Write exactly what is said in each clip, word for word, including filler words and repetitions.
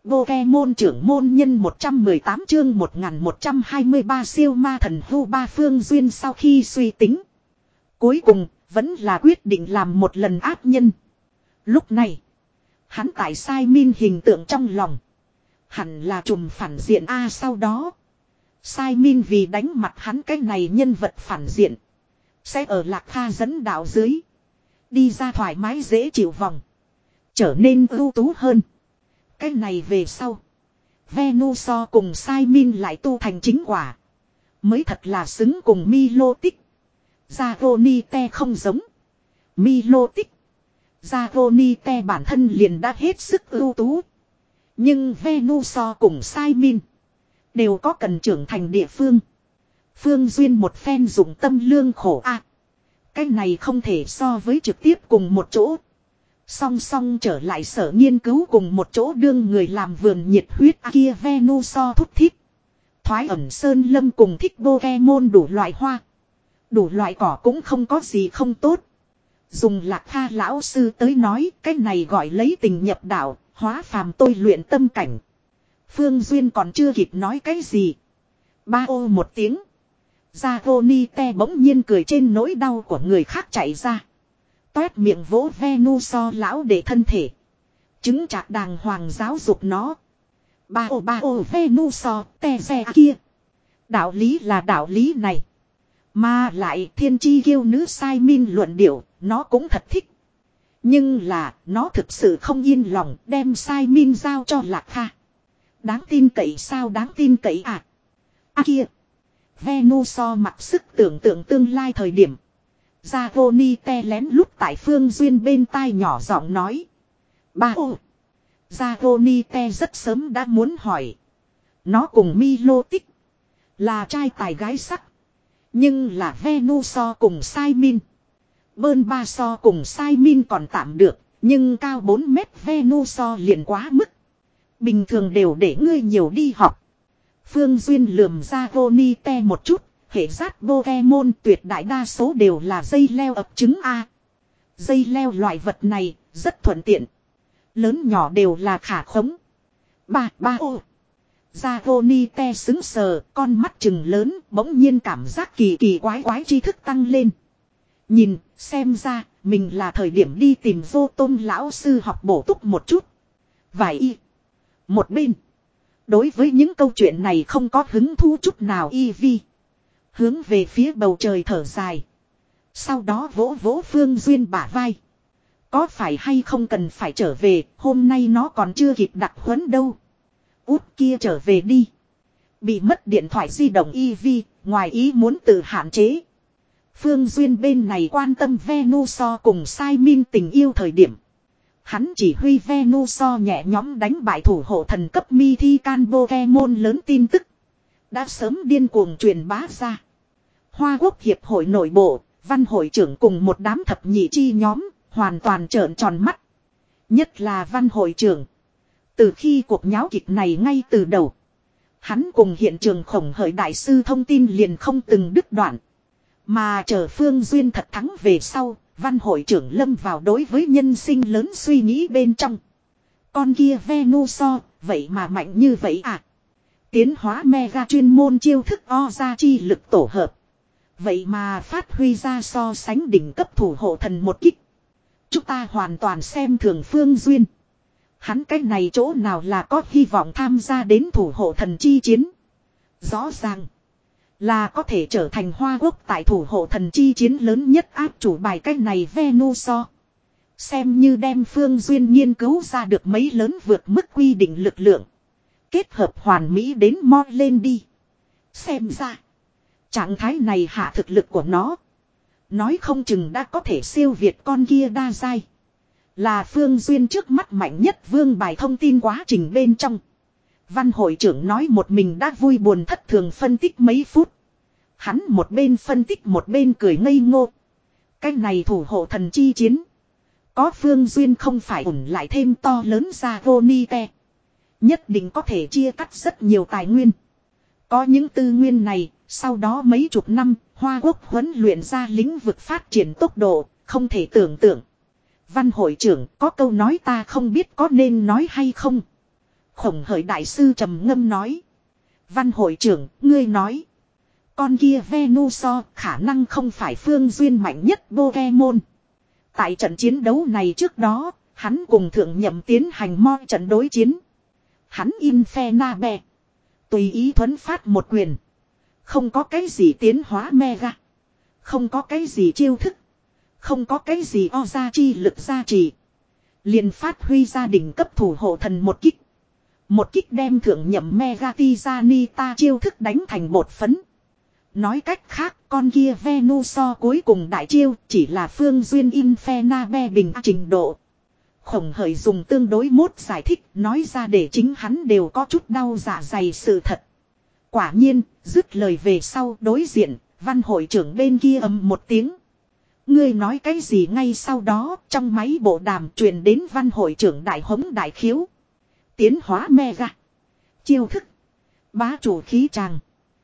Pokemon trưởng môn nhân một trăm mười tám chương một nghìn một trăm hai mươi ba siêu ma thần hưu ba phương duyên sau khi suy tính. Cuối cùng, vẫn là quyết định làm một lần ác nhân. Lúc này, hắn tại sai min hình tượng trong lòng. Hẳn là trùm phản diện A sau đó. Sai min vì đánh mặt hắn cái này nhân vật phản diện. Sẽ ở Lạc Kha dẫn đạo dưới. Đi ra thoải mái dễ chịu vòng. Trở nên ưu tú hơn. Cái này về sau. Venusaur cùng Sai min lại tu thành chính quả. Mới thật là xứng cùng Milotic. Zagonite không giống. Milotic. Zagonite bản thân liền đã hết sức ưu tú. Nhưng Venusaur cùng Sai min đều có cần trưởng thành địa phương. Phương Duyên một phen dụng tâm lương khổ a. À, cái này không thể so với trực tiếp cùng một chỗ. Song song trở lại sở nghiên cứu cùng một chỗ đương người làm vườn nhiệt huyết à kia Venusaur thúc thiết. Thoái ẩn sơn lâm cùng thích Pokemon đủ loại hoa. Đủ loại cỏ cũng không có gì không tốt. Dùng Lạc Kha lão sư tới nói cái này gọi lấy tình nhập đạo, hóa phàm tôi luyện tâm cảnh. Phương Duyên còn chưa kịp nói cái gì. Ba ô một tiếng. Zagonite bỗng nhiên cười trên nỗi đau của người khác chạy ra. Toét miệng vỗ Venusaur lão để thân thể. Chứng chạc đàng hoàng giáo dục nó. Ba ô ba ô Venusaur te xe kia. Đạo lý là đạo lý này. Mà lại thiên chi kiêu nữ Sai min luận điệu, nó cũng thật thích. Nhưng là, nó thực sự không yên lòng đem Sai min giao cho Lạc Kha. Đáng tin cậy sao đáng tin cậy à? À kia. Venusaur mặc sức tưởng tượng tương lai thời điểm. Zagonite lén lút tại Phương Duyên bên tai nhỏ giọng nói. Ba ô. Zagonite rất sớm đã muốn hỏi. Nó cùng Milotic. Là trai tài gái sắc. Nhưng là Venusaur cùng Sai min. Bơn ba so cùng Sai min còn tạm được. Nhưng cao bốn mét Venusaur liền quá mức. Bình thường đều để ngươi nhiều đi học. Phương Duyên lườm Zagonite một chút. Hệ rát Pokemon tuyệt đại đa số đều là dây leo ập trứng A. Dây leo loại vật này rất thuận tiện. Lớn nhỏ đều là khả khống. Ba ba ô. Zagonite xứng sờ, con mắt trừng lớn, bỗng nhiên cảm giác kỳ kỳ quái quái tri thức tăng lên. Nhìn, xem ra, mình là thời điểm đi tìm vô tôn lão sư học bổ túc một chút. Vài y. Một bên. Đối với những câu chuyện này không có hứng thú chút nào y vi. Hướng về phía bầu trời thở dài. Sau đó vỗ vỗ Phương Duyên bả vai. Có phải hay không cần phải trở về, hôm nay nó còn chưa kịp đặt huấn đâu. Út kia trở về đi. Bị mất điện thoại di động e vê, ngoài ý muốn tự hạn chế. Phương Duyên bên này quan tâm Venusaur cùng Sai min tình yêu thời điểm. Hắn chỉ huy Venusaur nhẹ nhõm đánh bại thủ hộ thần cấp Mythical Pokemon lớn tin tức. Đã sớm điên cuồng truyền bá ra. Hoa Quốc Hiệp hội nội bộ, văn hội trưởng cùng một đám thập nhị chi nhóm, hoàn toàn trợn tròn mắt. Nhất là văn hội trưởng. Từ khi cuộc nháo kịch này ngay từ đầu. Hắn cùng hiện trường khổng hởi đại sư thông tin liền không từng đứt đoạn. Mà chờ Phương Duyên thật thắng về sau, văn hội trưởng lâm vào đối với nhân sinh lớn suy nghĩ bên trong. Con kia Venusaur, vậy mà mạnh như vậy à? Tiến hóa mega chuyên môn chiêu thức o ra chi lực tổ hợp. Vậy mà phát huy ra so sánh đỉnh cấp thủ hộ thần một kích. Chúng ta hoàn toàn xem thường Phương Duyên. Hắn cái này chỗ nào là có hy vọng tham gia đến thủ hộ thần chi chiến. Rõ ràng là có thể trở thành Hoa Quốc tại thủ hộ thần chi chiến lớn nhất áp chủ bài cái này Venusaur. Xem như đem Phương Duyên nghiên cứu ra được mấy lớn vượt mức quy định lực lượng. Kết hợp hoàn mỹ đến mo lên đi. Xem ra. Trạng thái này hạ thực lực của nó. Nói không chừng đã có thể siêu việt con kia đa giai. Là Phương Duyên trước mắt mạnh nhất vương bài thông tin quá trình bên trong. Văn hội trưởng nói một mình đã vui buồn thất thường phân tích mấy phút. Hắn một bên phân tích một bên cười ngây ngô. Cái này thủ hộ thần chi chiến. Có Phương Duyên không phải ổn lại thêm to lớn ra vô ni te. Nhất định có thể chia cắt rất nhiều tài nguyên. Có những tư nguyên này, sau đó mấy chục năm, Hoa Quốc huấn luyện ra lĩnh vực phát triển tốc độ, không thể tưởng tượng. Văn hội trưởng có câu nói ta không biết có nên nói hay không. Khổng Hởi đại sư trầm ngâm nói. Văn hội trưởng, ngươi nói. Con kia Venusaur khả năng không phải Phương Duyên mạnh nhất Pokemon. Tại trận chiến đấu này trước đó, hắn cùng thượng nhậm tiến hành mo trận đối chiến. Hắn Infernape. Tùy ý thuấn phát một quyền. Không có cái gì tiến hóa Mega. Không có cái gì chiêu thức. Không có cái gì o ra chi lực gia trì. Liền phát huy ra đỉnh cấp thủ hộ thần một kích. Một kích đem thượng nhậm Mega Tizanita chiêu thức đánh thành bột phấn. Nói cách khác, con kia Venusaur cuối cùng đại chiêu chỉ là Phương Duyên Infernape bình trình độ. Khổng Hởi dùng tương đối mốt giải thích, nói ra để chính hắn đều có chút đau dạ dày sự thật. Quả nhiên, dứt lời về sau đối diện, văn hội trưởng bên kia ầm một tiếng. Ngươi nói cái gì ngay sau đó, trong máy bộ đàm truyền đến văn hội trưởng đại hống đại khiếu. Tiến hóa Mega. Chiêu thức. Bá chủ khí tràng.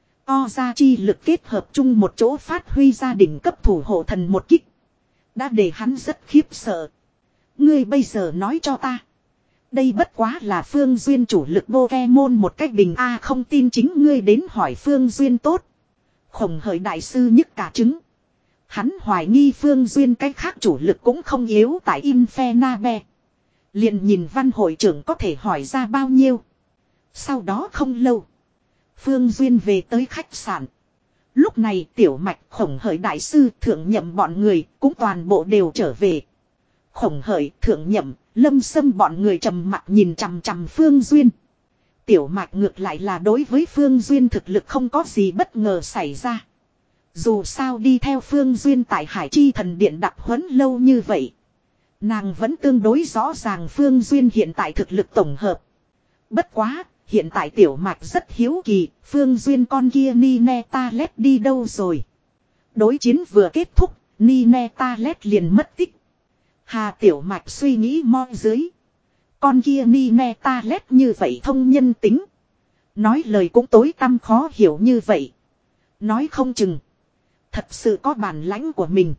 O ra chi lực kết hợp chung một chỗ phát huy ra đỉnh cấp thủ hộ thần một kích. Đã để hắn rất khiếp sợ. Ngươi bây giờ nói cho ta. Đây bất quá là Phương Duyên chủ lực Pokemon một cách bình A, không tin chính ngươi đến hỏi Phương Duyên tốt. Khổng Hởi đại sư nhức cả trứng. Hắn hoài nghi Phương Duyên cách khác chủ lực cũng không yếu tại Infernape. Liền nhìn văn hội trưởng có thể hỏi ra bao nhiêu. Sau đó không lâu. Phương Duyên về tới khách sạn. Lúc này Tiểu Mạch, Khổng Hởi đại sư, thượng nhậm bọn người cũng toàn bộ đều trở về. Khổng Hởi, thượng nhậm, Lâm Sâm bọn người trầm mặc nhìn chằm chằm Phương Duyên. Tiểu Mạch ngược lại là đối với Phương Duyên thực lực không có gì bất ngờ xảy ra. Dù sao đi theo Phương Duyên tại Hải Chi Thần Điện đặc huấn lâu như vậy. Nàng vẫn tương đối rõ ràng Phương Duyên hiện tại thực lực tổng hợp. Bất quá, hiện tại Tiểu Mạch rất hiếu kỳ, Phương Duyên con kia Ninetalet đi đâu rồi. Đối chiến vừa kết thúc, Ninetalet liền mất tích. Hà Tiểu Mạch suy nghĩ mo dưới. Con kia Ninetalet như vậy thông nhân tính. Nói lời cũng tối tăm khó hiểu như vậy. Nói không chừng. Thật sự có bản lãnh của mình.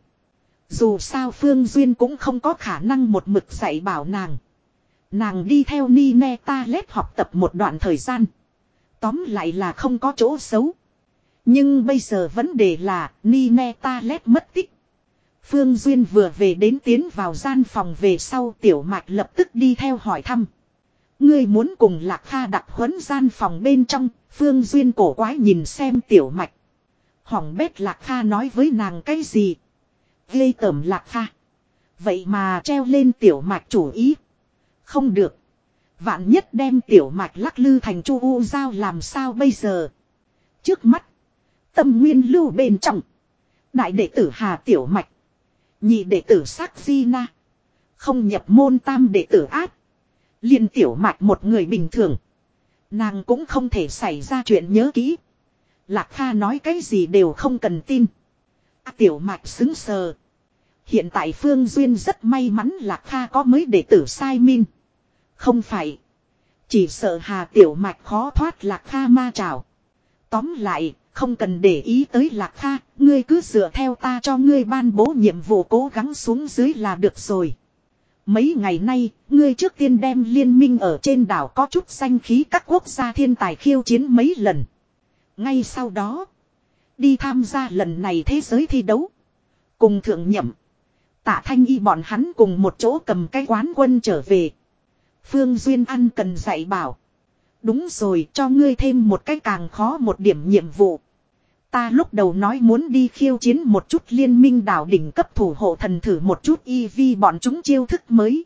Dù sao Phương Duyên cũng không có khả năng một mực dạy bảo nàng. Nàng đi theo Ninetalet học tập một đoạn thời gian. Tóm lại là không có chỗ xấu. Nhưng bây giờ vấn đề là Ninetalet mất tích. Phương Duyên vừa về đến tiến vào gian phòng về sau Tiểu Mạch lập tức đi theo hỏi thăm. Ngươi muốn cùng Lạc Kha đặc huấn gian phòng bên trong, Phương Duyên cổ quái nhìn xem Tiểu Mạch. Hỏng bét Lạc Kha nói với nàng cái gì? Ghê tởm Lạc Kha. Vậy mà treo lên Tiểu Mạch chủ ý. Không được. Vạn nhất đem Tiểu Mạch lắc lư thành Chu U Giao làm sao bây giờ? Trước mắt. Tâm nguyên lưu bên trong. Đại đệ tử Hà Tiểu Mạch. Nhị đệ tử Sắc Di Na. Không nhập môn tam đệ tử Át. Liên Tiểu Mạch một người bình thường. Nàng cũng không thể xảy ra chuyện nhớ kỹ. Lạc Kha nói cái gì đều không cần tin. À, Tiểu Mạch xứng sờ. Hiện tại Phương Duyên rất may mắn Lạc Kha có mới đệ tử Sai Min. Không phải. Chỉ sợ Hà Tiểu Mạch khó thoát Lạc Kha ma trảo. Tóm lại, không cần để ý tới Lạc Kha, ngươi cứ dựa theo ta cho ngươi ban bố nhiệm vụ cố gắng xuống dưới là được rồi. Mấy ngày nay, ngươi trước tiên đem liên minh ở trên đảo có chút danh khí các quốc gia thiên tài khiêu chiến mấy lần. Ngay sau đó, đi tham gia lần này thế giới thi đấu. Cùng thượng nhậm, Tạ Thanh Y bọn hắn cùng một chỗ cầm cái quán quân trở về. Phương Duyên ăn cần dạy bảo. Đúng rồi, cho ngươi thêm một cái càng khó một điểm nhiệm vụ. Ta lúc đầu nói muốn đi khiêu chiến một chút liên minh đảo đỉnh cấp thủ hộ thần thử một chút y vi bọn chúng chiêu thức mới.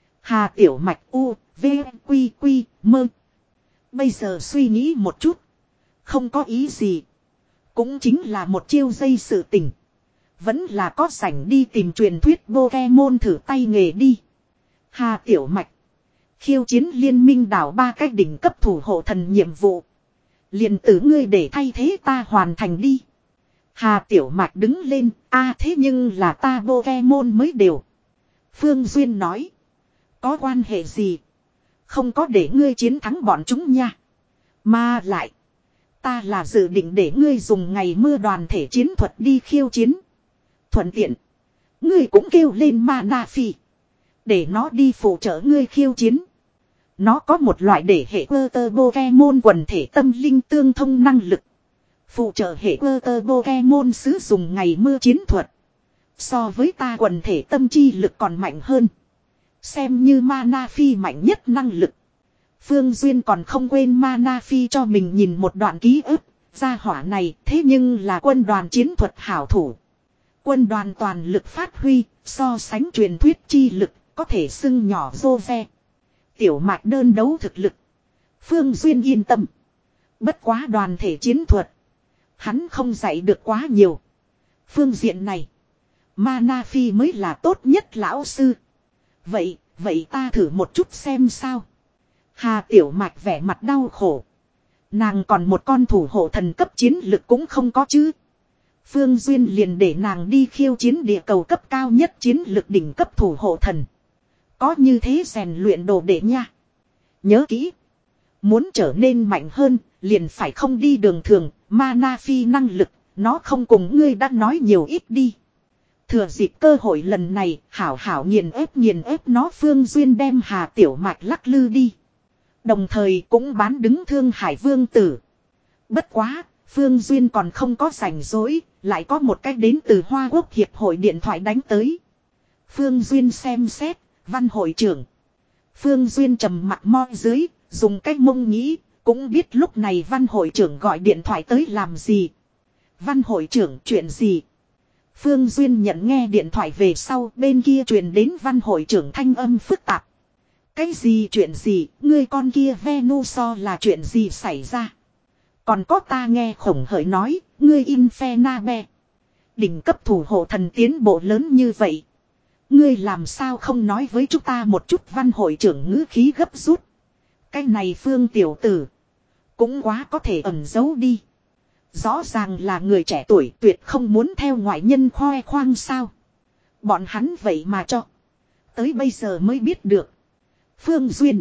Hà Tiểu Mạch U, V, Quy, Quy, Mơ. Bây giờ suy nghĩ một chút. Không có ý gì. Cũng chính là một chiêu dây sự tình. Vẫn là có sảnh đi tìm truyền thuyết Pokemon thử tay nghề đi. Hà Tiểu Mạch. Khiêu chiến liên minh đảo ba cách đỉnh cấp thủ hộ thần nhiệm vụ. Liền tử ngươi để thay thế ta hoàn thành đi. Hà Tiểu Mạch đứng lên. A thế nhưng là ta Pokemon mới đều. Phương Duyên nói. Có quan hệ gì? Không có để ngươi chiến thắng bọn chúng nha. Mà lại. Ta là dự định để ngươi dùng ngày mưa đoàn thể chiến thuật đi khiêu chiến. Thuận tiện. Ngươi cũng kêu lên Mana Phi. Để nó đi phụ trợ ngươi khiêu chiến. Nó có một loại để hệ cơ tơ Pokemon quần thể tâm linh tương thông năng lực. Phụ trợ hệ cơ tơ Pokemon sử dụng ngày mưa chiến thuật. So với ta quần thể tâm chi lực còn mạnh hơn. Xem như Mana Phi mạnh nhất năng lực. Phương Duyên còn không quên Mana Phi cho mình nhìn một đoạn ký ức. Gia hỏa này thế nhưng là quân đoàn chiến thuật hảo thủ. Quân đoàn toàn lực phát huy, so sánh truyền thuyết chi lực, có thể xưng nhỏ dô ve. Tiểu mạch đơn đấu thực lực. Phương Duyên yên tâm. Bất quá đoàn thể chiến thuật. Hắn không dạy được quá nhiều. Phương diện này. Mana Phi mới là tốt nhất lão sư. Vậy, vậy ta thử một chút xem sao. Hà Tiểu Mạch vẻ mặt đau khổ. Nàng còn một con thủ hộ thần cấp chiến lực cũng không có chứ. Phương Duyên liền để nàng đi khiêu chiến địa cầu cấp cao nhất chiến lực đỉnh cấp thủ hộ thần. Có như thế rèn luyện đồ đệ nha. Nhớ kỹ. Muốn trở nên mạnh hơn, liền phải không đi đường thường, Mana Phi năng lực, nó không cùng ngươi đã nói nhiều ít đi. Thừa dịp cơ hội lần này, hảo hảo nghiền ép nghiền ép nó. Phương Duyên đem Hà Tiểu Mạch lắc lư đi. Đồng thời cũng bán đứng Thương Hải Vương Tử. Bất quá, Phương Duyên còn không có rảnh rỗi, lại có một cách đến từ Hoa Quốc Hiệp hội điện thoại đánh tới. Phương Duyên xem xét, Văn hội trưởng. Phương Duyên trầm mặt mo dưới, dùng cách mông nghĩ, cũng biết lúc này Văn hội trưởng gọi điện thoại tới làm gì. Văn hội trưởng chuyện gì? Phương Duyên nhận nghe điện thoại về sau, bên kia truyền đến Văn hội trưởng thanh âm phức tạp. Cái gì chuyện gì, ngươi con kia Venuso là chuyện gì xảy ra? Còn có ta nghe khổng hởi nói, ngươi Infernabe. Đỉnh cấp thủ hộ thần tiến bộ lớn như vậy. Ngươi làm sao không nói với chúng ta một chút? Văn hội trưởng ngữ khí gấp rút. Cái này Phương tiểu tử. Cũng quá có thể ẩn giấu đi. Rõ ràng là người trẻ tuổi tuyệt không muốn theo ngoại nhân khoe khoang sao. Bọn hắn vậy mà cho. Tới bây giờ mới biết được. Phương Duyên.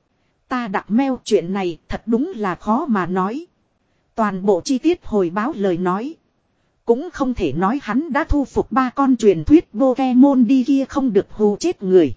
Ta đặt mail chuyện này thật đúng là khó mà nói. Toàn bộ chi tiết hồi báo lời nói. Cũng không thể nói hắn đã thu phục ba con truyền thuyết Pokemon đi kia không được hù chết người.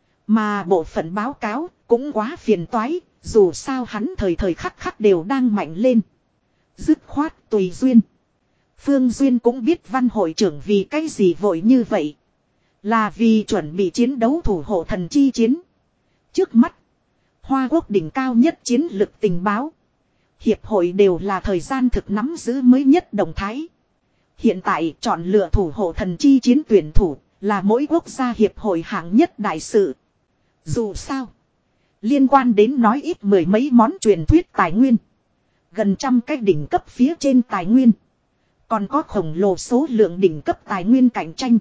Mà bộ phận báo cáo cũng quá phiền toái. Dù sao hắn thời thời khắc khắc đều đang mạnh lên. Dứt khoát tùy duyên. Phương Duyên cũng biết Văn hội trưởng vì cái gì vội như vậy. Là vì chuẩn bị chiến đấu thủ hộ thần chi chiến. Trước mắt. Hoa Quốc đỉnh cao nhất chiến lực tình báo. Hiệp hội đều là thời gian thực nắm giữ mới nhất động thái. Hiện tại chọn lựa thủ hộ thần chi chiến tuyển thủ là mỗi quốc gia hiệp hội hạng nhất đại sự. Dù sao. Liên quan đến nói ít mười mấy món truyền thuyết tài nguyên. Gần trăm cái đỉnh cấp phía trên tài nguyên. Còn có khổng lồ số lượng đỉnh cấp tài nguyên cạnh tranh.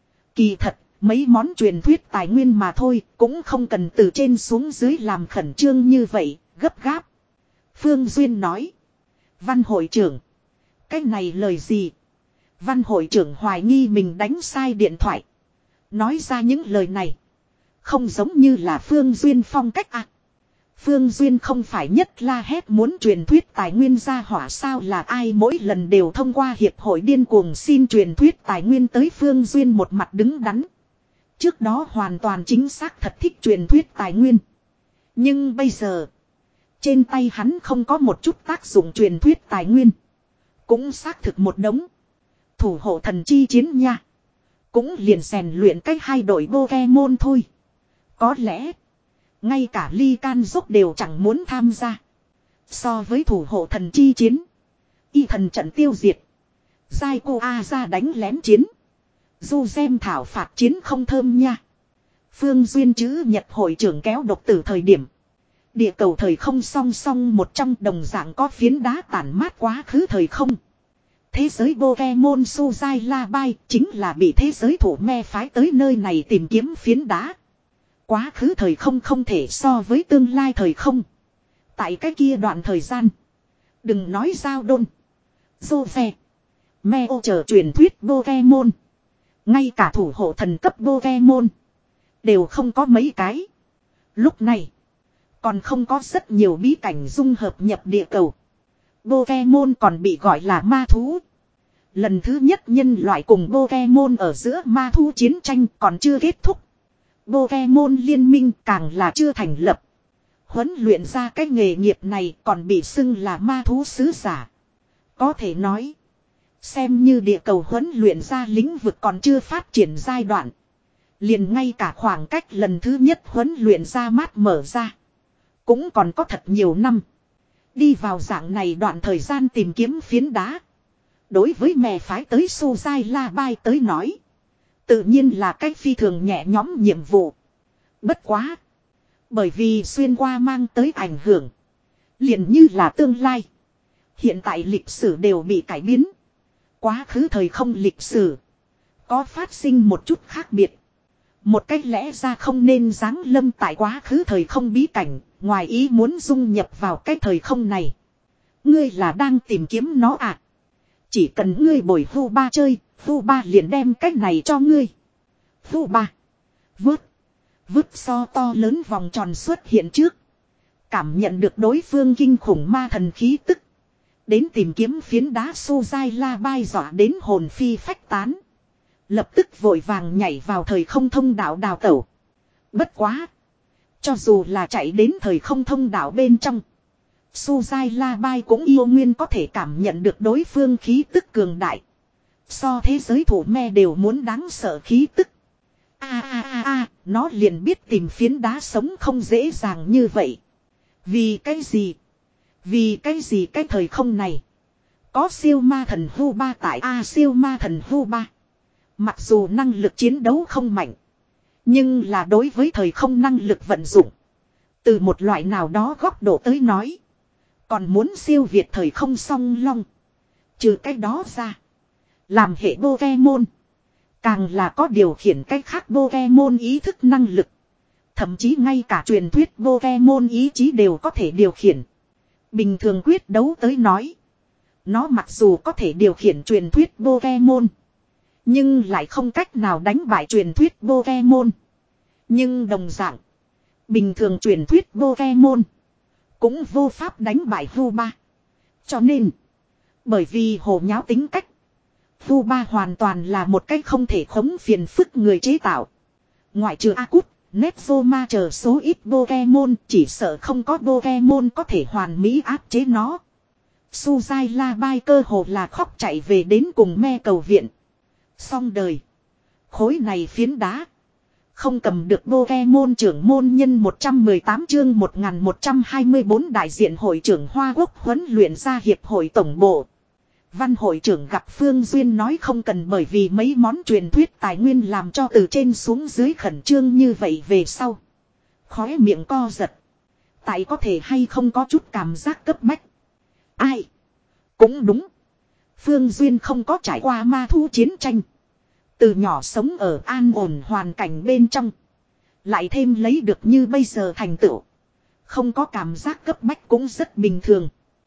Kỳ thật, mấy món truyền thuyết tài nguyên mà thôi, cũng không cần từ trên xuống dưới làm khẩn trương như vậy, gấp gáp. Phương Duyên nói. Văn hội trưởng. Cái này lời gì? Văn hội trưởng hoài nghi mình đánh sai điện thoại. Nói ra những lời này. Không giống như là Phương Duyên phong cách à. Phương Duyên không phải nhất la hét muốn truyền thuyết tài nguyên ra hỏa sao, là ai mỗi lần đều thông qua hiệp hội điên cuồng xin truyền thuyết tài nguyên tới. Phương Duyên một mặt đứng đắn. Trước đó hoàn toàn chính xác thật thích truyền thuyết tài nguyên. Nhưng bây giờ. Trên tay hắn không có một chút tác dụng truyền thuyết tài nguyên. Cũng xác thực một đống. Thủ hộ thần chi chiến nha. Cũng liền rèn luyện cách hai đội Pokemon thôi. Có lẽ. Ngay cả Ly Can Dốc đều chẳng muốn tham gia. So với thủ hộ thần chi chiến. Y thần trận tiêu diệt. Giai cô A ra đánh lén chiến. Du xem thảo phạt chiến không thơm nha. Phương Duyên chữ nhật hội trưởng kéo độc tử thời điểm. Địa cầu thời không song song một trong đồng dạng có phiến đá tản mát quá khứ thời không. Thế giới Pokemon Suzai Labai chính là bị thế giới thủ me phái tới nơi này tìm kiếm phiến đá. Quá khứ thời không không thể so với tương lai thời không. Tại cái kia đoạn thời gian. Đừng nói giao đôn. Dô ve. Meo chờ truyền thuyết Pokemon. Ngay cả thủ hộ thần cấp Pokemon. Đều không có mấy cái. Lúc này. Còn không có rất nhiều bí cảnh dung hợp nhập địa cầu. Pokemon còn bị gọi là ma thú. Lần thứ nhất nhân loại cùng Pokemon ở giữa ma thú chiến tranh còn chưa kết thúc. Pokemon liên minh càng là chưa thành lập. Huấn luyện ra cái nghề nghiệp này còn bị xưng là ma thú sứ giả. Có thể nói. Xem như địa cầu huấn luyện ra lĩnh vực còn chưa phát triển giai đoạn. Liền ngay cả khoảng cách lần thứ nhất huấn luyện ra mát mở ra. Cũng còn có thật nhiều năm. Đi vào dạng này đoạn thời gian tìm kiếm phiến đá. Đối với mẹ phái tới Su Giai La Bai tới nói. Tự nhiên là cách phi thường nhẹ nhõm nhiệm vụ. Bất quá. Bởi vì xuyên qua mang tới ảnh hưởng. Liền như là tương lai. Hiện tại lịch sử đều bị cải biến. Quá khứ thời không lịch sử. Có phát sinh một chút khác biệt. Một cách lẽ ra không nên giáng lâm tại quá khứ thời không bí cảnh. Ngoài ý muốn dung nhập vào cái thời không này. Ngươi là đang tìm kiếm nó à? Chỉ cần ngươi bồi Vu Ba chơi, Vu Ba liền đem cái này cho ngươi. Vu Ba. Vứt. Vứt so to lớn vòng tròn xuất hiện trước. Cảm nhận được đối phương kinh khủng ma thần khí tức. Đến tìm kiếm phiến đá Su Giai La Bai dọa đến hồn phi phách tán. Lập tức vội vàng nhảy vào thời không thông đạo đào tẩu. Bất quá. Cho dù là chạy đến thời không thông đạo bên trong. Su Giai La Bai cũng yêu nguyên có thể cảm nhận được đối phương khí tức cường đại. So thế giới thủ me đều muốn đáng sợ khí tức. A a a a, nó liền biết tìm phiến đá sống không dễ dàng như vậy. Vì cái gì? Vì cái gì cái thời không này? Có siêu ma thần Vu Ba tại A à, siêu ma thần Vu Ba. Mặc dù năng lực chiến đấu không mạnh. Nhưng là đối với thời không năng lực vận dụng. Từ một loại nào đó góc độ tới nói. Còn muốn siêu việt thời không song long. Trừ cái đó ra. Làm hệ Pokemon. Càng là có điều khiển cách khác Pokemon ý thức năng lực. Thậm chí ngay cả truyền thuyết Pokemon ý chí đều có thể điều khiển. Bình thường quyết đấu tới nói. Nó mặc dù có thể điều khiển truyền thuyết Pokemon. Nhưng lại không cách nào đánh bại truyền thuyết Pokemon. Nhưng đồng dạng. Bình thường truyền thuyết Pokemon. Cũng vô pháp đánh bại Vu Ba. Cho nên. Bởi vì hồ nháo tính cách. Vu Ba hoàn toàn là một cách không thể khống phiền phức người chế tạo. Ngoại trừ Akut, Nezoma chờ số ít Pokemon. Chỉ sợ không có Pokemon có thể hoàn mỹ áp chế nó. Su Giai La Bai cơ hồ là khóc chạy về đến cùng me cầu viện. Xong đời. Khối này phiến đá. Không cầm được Pokemon trưởng môn nhân một trăm mười tám chương một nghìn một trăm hai mươi tư đại diện hội trưởng Hoa Quốc huấn luyện ra hiệp hội tổng bộ. Văn hội trưởng gặp Phương Duyên nói không cần bởi vì mấy món truyền thuyết tài nguyên làm cho từ trên xuống dưới khẩn trương như vậy về sau. Khóe miệng co giật. Tại có thể hay không có chút cảm giác cấp bách. Ai? Cũng đúng. Phương Duyên không có trải qua ma thú chiến tranh. Từ nhỏ sống ở an ổn hoàn cảnh bên trong. Lại thêm lấy được như bây giờ thành tựu. Không có cảm giác cấp bách cũng rất bình thường.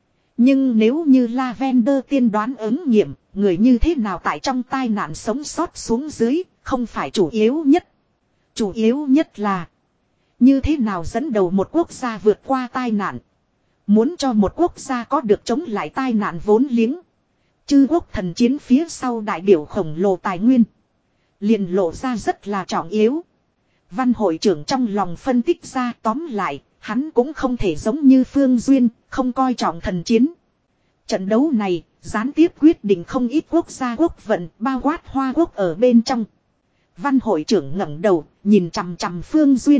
Nhưng nếu như Lavender tiên đoán ứng nghiệm, người như thế nào tại trong tai nạn sống sót xuống dưới, không phải chủ yếu nhất. Chủ yếu nhất là, như thế nào dẫn đầu một quốc gia vượt qua tai nạn. Muốn cho một quốc gia có được chống lại tai nạn vốn liếng. Chư quốc thần chiến phía sau đại biểu khổng lồ tài nguyên. Liền lộ ra rất là trọng yếu. Văn hội trưởng trong lòng phân tích ra tóm lại, hắn cũng không thể giống như Phương Duyên, không coi trọng thần chiến. Trận đấu này, gián tiếp quyết định không ít quốc gia quốc vận, bao quát Hoa Quốc ở bên trong. Văn hội trưởng ngẩng đầu, nhìn chằm chằm Phương Duyên.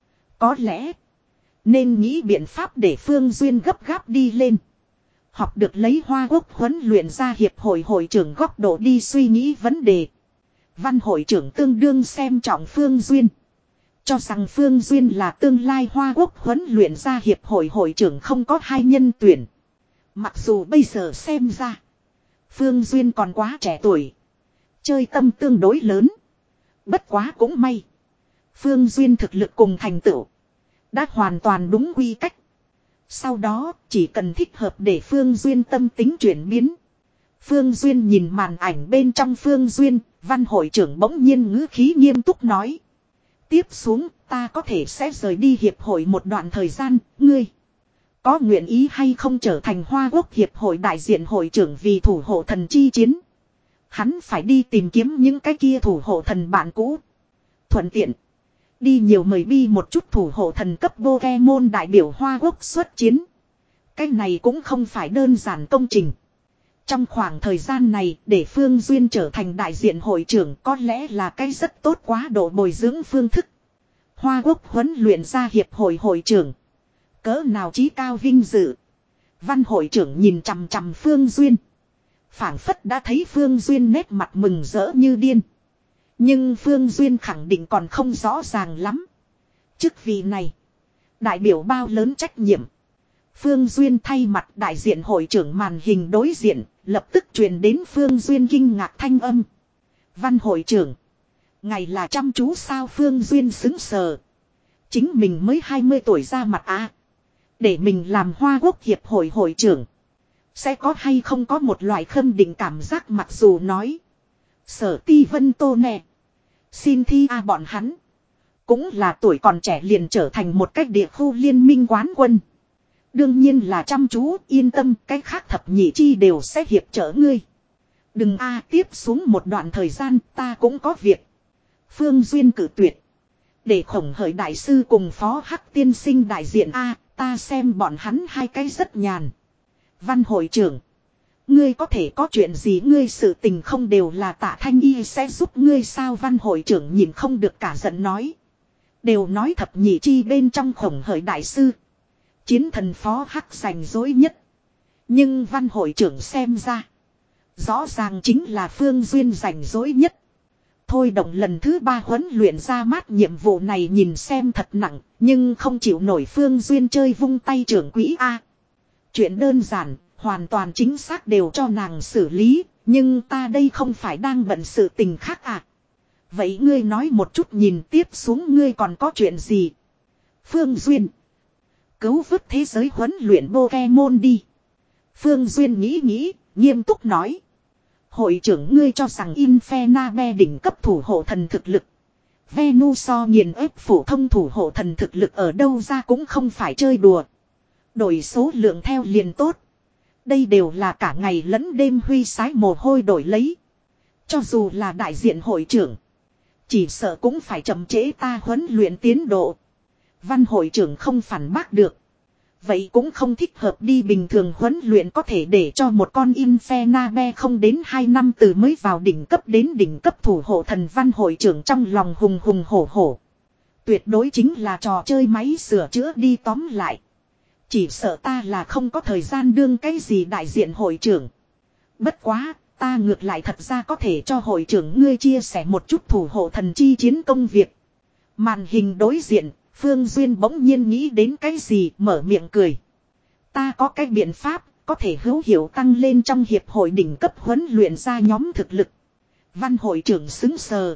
Có lẽ, nên nghĩ biện pháp để Phương Duyên gấp gáp đi lên. Học được lấy Hoa Quốc huấn luyện ra hiệp hội hội trưởng góc độ đi suy nghĩ vấn đề. Văn hội trưởng tương đương xem trọng Phương Duyên. Cho rằng Phương Duyên là tương lai Hoa Quốc huấn luyện ra hiệp hội hội trưởng không có hai nhân tuyển. Mặc dù bây giờ xem ra. Phương Duyên còn quá trẻ tuổi. Chơi tâm tương đối lớn. Bất quá cũng may. Phương Duyên thực lực cùng thành tựu. Đã hoàn toàn đúng quy cách. Sau đó chỉ cần thích hợp để Phương Duyên tâm tính chuyển biến. Phương Duyên nhìn màn ảnh bên trong Phương Duyên. Văn hội trưởng bỗng nhiên ngữ khí nghiêm túc nói. Tiếp xuống ta có thể sẽ rời đi hiệp hội một đoạn thời gian. Ngươi có nguyện ý hay không trở thành Hoa Quốc hiệp hội đại diện hội trưởng vì thủ hộ thần chi chiến. Hắn phải đi tìm kiếm những cái kia thủ hộ thần bạn cũ. Thuận tiện Đi nhiều mời bi một chút thủ hộ thần cấp Pokemon đại biểu Hoa Quốc xuất chiến. Cái này cũng không phải đơn giản công trình. Trong khoảng thời gian này để Phương Duyên trở thành đại diện hội trưởng có lẽ là cái rất tốt quá độ bồi dưỡng phương thức. Hoa Quốc huấn luyện ra hiệp hội hội trưởng. Cỡ nào chí cao vinh dự. Văn hội trưởng nhìn chằm chằm Phương Duyên. Phảng phất đã thấy Phương Duyên nét mặt mừng rỡ như điên. Nhưng Phương Duyên khẳng định còn không rõ ràng lắm. Chức vị này. Đại biểu bao lớn trách nhiệm. Phương Duyên thay mặt đại diện hội trưởng màn hình đối diện. Lập tức truyền đến Phương Duyên kinh ngạc thanh âm. Văn hội trưởng. Ngày là chăm chú sao Phương Duyên xứng sờ. Chính mình mới hai mươi tuổi ra mặt à. Để mình làm Hoa Quốc hiệp hội hội trưởng. Sẽ có hay không có một loại khâm định cảm giác mặc dù nói. Sở Ti Vân Tô nè. Xin thi a bọn hắn. Cũng là tuổi còn trẻ liền trở thành một cách địa khu liên minh quán quân. Đương nhiên là chăm chú yên tâm cái khác thập nhị chi đều sẽ hiệp trợ ngươi. Đừng a tiếp xuống một đoạn thời gian ta cũng có việc. Phương Duyên cử tuyệt. Để khổng hởi đại sư cùng phó hắc tiên sinh đại diện a ta xem bọn hắn hai cái rất nhàn. Văn hội trưởng. Ngươi có thể có chuyện gì ngươi sự tình không đều là Tạ Thanh Y sẽ giúp ngươi sao văn hội trưởng nhìn không được cả giận nói. Đều nói thập nhị chi bên trong khổng hởi đại sư. Chiến thần phó hắc giành dối nhất. Nhưng văn hội trưởng xem ra. Rõ ràng chính là Phương Duyên giành dối nhất. Thôi động lần thứ ba huấn luyện ra mát nhiệm vụ này nhìn xem thật nặng. Nhưng không chịu nổi Phương Duyên chơi vung tay trưởng quỹ A. Chuyện đơn giản. Hoàn toàn chính xác đều cho nàng xử lý. Nhưng ta đây không phải đang bận sự tình khác à. Vậy ngươi nói một chút nhìn tiếp xuống ngươi còn có chuyện gì. Phương Duyên. Cứu vớt thế giới huấn luyện Pokemon đi. Phương Duyên nghĩ nghĩ. Nghiêm túc nói. Hội trưởng ngươi cho rằng Infernape đỉnh cấp thủ hộ thần thực lực. Venusaur nghiền ép phổ thông thủ hộ thần thực lực ở đâu ra cũng không phải chơi đùa. Đổi số lượng theo liền tốt. Đây đều là cả ngày lẫn đêm huy sái mồ hôi đổi lấy. Cho dù là đại diện hội trưởng. Chỉ sợ cũng phải chậm trễ ta huấn luyện tiến độ. Văn hội trưởng không phản bác được. Vậy cũng không thích hợp đi bình thường huấn luyện có thể để cho một con Infernape không đến hai năm từ mới vào đỉnh cấp đến đỉnh cấp thủ hộ thần văn hội trưởng trong lòng hùng hùng hổ hổ. Tuyệt đối chính là trò chơi máy sửa chữa đi tóm lại. Chỉ sợ ta là không có thời gian đương cái gì đại diện hội trưởng. Bất quá, ta ngược lại thật ra có thể cho hội trưởng ngươi chia sẻ một chút thủ hộ thần chi chiến công việc. Màn hình đối diện, Phương Duyên bỗng nhiên nghĩ đến cái gì mở miệng cười. Ta có cái biện pháp, có thể hữu hiệu tăng lên trong hiệp hội đỉnh cấp huấn luyện ra nhóm thực lực. Văn hội trưởng xứng sờ.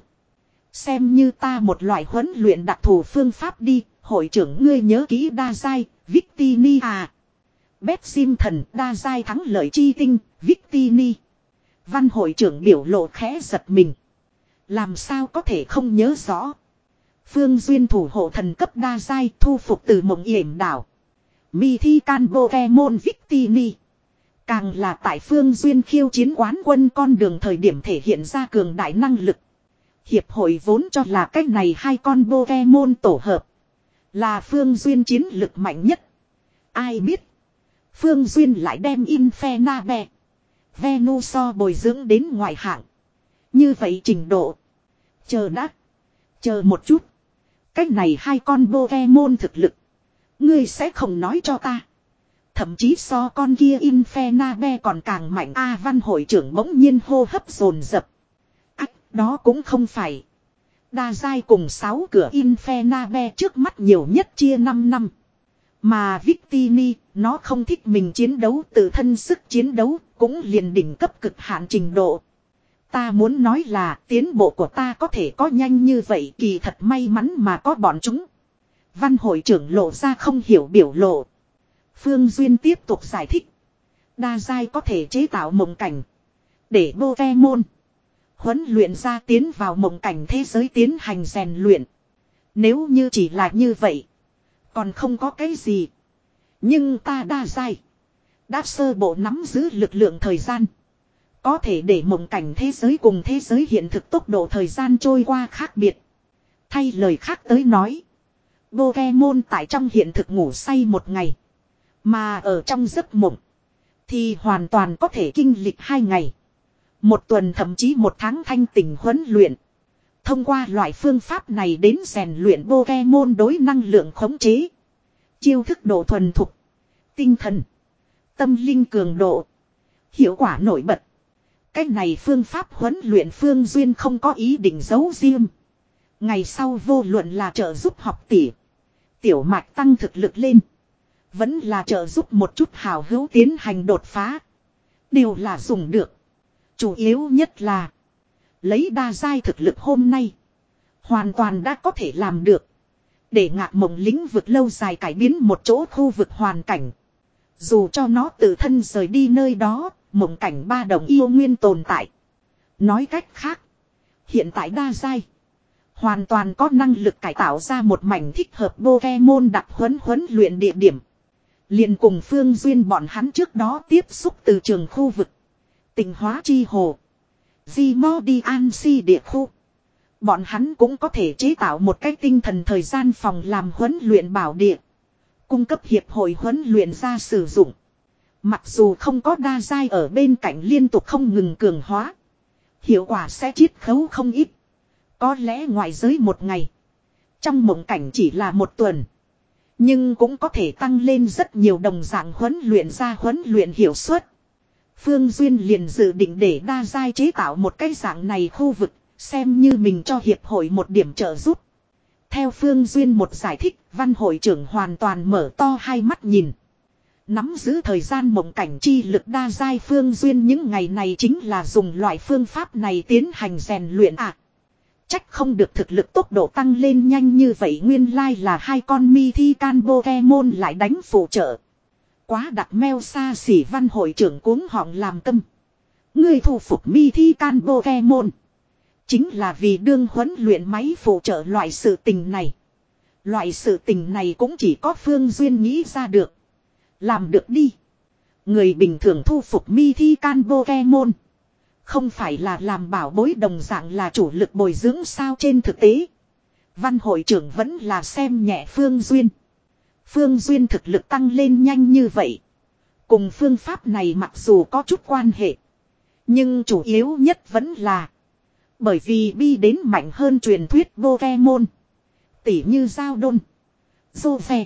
Xem như ta một loại huấn luyện đặc thù phương pháp đi, hội trưởng ngươi nhớ kỹ đa giai, Victini à. Bét sim thần đa giai thắng lợi chi tinh, Victini. Văn hội trưởng biểu lộ khẽ giật mình. Làm sao có thể không nhớ rõ. Phương Duyên thủ hộ thần cấp đa giai thu phục từ mộng yểm đảo. Mi thi can Pokemon Victini. Càng là tại Phương Duyên khiêu chiến quán quân con đường thời điểm thể hiện ra cường đại năng lực. Hiệp hội vốn cho là cách này hai con Pokemon tổ hợp. Là Phương Duyên chiến lực mạnh nhất. Ai biết. Phương Duyên lại đem Infernape. Venusaur bồi dưỡng đến ngoại hạng. Như vậy trình độ. Chờ đã. Chờ một chút. Cách này hai con Pokemon thực lực. Ngươi sẽ không nói cho ta. Thậm chí so con kia Infernape còn càng mạnh. A Văn hội trưởng bỗng nhiên hô hấp dồn dập. Ách, đó cũng không phải. Đa giai cùng sáu cửa Infernape trước mắt nhiều nhất chia năm năm. Mà Victini, nó không thích mình chiến đấu tự thân sức chiến đấu, cũng liền đỉnh cấp cực hạn trình độ. Ta muốn nói là tiến bộ của ta có thể có nhanh như vậy kỳ thật may mắn mà có bọn chúng. Văn hội trưởng lộ ra không hiểu biểu lộ. Phương Duyên tiếp tục giải thích. Đa giai có thể chế tạo mộng cảnh. Để Pokemon huấn luyện ra tiến vào mộng cảnh thế giới tiến hành rèn luyện. Nếu như chỉ là như vậy. Còn không có cái gì. Nhưng ta đa giai. Đã sơ bộ nắm giữ lực lượng thời gian. Có thể để mộng cảnh thế giới cùng thế giới hiện thực tốc độ thời gian trôi qua khác biệt. Thay lời khác tới nói. Pokemon tại trong hiện thực ngủ say một ngày. Mà ở trong giấc mộng. Thì hoàn toàn có thể kinh lịch hai ngày. Một tuần thậm chí một tháng thanh tỉnh huấn luyện. Thông qua loại phương pháp này đến rèn luyện Pokemon đối năng lượng khống chế. Chiêu thức độ thuần thục. Tinh thần. Tâm linh cường độ. Hiệu quả nổi bật. Cách này phương pháp huấn luyện Phương Duyên không có ý định giấu riêng. Ngày sau vô luận là trợ giúp học tỷ. Tiểu mạch tăng thực lực lên. Vẫn là trợ giúp một chút hào hữu tiến hành đột phá. Đều là dùng được. Chủ yếu nhất là. Lấy đa giai thực lực hôm nay. Hoàn toàn đã có thể làm được. Để ngạc mộng lĩnh vực lâu dài cải biến một chỗ khu vực hoàn cảnh. Dù cho nó tự thân rời đi nơi đó. Mộng cảnh ba đồng yêu nguyên tồn tại. Nói cách khác. Hiện tại đa giai. Hoàn toàn có năng lực cải tạo ra một mảnh thích hợp Pokemon đặc huấn huấn luyện địa điểm. liền cùng Phương Duyên bọn hắn trước đó tiếp xúc từ trường khu vực. Tịnh hóa chi hồ. Di Mo Đi An Si địa khu. Bọn hắn cũng có thể chế tạo một cái tinh thần thời gian phòng làm huấn luyện bảo địa. Cung cấp hiệp hội huấn luyện ra sử dụng. Mặc dù không có đa giai ở bên cạnh liên tục không ngừng cường hóa. Hiệu quả sẽ chiết khấu không ít. Có lẽ ngoại giới một ngày. Trong mộng cảnh chỉ là một tuần. Nhưng cũng có thể tăng lên rất nhiều đồng dạng huấn luyện ra huấn luyện hiệu suất. Phương Duyên liền dự định để đa giai chế tạo một cái dạng này khu vực. Xem như mình cho hiệp hội một điểm trợ giúp. Theo Phương Duyên một giải thích, văn hội trưởng hoàn toàn mở to hai mắt nhìn. Nắm giữ thời gian mộng cảnh chi lực đa giai Phương Duyên những ngày này chính là dùng loại phương pháp này tiến hành rèn luyện à. Trách không được thực lực tốc độ tăng lên nhanh như vậy, nguyên lai là hai con mi thi can Pokemon lại đánh phụ trợ. Quá đặt meo xa xỉ, văn hội trưởng cuống họng làm câm. Người thu phục mi thi can Pokemon. Chính là vì đương huấn luyện máy phụ trợ loại sự tình này. Loại sự tình này cũng chỉ có Phương Duyên nghĩ ra được. Làm được đi. Người bình thường thu phục mi thi can Pokemon. Không phải là làm bảo bối đồng dạng là chủ lực bồi dưỡng sao, trên thực tế. Văn hội trưởng vẫn là xem nhẹ Phương Duyên. Phương Duyên thực lực tăng lên nhanh như vậy. Cùng phương pháp này mặc dù có chút quan hệ. Nhưng chủ yếu nhất vẫn là. Bởi vì bi đến mạnh hơn truyền thuyết Pokemon. Tỉ như Giao Đôn. Zoe.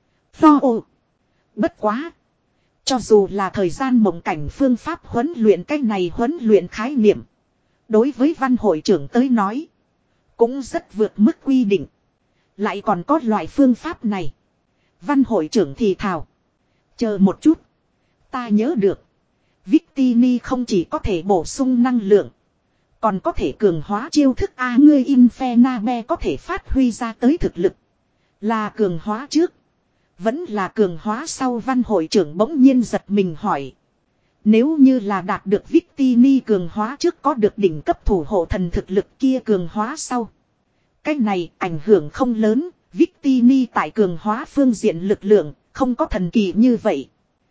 Tho. Bất quá. Cho dù là thời gian mộng cảnh phương pháp huấn luyện cái này huấn luyện khái niệm. Đối với văn hội trưởng tới nói. Cũng rất vượt mức quy định. Lại còn có loại phương pháp này. Văn hội trưởng thì thào. Chờ một chút. Ta nhớ được. Victini không chỉ có thể bổ sung năng lượng. Còn có thể cường hóa chiêu thức A, ngươi Infernabe có thể phát huy ra tới thực lực. Là cường hóa trước. Vẫn là cường hóa sau, văn hội trưởng bỗng nhiên giật mình hỏi. Nếu như là đạt được Victini cường hóa trước có được đỉnh cấp thủ hộ thần thực lực, kia cường hóa sau. Cái này ảnh hưởng không lớn, Victini tại cường hóa phương diện lực lượng, không có thần kỳ như vậy.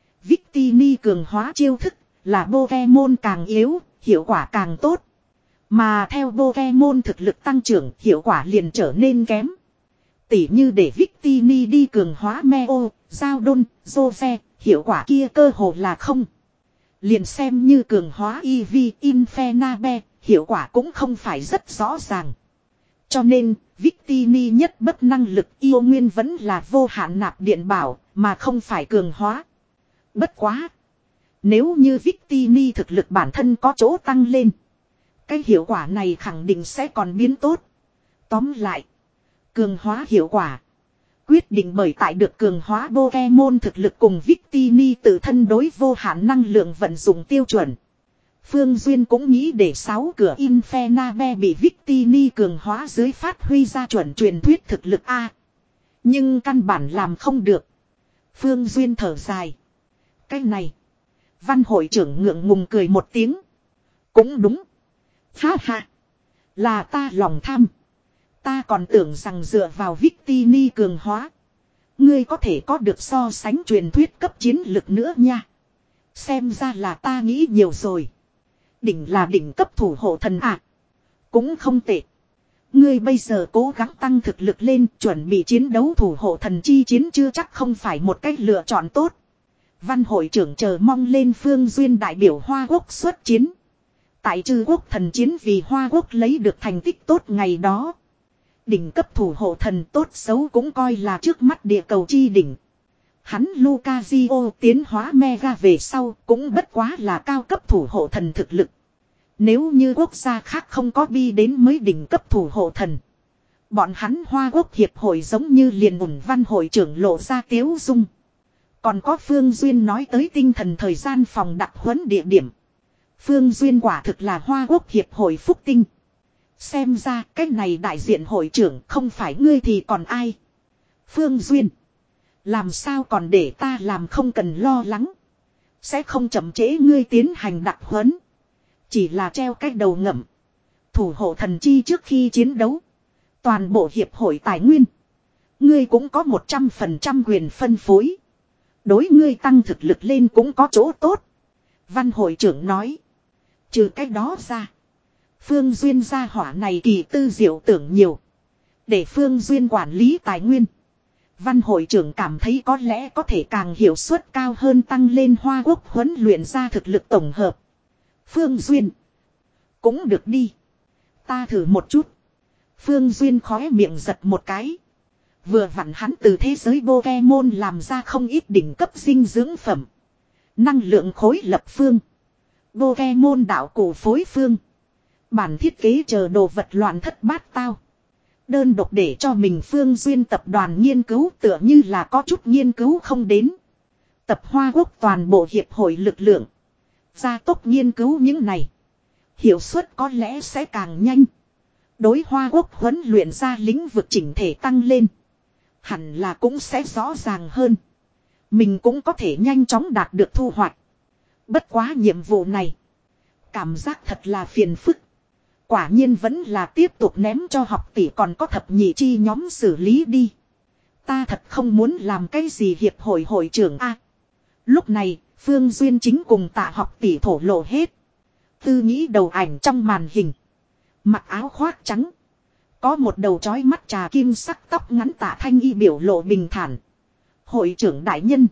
Victini cường hóa chiêu thức, là Pokemon càng yếu, hiệu quả càng tốt. Mà theo Pokemon thực lực tăng trưởng, hiệu quả liền trở nên kém. Tỉ như để Victini đi cường hóa Meo, Giao Đôn, Zoe, hiệu quả kia cơ hồ là không. Liền xem như cường hóa Eevee, Infernabe, hiệu quả cũng không phải rất rõ ràng. Cho nên, Victini nhất bất năng lực yêu nguyên vẫn là vô hạn nạp điện bảo, mà không phải cường hóa. Bất quá. Nếu như Victini thực lực bản thân có chỗ tăng lên. Cái hiệu quả này khẳng định sẽ còn biến tốt. Tóm lại. Cường hóa hiệu quả. Quyết định bởi tại được cường hóa Pokemon thực lực cùng Victini tự thân đối vô hạn năng lượng vận dụng tiêu chuẩn. Phương Duyên cũng nghĩ để sáu cửa Infernabe bị Victini cường hóa dưới phát huy ra chuẩn truyền thuyết thực lực A. Nhưng căn bản làm không được. Phương Duyên thở dài. Cái này. Văn hội trưởng ngượng ngùng cười một tiếng. Cũng đúng. Ha ha. Là ta lòng tham. Ta còn tưởng rằng dựa vào Victini cường hóa. Ngươi có thể có được so sánh truyền thuyết cấp chiến lực nữa nha. Xem ra là ta nghĩ nhiều rồi. Đỉnh là đỉnh cấp thủ hộ thần à. Cũng không tệ. Ngươi bây giờ cố gắng tăng thực lực lên, chuẩn bị chiến đấu thủ hộ thần chi chiến chưa chắc không phải một cách lựa chọn tốt. Văn hội trưởng chờ mong lên Phương Duyên đại biểu Hoa Quốc xuất chiến. Tại Trư Quốc thần chiến vì Hoa Quốc lấy được thành tích tốt ngày đó. Đỉnh cấp thủ hộ thần tốt xấu cũng coi là trước mắt địa cầu chi đỉnh. Hắn Lucazio tiến hóa Mega về sau cũng bất quá là cao cấp thủ hộ thần thực lực. Nếu như quốc gia khác không có bi đến mới đỉnh cấp thủ hộ thần. Bọn hắn Hoa Quốc hiệp hội giống như liền ủng văn hội trưởng lộ ra tiếu dung. Còn có Phương Duyên nói tới tinh thần thời gian phòng đặc huấn địa điểm. Phương Duyên quả thực là Hoa Quốc hiệp hội phúc tinh. Xem ra cái này đại diện hội trưởng không phải ngươi thì còn ai. Phương Duyên. Làm sao còn để ta làm không cần lo lắng. Sẽ không chậm trễ ngươi tiến hành đặc huấn. Chỉ là treo cái đầu ngậm. Thủ hộ thần chi trước khi chiến đấu. Toàn bộ hiệp hội tài nguyên. Ngươi cũng có một trăm phần trăm quyền phân phối. Đối ngươi tăng thực lực lên cũng có chỗ tốt. Văn hội trưởng nói. Trừ cái đó ra. Phương Duyên gia hỏa này kỳ tư diệu tưởng nhiều. Để Phương Duyên quản lý tài nguyên. Văn hội trưởng cảm thấy có lẽ có thể càng hiệu suất cao hơn tăng lên Hoa Quốc huấn luyện ra thực lực tổng hợp. Phương Duyên. Cũng được đi. Ta thử một chút. Phương Duyên khóe miệng giật một cái. Vừa vặn hắn từ thế giới Pokemon làm ra không ít đỉnh cấp dinh dưỡng phẩm. Năng lượng khối lập phương. Pokemon đạo cổ phối phương. Bản thiết kế chờ đồ vật loạn thất bát tao. Đơn độc để cho mình Phương Duyên tập đoàn nghiên cứu tựa như là có chút nghiên cứu không đến. Tập Hoa Quốc toàn bộ hiệp hội lực lượng. Gia tốc nghiên cứu những này. Hiệu suất có lẽ sẽ càng nhanh. Đối Hoa Quốc huấn luyện ra lĩnh vực chỉnh thể tăng lên. Hẳn là cũng sẽ rõ ràng hơn. Mình cũng có thể nhanh chóng đạt được thu hoạch. Bất quá nhiệm vụ này. Cảm giác thật là phiền phức. Quả nhiên vẫn là tiếp tục ném cho học tỷ còn có thập nhị chi nhóm xử lý đi. Ta thật không muốn làm cái gì hiệp hội hội trưởng a. Lúc này, Phương Duyên chính cùng Tạ học tỷ thổ lộ hết. Tư nghĩ đầu ảnh trong màn hình. Mặc áo khoác trắng. Có một đầu trói mắt trà kim sắc tóc ngắn Tạ Thanh Y biểu lộ bình thản. Hội trưởng đại nhân.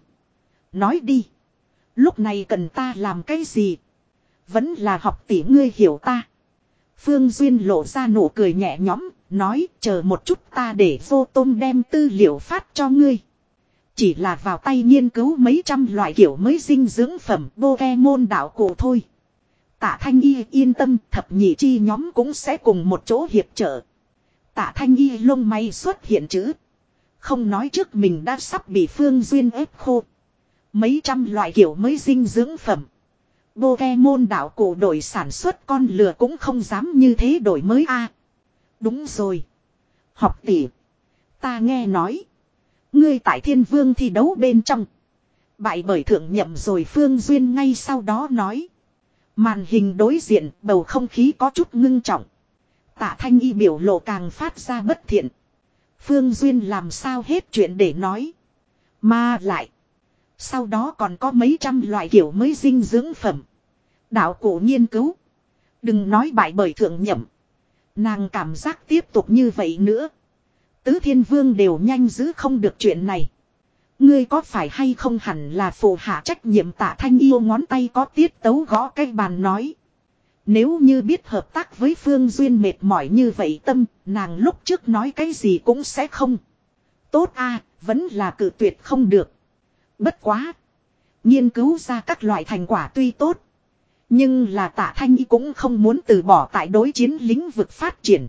Nói đi. Lúc này cần ta làm cái gì? Vẫn là học tỷ ngươi hiểu ta. Phương Duyên lộ ra nụ cười nhẹ nhõm, nói chờ một chút ta để vô tôm đem tư liệu phát cho ngươi. Chỉ là vào tay nghiên cứu mấy trăm loại kiểu mới dinh dưỡng phẩm Pokemon đạo cổ thôi. Tạ Thanh Y yên tâm, thập nhị chi nhóm cũng sẽ cùng một chỗ hiệp trợ. Tạ Thanh Y lông mày xuất hiện chữ. Không nói trước mình đã sắp bị Phương Duyên ép khô. Mấy trăm loại kiểu mới dinh dưỡng phẩm. Pokemon đạo cổ đổi sản xuất con lừa cũng không dám như thế đổi mới a. À, đúng rồi. Học tỷ. Ta nghe nói. Ngươi tại Thiên Vương thi đấu bên trong. Bại bởi thượng nhậm rồi Phương Duyên ngay sau đó nói. Màn hình đối diện bầu không khí có chút ngưng trọng. Tạ Thanh Y biểu lộ càng phát ra bất thiện. Phương Duyên làm sao hết chuyện để nói. Mà lại. Sau đó còn có mấy trăm loại kiểu mới dinh dưỡng phẩm. Đạo cổ nghiên cứu. Đừng nói bại bởi thượng nhậm. Nàng cảm giác tiếp tục như vậy nữa. Tứ Thiên Vương đều nhanh giữ không được chuyện này. Ngươi có phải hay không hẳn là phụ hạ trách nhiệm Tạ Thanh Yêu ngón tay có tiết tấu gõ cái bàn nói. Nếu như biết hợp tác với Phương Duyên mệt mỏi như vậy tâm, nàng lúc trước nói cái gì cũng sẽ không. Tốt a, vẫn là cự tuyệt không được. Bất quá. Nghiên cứu ra các loại thành quả tuy tốt. Nhưng là Tạ Thanh Y cũng không muốn từ bỏ tại đối chiến lĩnh vực phát triển.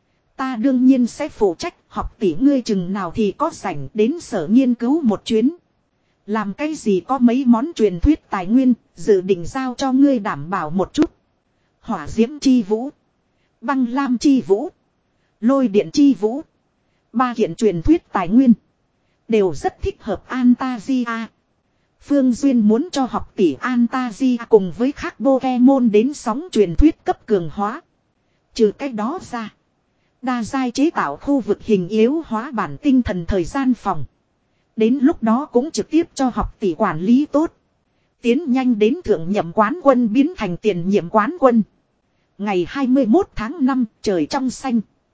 Ta đương nhiên sẽ phụ trách học tỷ ngươi chừng nào thì có rảnh đến sở nghiên cứu một chuyến. Làm cái gì có mấy món truyền thuyết tài nguyên, dự định giao cho ngươi đảm bảo một chút. Hỏa diễm chi vũ, băng lam chi vũ, lôi điện chi vũ. Ba kiện truyền thuyết tài nguyên. Đều rất thích hợp Antasia. Phương Duyên muốn cho học tỷ Antasia cùng với khác Pokemon đến sóng truyền thuyết cấp cường hóa. Trừ cái đó ra. Đa giai chế tạo khu vực hình yếu hóa bản tinh thần thời gian phòng. Đến lúc đó cũng trực tiếp cho học tỷ quản lý tốt. Tiến nhanh đến thượng nhậm quán quân biến thành tiền nhiệm quán quân. Ngày hai mươi mốt tháng năm trời trong xanh.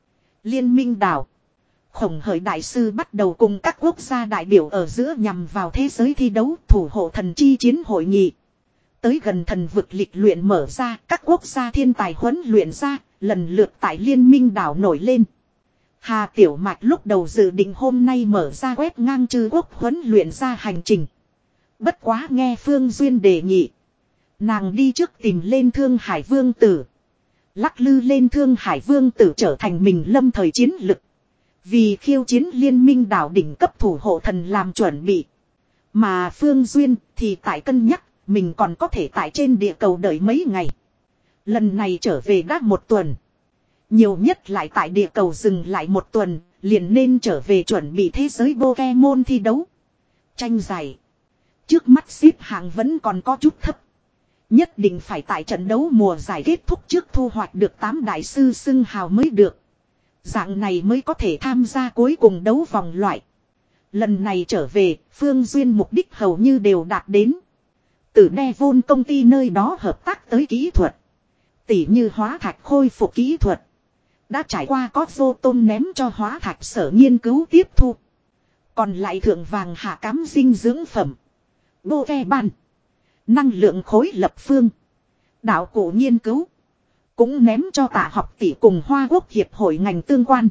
Liên minh đảo. Khổng Hởi đại sư bắt đầu cùng các quốc gia đại biểu ở giữa nhằm vào thế giới thi đấu thủ hộ thần chi chiến hội nghị. Tới gần thần vực lịch luyện mở ra, các quốc gia thiên tài huấn luyện ra, lần lượt tại liên minh đảo nổi lên. Hà Tiểu Mạch lúc đầu dự định hôm nay mở ra quét ngang chư quốc huấn luyện ra hành trình. Bất quá nghe Phương Duyên đề nghị. Nàng đi trước tìm lên Thương Hải Vương Tử. Lắc lư lên Thương Hải Vương Tử trở thành mình lâm thời chiến lực. Vì khiêu chiến liên minh đảo đỉnh cấp thủ hộ thần làm chuẩn bị. Mà Phương Duyên thì tại cân nhắc mình còn có thể tại trên địa cầu đợi mấy ngày. Lần này trở về đã một tuần. Nhiều nhất lại tại địa cầu dừng lại một tuần, liền nên trở về chuẩn bị thế giới Pokemon thi đấu. Tranh giải. Trước mắt xếp hạng vẫn còn có chút thấp. Nhất định phải tại trận đấu mùa giải kết thúc trước thu hoạch được tám đại sư xưng hào mới được. Dạng này mới có thể tham gia cuối cùng đấu vòng loại. Lần này trở về, Phương Duyên mục đích hầu như đều đạt đến. Từ Devon công ty nơi đó hợp tác tới kỹ thuật. Tỉ như hóa thạch khôi phục kỹ thuật. Đã trải qua có vô tôm ném cho hóa thạch sở nghiên cứu tiếp thu. Còn lại thượng vàng hạ cám dinh dưỡng phẩm. Bô ve ban. Năng lượng khối lập phương. Đạo cụ nghiên cứu. Cũng ném cho Tạ Học Tỷ cùng Hoa Quốc Hiệp hội ngành tương quan.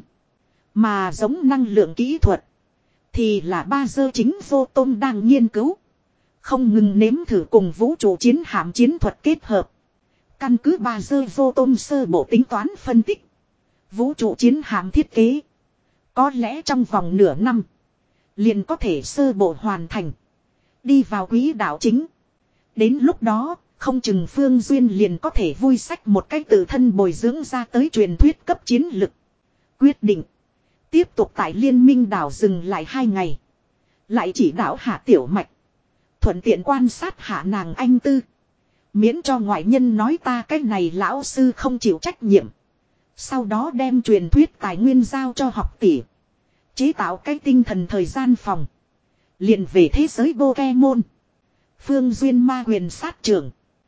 Mà giống năng lượng kỹ thuật. Thì là ba dơ chính vô tôm đang nghiên cứu. Không ngừng nếm thử cùng vũ trụ chiến hạm chiến thuật kết hợp. Căn cứ ba dơ vô tôm sơ bộ tính toán phân tích. Vũ trụ chiến hạm thiết kế. Có lẽ trong vòng nửa năm. Liền có thể sơ bộ hoàn thành. Đi vào quỹ đạo chính. Đến lúc đó, không chừng Phương Duyên liền có thể vui sách một cách tự thân bồi dưỡng ra tới truyền thuyết cấp chiến lực. Quyết định. Tiếp tục tại liên minh đảo dừng lại hai ngày. Lại chỉ đảo Hạ Tiểu Mạch. Thuận tiện quan sát hạ nàng anh tư. Miễn cho ngoại nhân nói ta cái này lão sư không chịu trách nhiệm. Sau đó đem truyền thuyết tài nguyên giao cho học tỷ. Chế tạo cái tinh thần thời gian phòng. Liền về thế giới Pokemon. Phương Duyên ma quyền sát trưởng.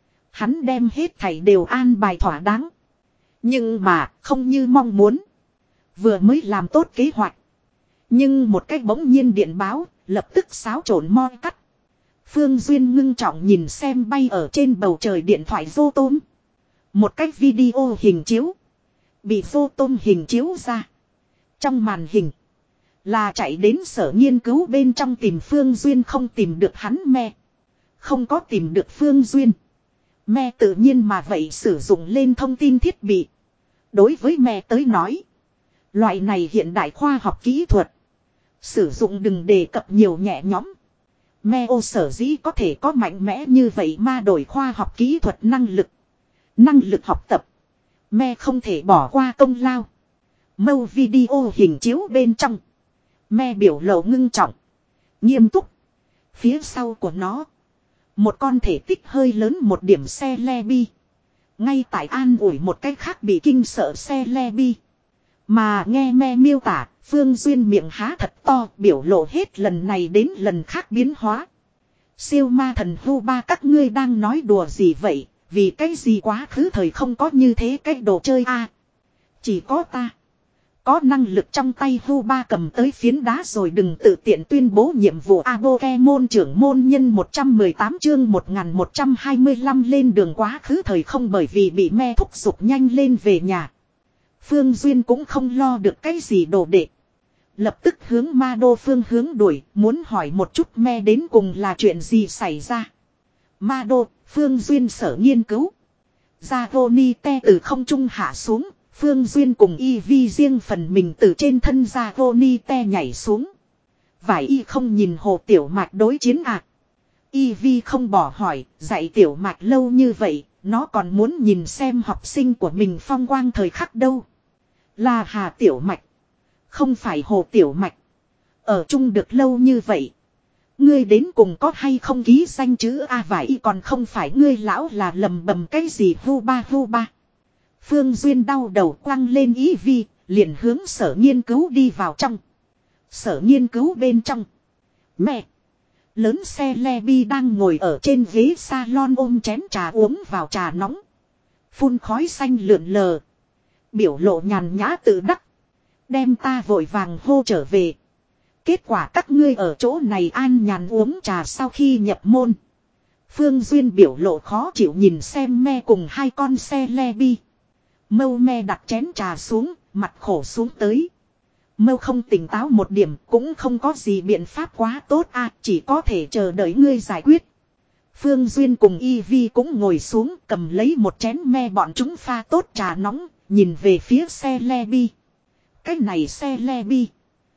Hắn đem hết thảy đều an bài thỏa đáng. Nhưng mà không như mong muốn. Vừa mới làm tốt kế hoạch. Nhưng một cách bỗng nhiên điện báo lập tức xáo trộn mo cắt. Phương Duyên ngưng trọng nhìn xem bay ở trên bầu trời điện thoại vô tôm. Một cách video hình chiếu. Bị vô tôm hình chiếu ra. Trong màn hình. Là chạy đến sở nghiên cứu bên trong tìm Phương Duyên không tìm được hắn me. Không có tìm được Phương Duyên. Me tự nhiên mà vậy sử dụng lên thông tin thiết bị. Đối với me tới nói. Loại này hiện đại khoa học kỹ thuật. Sử dụng đừng đề cập nhiều nhẹ nhõm. Me ô sở dĩ có thể có mạnh mẽ như vậy mà đổi khoa học kỹ thuật năng lực. Năng lực học tập. Me không thể bỏ qua công lao. Mâu video hình chiếu bên trong. Me biểu lộ ngưng trọng. Nghiêm túc. Phía sau của nó. Một con thể tích hơi lớn một điểm xe le bi. Ngay tại an ủi một cách khác bị kinh sợ xe le bi. Mà nghe me miêu tả, Phương Duyên miệng há thật to biểu lộ hết lần này đến lần khác biến hóa. Siêu ma thần hưu ba các ngươi đang nói đùa gì vậy, vì cái gì quá khứ thời không có như thế cái đồ chơi a Chỉ có ta. Có năng lực trong tay hưu ba cầm tới phiến đá rồi đừng tự tiện tuyên bố nhiệm vụ A Pokemon trưởng môn nhân một trăm mười tám chương một nghìn một trăm hai mươi lăm lên đường quá khứ thời không bởi vì bị me thúc giục nhanh lên về nhà. Phương Duyên cũng không lo được cái gì đồ đệ. Lập tức hướng ma đô phương hướng đuổi, muốn hỏi một chút me đến cùng là chuyện gì xảy ra. Ma đô, Phương Duyên sở nghiên cứu. Zagonite từ không trung hạ xuống, Phương Duyên cùng y vi riêng phần mình từ trên thân Zagonite nhảy xuống. Vải y không nhìn hồ tiểu mạch đối chiến à. Y vi không bỏ hỏi, dạy tiểu mạch lâu như vậy, nó còn muốn nhìn xem học sinh của mình phong quang thời khắc đâu. Là Hà Tiểu Mạch. Không phải Hồ Tiểu Mạch. Ở chung được lâu như vậy. Ngươi đến cùng có hay không ký danh chữ A vải còn không phải ngươi lão là lầm bầm cái gì hu ba hu ba. Phương Duyên đau đầu quăng lên ý vi, liền hướng sở nghiên cứu đi vào trong. Sở nghiên cứu bên trong. Mẹ. Lớn xe Lebi đang ngồi ở trên ghế salon ôm chén trà uống vào trà nóng. Phun khói xanh lượn lờ. Biểu lộ nhàn nhã tự đắc. Đem ta vội vàng hô trở về. Kết quả các ngươi ở chỗ này an nhàn uống trà sau khi nhập môn. Phương Duyên biểu lộ khó chịu nhìn xem me cùng hai con xe le bi. Mâu me đặt chén trà xuống, mặt khổ xuống tới. Mâu không tỉnh táo một điểm, cũng không có gì biện pháp quá tốt à, chỉ có thể chờ đợi ngươi giải quyết. Phương Duyên cùng Y Vi cũng ngồi xuống, cầm lấy một chén me bọn chúng pha tốt trà nóng, nhìn về phía xe le bi. Cái này xe le bi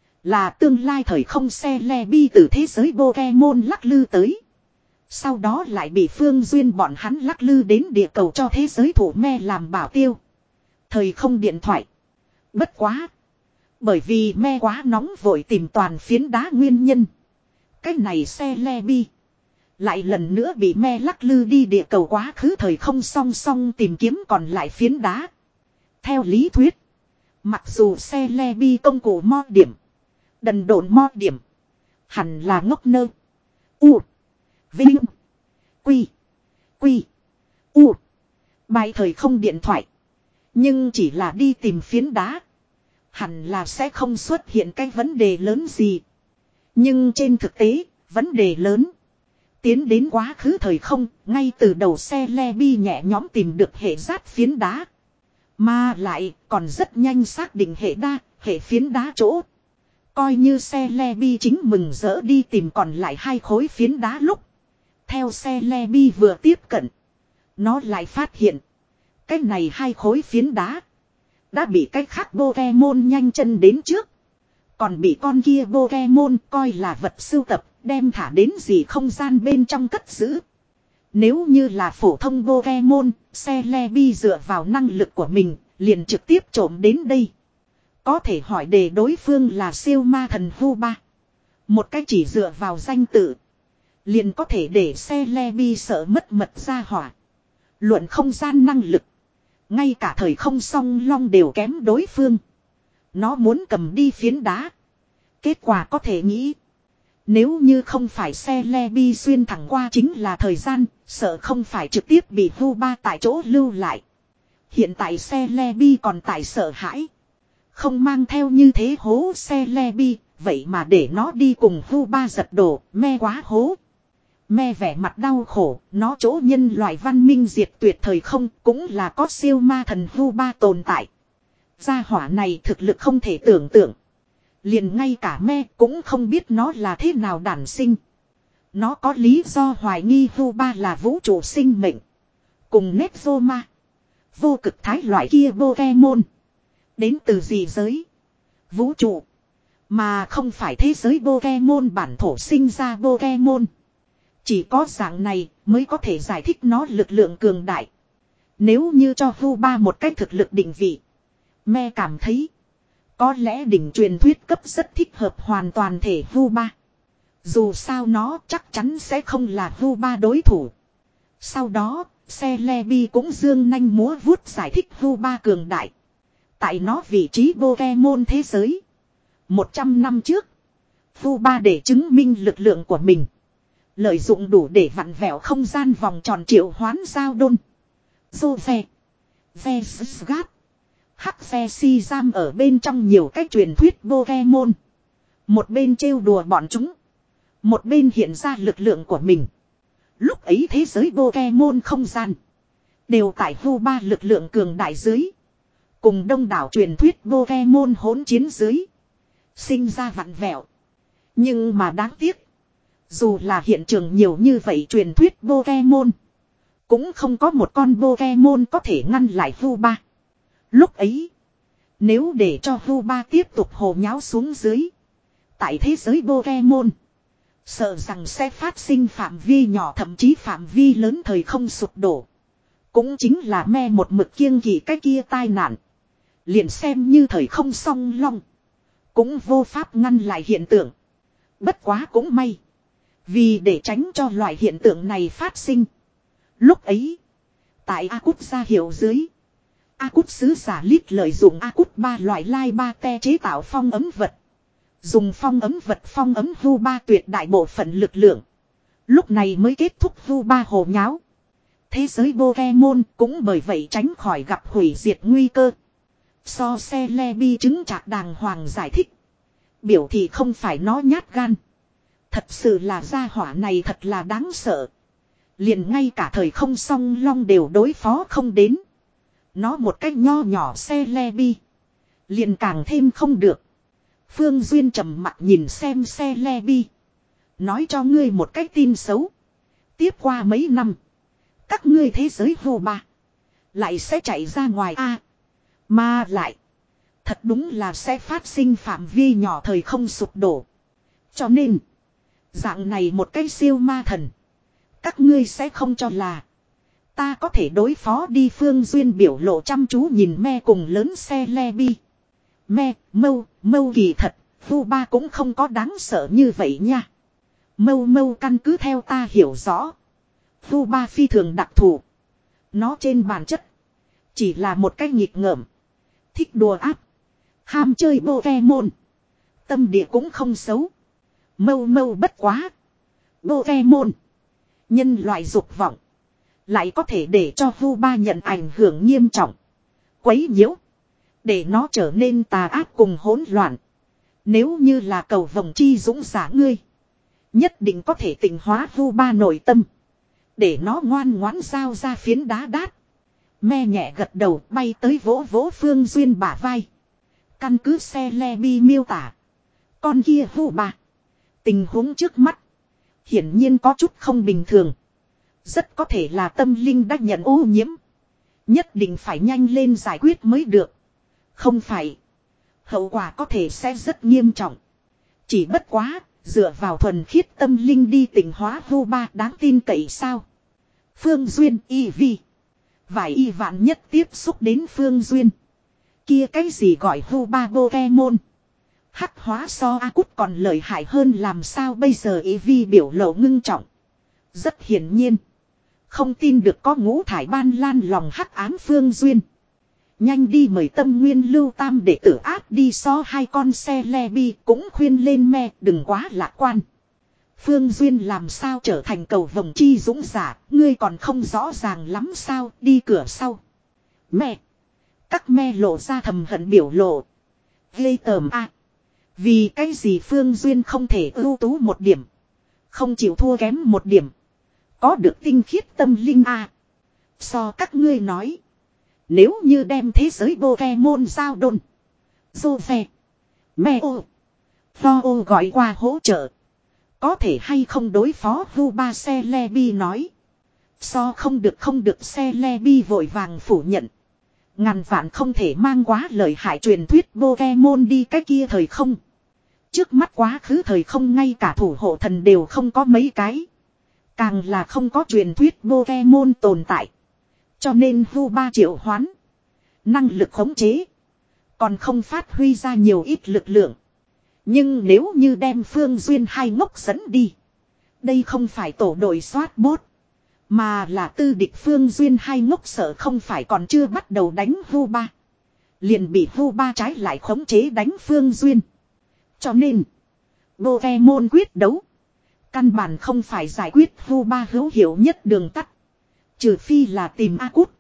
là tương lai thời không xe le bi từ thế giới Pokemon lắc lư tới. Sau đó lại bị Phương Duyên bọn hắn lắc lư đến địa cầu cho thế giới thủ me làm bảo tiêu. Thời không điện thoại. Bất quá. Bởi vì me quá nóng vội tìm toàn phiến đá nguyên nhân. Cái này xe le bi lại lần nữa bị me lắc lư đi địa cầu quá khứ thời không song song tìm kiếm còn lại phiến đá. Theo lý thuyết. Mặc dù xe le bi công cụ mo điểm. Đần độn mo điểm. Hẳn là ngốc nơ. U. Vinh. Quy. Quy. U. Bài thời không điện thoại. Nhưng chỉ là đi tìm phiến đá. Hẳn là sẽ không xuất hiện cái vấn đề lớn gì. Nhưng trên thực tế, vấn đề lớn. Tiến đến quá khứ thời không, ngay từ đầu xe le bi nhẹ nhõm tìm được hệ rát phiến đá. Mà lại còn rất nhanh xác định hệ đa, hệ phiến đá chỗ. Coi như xe le bi chính mừng rỡ đi tìm còn lại hai khối phiến đá lúc. Theo xe le bi vừa tiếp cận. Nó lại phát hiện. Cái này hai khối phiến đá. Đã bị cái khác Pokemon nhanh chân đến trước. Còn bị con kia Pokemon coi là vật sưu tập. Đem thả đến gì không gian bên trong cất giữ. Nếu như là phổ thông Pokemon. Xe le bi dựa vào năng lực của mình. Liền trực tiếp trộm đến đây. Có thể hỏi đề đối phương là siêu ma thần Hu Ba. Một cái chỉ dựa vào danh tự. Liền có thể để xe le bi sợ mất mật ra hỏa. Luận không gian năng lực. Ngay cả thời không song long đều kém đối phương. Nó muốn cầm đi phiến đá. Kết quả có thể nghĩ. Nếu như không phải xe le bi xuyên thẳng qua chính là thời gian. Sợ không phải trực tiếp bị Hu Ba tại chỗ lưu lại. Hiện tại xe le bi còn tại sợ hãi. Không mang theo như thế hố xe le bi. Vậy mà để nó đi cùng Hu Ba giật đổ. Me quá hố. Me vẻ mặt đau khổ, nó chỗ nhân loại văn minh diệt tuyệt thời không cũng là có siêu ma thần Hu Ba tồn tại. Gia hỏa này thực lực không thể tưởng tượng. Liền ngay cả me cũng không biết nó là thế nào đản sinh. Nó có lý do hoài nghi Hu Ba là vũ trụ sinh mệnh. Cùng Nexoma. Vô cực thái loại kia Pokemon. Đến từ gì giới? Vũ trụ. Mà không phải thế giới Pokemon bản thổ sinh ra Pokemon. Chỉ có dạng này mới có thể giải thích nó lực lượng cường đại. Nếu như cho Hu Ba một cách thực lực định vị. Me cảm thấy. Có lẽ đỉnh truyền thuyết cấp rất thích hợp hoàn toàn thể Hu Ba. Dù sao nó chắc chắn sẽ không là Hu Ba đối thủ. Sau đó, xe le bi cũng dương nanh múa vuốt giải thích Hu Ba cường đại. Tại nó vị trí Pokemon thế giới. Một trăm năm trước. Hu Ba để chứng minh lực lượng của mình. Lợi dụng đủ để vặn vẹo không gian vòng tròn triệu hoán giao đôn. Dô ve. Ve sgat. Hắc ve si giam ở bên trong nhiều cách truyền thuyết Pokemon. Một bên trêu đùa bọn chúng. Một bên hiện ra lực lượng của mình. Lúc ấy thế giới Pokemon không gian. Đều tại Hu Ba lực lượng cường đại dưới. Cùng đông đảo truyền thuyết Pokemon hỗn chiến dưới. Sinh ra vặn vẹo. Nhưng mà đáng tiếc. Dù là hiện trường nhiều như vậy truyền thuyết Pokemon. Cũng không có một con Pokemon có thể ngăn lại Hu Ba. Lúc ấy. Nếu để cho Hu Ba tiếp tục hồ nháo xuống dưới. Tại thế giới Pokemon. Sợ rằng sẽ phát sinh phạm vi nhỏ thậm chí phạm vi lớn thời không sụp đổ. Cũng chính là me một mực kiêng kỵ cái kia tai nạn. Liền xem như thời không song long. Cũng vô pháp ngăn lại hiện tượng. Bất quá cũng may. Vì để tránh cho loại hiện tượng này phát sinh. Lúc ấy. Tại A-Cút ra hiệu dưới. A-Cút sứ giả lít lợi dụng A-Cút ba loại lai ba te chế tạo phong ấm vật. Dùng phong ấm vật phong ấm Hu Ba tuyệt đại bộ phận lực lượng. Lúc này mới kết thúc Hu Ba hồ nháo. Thế giới Pokemon cũng bởi vậy tránh khỏi gặp hủy diệt nguy cơ. So xe le bi chứng chạc đàng hoàng giải thích. Biểu thị không phải nó nhát gan. Thật sự là gia hỏa này thật là đáng sợ. Liền ngay cả thời không song long đều đối phó không đến. Nó một cách nho nhỏ xe le bi. Liền càng thêm không được. Phương Duyên trầm mặt nhìn xem xe le bi. Nói cho ngươi một cách tin xấu. Tiếp qua mấy năm. Các ngươi thế giới vô ba. Lại sẽ chạy ra ngoài a Mà lại. Thật đúng là sẽ phát sinh phạm vi nhỏ thời không sụp đổ. Cho nên. Dạng này một cái siêu ma thần. Các ngươi sẽ không cho là. Ta có thể đối phó đi. Phương Duyên biểu lộ chăm chú nhìn me cùng lớn xe le bi. Me, mâu, mâu kỳ thật. Vu ba cũng không có đáng sợ như vậy nha. Mâu mâu căn cứ theo ta hiểu rõ. Vu ba phi thường đặc thù. Nó trên bản chất. Chỉ là một cái nghịch ngợm. Thích đùa áp. Ham chơi Pokemon. Tâm địa cũng không xấu. Mâu mâu bất quá. Pokemon. Nhân loại dục vọng. Lại có thể để cho Vu ba nhận ảnh hưởng nghiêm trọng. Quấy nhiễu. Để nó trở nên tà ác cùng hỗn loạn. Nếu như là cầu vồng chi dũng giả ngươi. Nhất định có thể tỉnh hóa Vu ba nội tâm. Để nó ngoan ngoãn giao ra phiến đá đát. Me nhẹ gật đầu bay tới vỗ vỗ Phương Duyên bả vai. Căn cứ xe le bi miêu tả. Con kia Vu ba. Tình huống trước mắt. Hiển nhiên có chút không bình thường. Rất có thể là tâm linh đã nhận ô nhiễm. Nhất định phải nhanh lên giải quyết mới được. Không phải. Hậu quả có thể sẽ rất nghiêm trọng. Chỉ bất quá. Dựa vào thuần khiết tâm linh đi tỉnh hóa Vu ba đáng tin cậy sao. Phương Duyên y vi. Vài y vạn nhất tiếp xúc đến Phương Duyên. Kia cái gì gọi Vu ba Pokemon. Hắc hóa so A Cút còn lợi hại hơn làm sao bây giờ y vi biểu lộ ngưng trọng. Rất hiển nhiên. Không tin được có ngũ thải ban lan lòng hắc ám Phương Duyên. Nhanh đi mời Tâm Nguyên Lưu Tam để tử áp đi so hai con xe le bi cũng khuyên lên me đừng quá lạc quan. Phương Duyên làm sao trở thành cầu vồng chi dũng giả, ngươi còn không rõ ràng lắm sao, đi cửa sau. Mẹ! Các me lộ ra thầm hận biểu lộ. Ghê tởm a. Vì cái gì Phương Duyên không thể ưu tú một điểm. Không chịu thua kém một điểm. Có được tinh khiết tâm linh a. So các ngươi nói. Nếu như đem thế giới Pokemon giao đồn. Joe. Meo. Tho gọi qua hỗ trợ. Có thể hay không đối phó Vu ba xe le bi nói. So không được không được xe le bi vội vàng phủ nhận. Ngàn vạn không thể mang quá lời hại truyền thuyết Pokemon đi cái kia thời không. Trước mắt quá khứ thời không ngay cả thủ hộ thần đều không có mấy cái. Càng là không có truyền thuyết Pokemon tồn tại. Cho nên Vu ba triệu hoán. Năng lực khống chế. Còn không phát huy ra nhiều ít lực lượng. Nhưng nếu như đem Phương Duyên hai ngốc dẫn đi. Đây không phải tổ đội soát bốt. Mà là tư địch Phương Duyên hai ngốc sợ không phải còn chưa bắt đầu đánh Vu ba. Liền bị Vu ba trái lại khống chế đánh Phương Duyên. Cho nên. Pokemon quyết đấu. Căn bản không phải giải quyết Vu ba hữu hiệu nhất đường tắt. Trừ phi là tìm A Cút.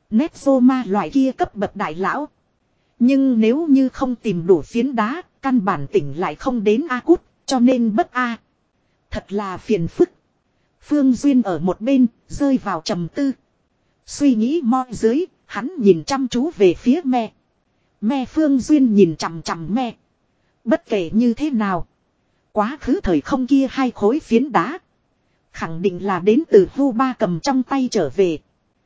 Nexoma loại kia cấp bậc đại lão. Nhưng nếu như không tìm đủ phiến đá. Căn bản tỉnh lại không đến A Cút. Cho nên bất A. Thật là phiền phức. Phương Duyên ở một bên. Rơi vào trầm tư. Suy nghĩ moi dưới. Hắn nhìn chăm chú về phía me. Me Phương Duyên nhìn chằm chằm me. Bất kể như thế nào. Quá khứ thời không kia hai khối phiến đá. Khẳng định là đến từ Vu ba cầm trong tay trở về.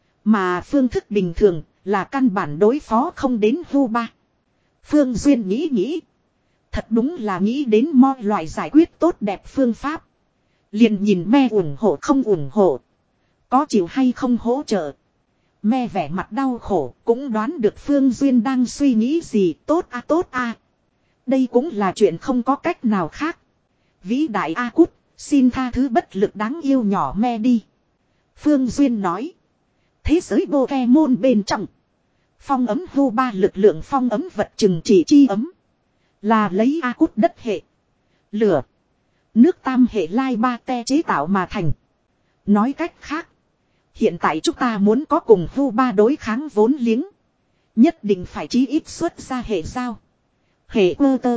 Mà phương thức bình thường là căn bản đối phó không đến Vu ba. Phương Duyên nghĩ nghĩ. Thật đúng là nghĩ đến mọi loại giải quyết tốt đẹp phương pháp. Liền nhìn me ủng hộ không ủng hộ. Có chịu hay không hỗ trợ. Me vẻ mặt đau khổ cũng đoán được Phương Duyên đang suy nghĩ gì tốt a tốt a. Đây cũng là chuyện không có cách nào khác. Vĩ đại A Cút, xin tha thứ bất lực đáng yêu nhỏ me đi. Phương Duyên nói. Thế giới Pokemon bên trong. Phong ấm Vu ba lực lượng phong ấm vật chừng chỉ chi ấm. Là lấy A Cút đất hệ. Lửa. Nước tam hệ lai ba te chế tạo mà thành. Nói cách khác. Hiện tại chúng ta muốn có cùng Vu ba đối kháng vốn liếng. Nhất định phải chí ít xuất ra hệ dao. Hệ cơ tơ.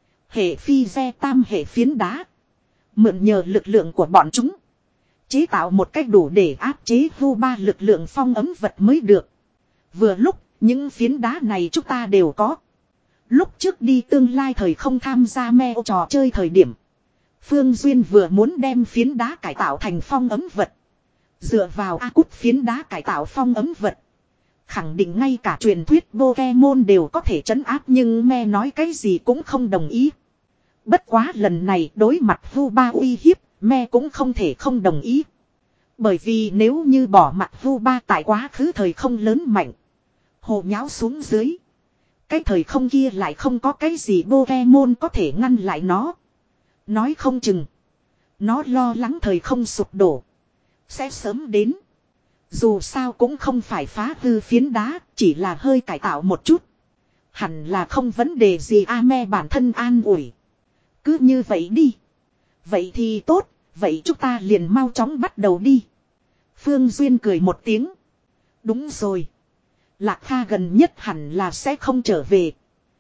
Hệ phi xe tam hệ phiến đá. Mượn nhờ lực lượng của bọn chúng. Chế tạo một cách đủ để áp chế vu ba lực lượng phong ấm vật mới được. Vừa lúc, những phiến đá này chúng ta đều có. Lúc trước đi tương lai thời không tham gia me trò chơi thời điểm. Phương Duyên vừa muốn đem phiến đá cải tạo thành phong ấm vật. Dựa vào A Cút phiến đá cải tạo phong ấm vật. Khẳng định ngay cả truyền thuyết Pokemon đều có thể trấn áp, nhưng me nói cái gì cũng không đồng ý. Bất quá lần này đối mặt vu ba uy hiếp, me cũng không thể không đồng ý. Bởi vì nếu như bỏ mặt vu ba tại quá khứ thời không lớn mạnh. Hồ nháo xuống dưới. Cái thời không kia lại không có cái gì Pokemon có thể ngăn lại nó. Nói không chừng. Nó lo lắng thời không sụp đổ. Sẽ sớm đến. Dù sao cũng không phải phá hư phiến đá. Chỉ là hơi cải tạo một chút. Hẳn là không vấn đề gì. Ame bản thân an ủi. Cứ như vậy đi. Vậy thì tốt. Vậy chúng ta liền mau chóng bắt đầu đi. Phương Duyên cười một tiếng. Đúng rồi. Lạc Kha gần nhất hẳn là sẽ không trở về.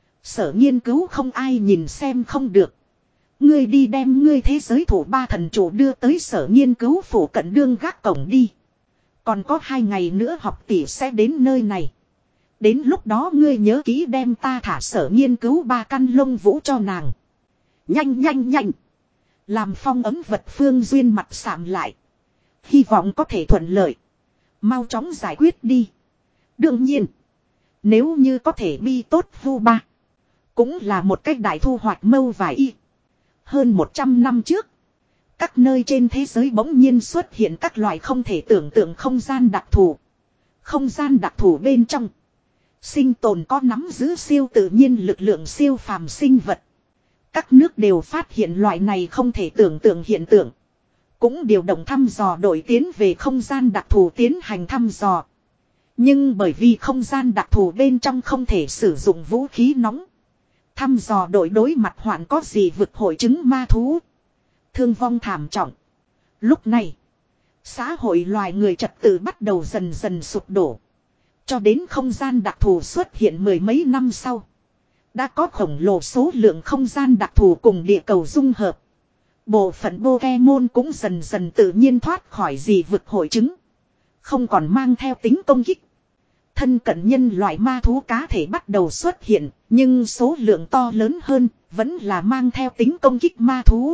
Sở nghiên cứu không ai nhìn xem không được. Ngươi đi đem ngươi thế giới thủ ba thần chủ đưa tới sở nghiên cứu phủ cận đương gác cổng đi. Còn có hai ngày nữa học tỷ sẽ đến nơi này. Đến lúc đó ngươi nhớ kỹ đem ta thả sở nghiên cứu ba căn lông vũ cho nàng. Nhanh nhanh nhanh. Làm phong ấm vật Phương Duyên mặt sạm lại. Hy vọng có thể thuận lợi. Mau chóng giải quyết đi. Đương nhiên. Nếu như có thể bi tốt vu ba. Cũng là một cách đại thu hoạch mâu vải y. Hơn một trăm năm trước. Các nơi trên thế giới bỗng nhiên xuất hiện các loại không thể tưởng tượng không gian đặc thù. Không gian đặc thù bên trong. Sinh tồn có nắm giữ siêu tự nhiên lực lượng siêu phàm sinh vật. Các nước đều phát hiện loại này không thể tưởng tượng hiện tượng. Cũng điều động thăm dò đội tiến về không gian đặc thù tiến hành thăm dò. Nhưng bởi vì không gian đặc thù bên trong không thể sử dụng vũ khí nóng. Thăm dò đội đối mặt hoạn có gì vực hội chứng ma thú. Thương vong thảm trọng. Lúc này, xã hội loài người trật tự bắt đầu dần dần sụp đổ. Cho đến không gian đặc thù xuất hiện mười mấy năm sau. Đã có khổng lồ số lượng không gian đặc thù cùng địa cầu dung hợp. Bộ phận Pokemon cũng dần dần tự nhiên thoát khỏi gì vực hội chứng. Không còn mang theo tính công kích. Thân cận nhân loại ma thú cá thể bắt đầu xuất hiện, nhưng số lượng to lớn hơn, vẫn là mang theo tính công kích ma thú.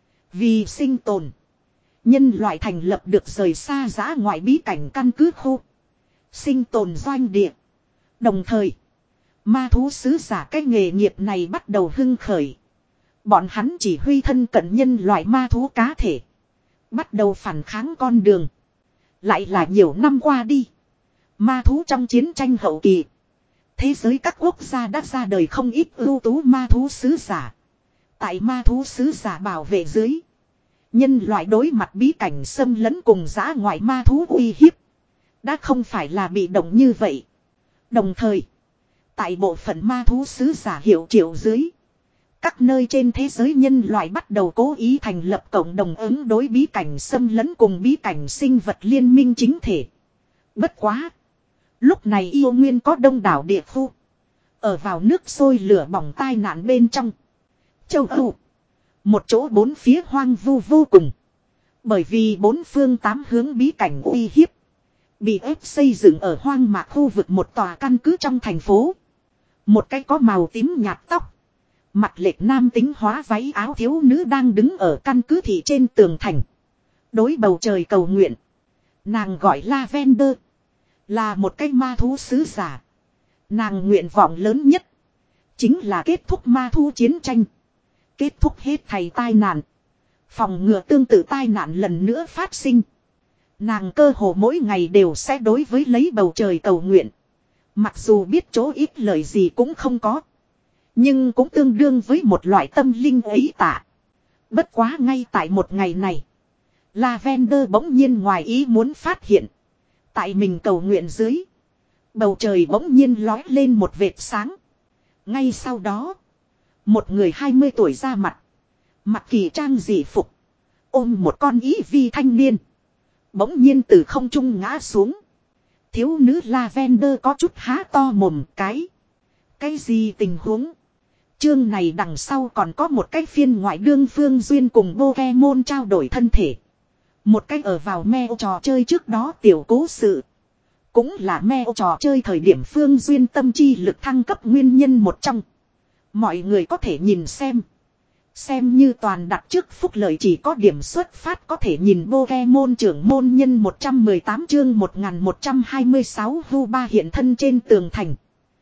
Vì sinh tồn, nhân loại thành lập được rời xa dã ngoại bí cảnh căn cứ khu. Sinh tồn doanh địa. Đồng thời, ma thú sứ giả cái nghề nghiệp này bắt đầu hưng khởi. Bọn hắn chỉ huy thân cận nhân loại ma thú cá thể. Bắt đầu phản kháng con đường. Lại là nhiều năm qua đi. Ma thú trong chiến tranh hậu kỳ. Thế giới các quốc gia đã ra đời không ít ưu tú ma thú sứ giả. Tại ma thú sứ giả bảo vệ dưới. Nhân loại đối mặt bí cảnh xâm lấn cùng dã ngoại ma thú uy hiếp. Đã không phải là bị động như vậy. Đồng thời. Tại bộ phận ma thú sứ giả hiệu triệu dưới. Các nơi trên thế giới nhân loại bắt đầu cố ý thành lập cộng đồng ứng đối bí cảnh xâm lấn cùng bí cảnh sinh vật liên minh chính thể. Bất quá. Lúc này yêu nguyên có đông đảo địa khu. Ở vào nước sôi lửa bỏng tai nạn bên trong. Châu Âu. Một chỗ bốn phía hoang vu vô cùng. Bởi vì bốn phương tám hướng bí cảnh uy hiếp. Bị ép xây dựng ở hoang mạc khu vực một tòa căn cứ trong thành phố. Một cái có màu tím nhạt tóc. Mặt lệch nam tính hóa váy áo thiếu nữ đang đứng ở căn cứ thị trên tường thành. Đối bầu trời cầu nguyện. Nàng gọi Lavender. Là một cái ma thú sứ giả. Nàng nguyện vọng lớn nhất. Chính là kết thúc ma thú chiến tranh. Kết thúc hết thầy tai nạn. Phòng ngừa tương tự tai nạn lần nữa phát sinh. Nàng cơ hồ mỗi ngày đều sẽ đối với lấy bầu trời cầu nguyện. Mặc dù biết chỗ ít lời gì cũng không có. Nhưng cũng tương đương với một loại tâm linh ấy tạ. Bất quá ngay tại một ngày này. Lavender bỗng nhiên ngoài ý muốn phát hiện. Tại mình cầu nguyện dưới. Bầu trời bỗng nhiên lói lên một vệt sáng. Ngay sau đó. Một người hai mươi tuổi ra mặt. Mặc kỳ trang dị phục. Ôm một con ý vi thanh niên. Bỗng nhiên từ không trung ngã xuống. Thiếu nữ Lavender có chút há to mồm cái. Cái gì tình huống? Chương này đằng sau còn có một cái phiên ngoại đương Phương Duyên cùng Pokemon trao đổi thân thể. Một cách ở vào meo trò chơi trước đó tiểu cố sự. Cũng là meo trò chơi thời điểm Phương Duyên tâm chi lực thăng cấp nguyên nhân một trong. Mọi người có thể nhìn xem. Xem như toàn đặt trước phúc lợi chỉ có điểm xuất phát có thể nhìn Pokemon trưởng môn nhân một trăm mười tám chương một nghìn một trăm hai mươi sáu Vu Ba hiện thân trên tường thành.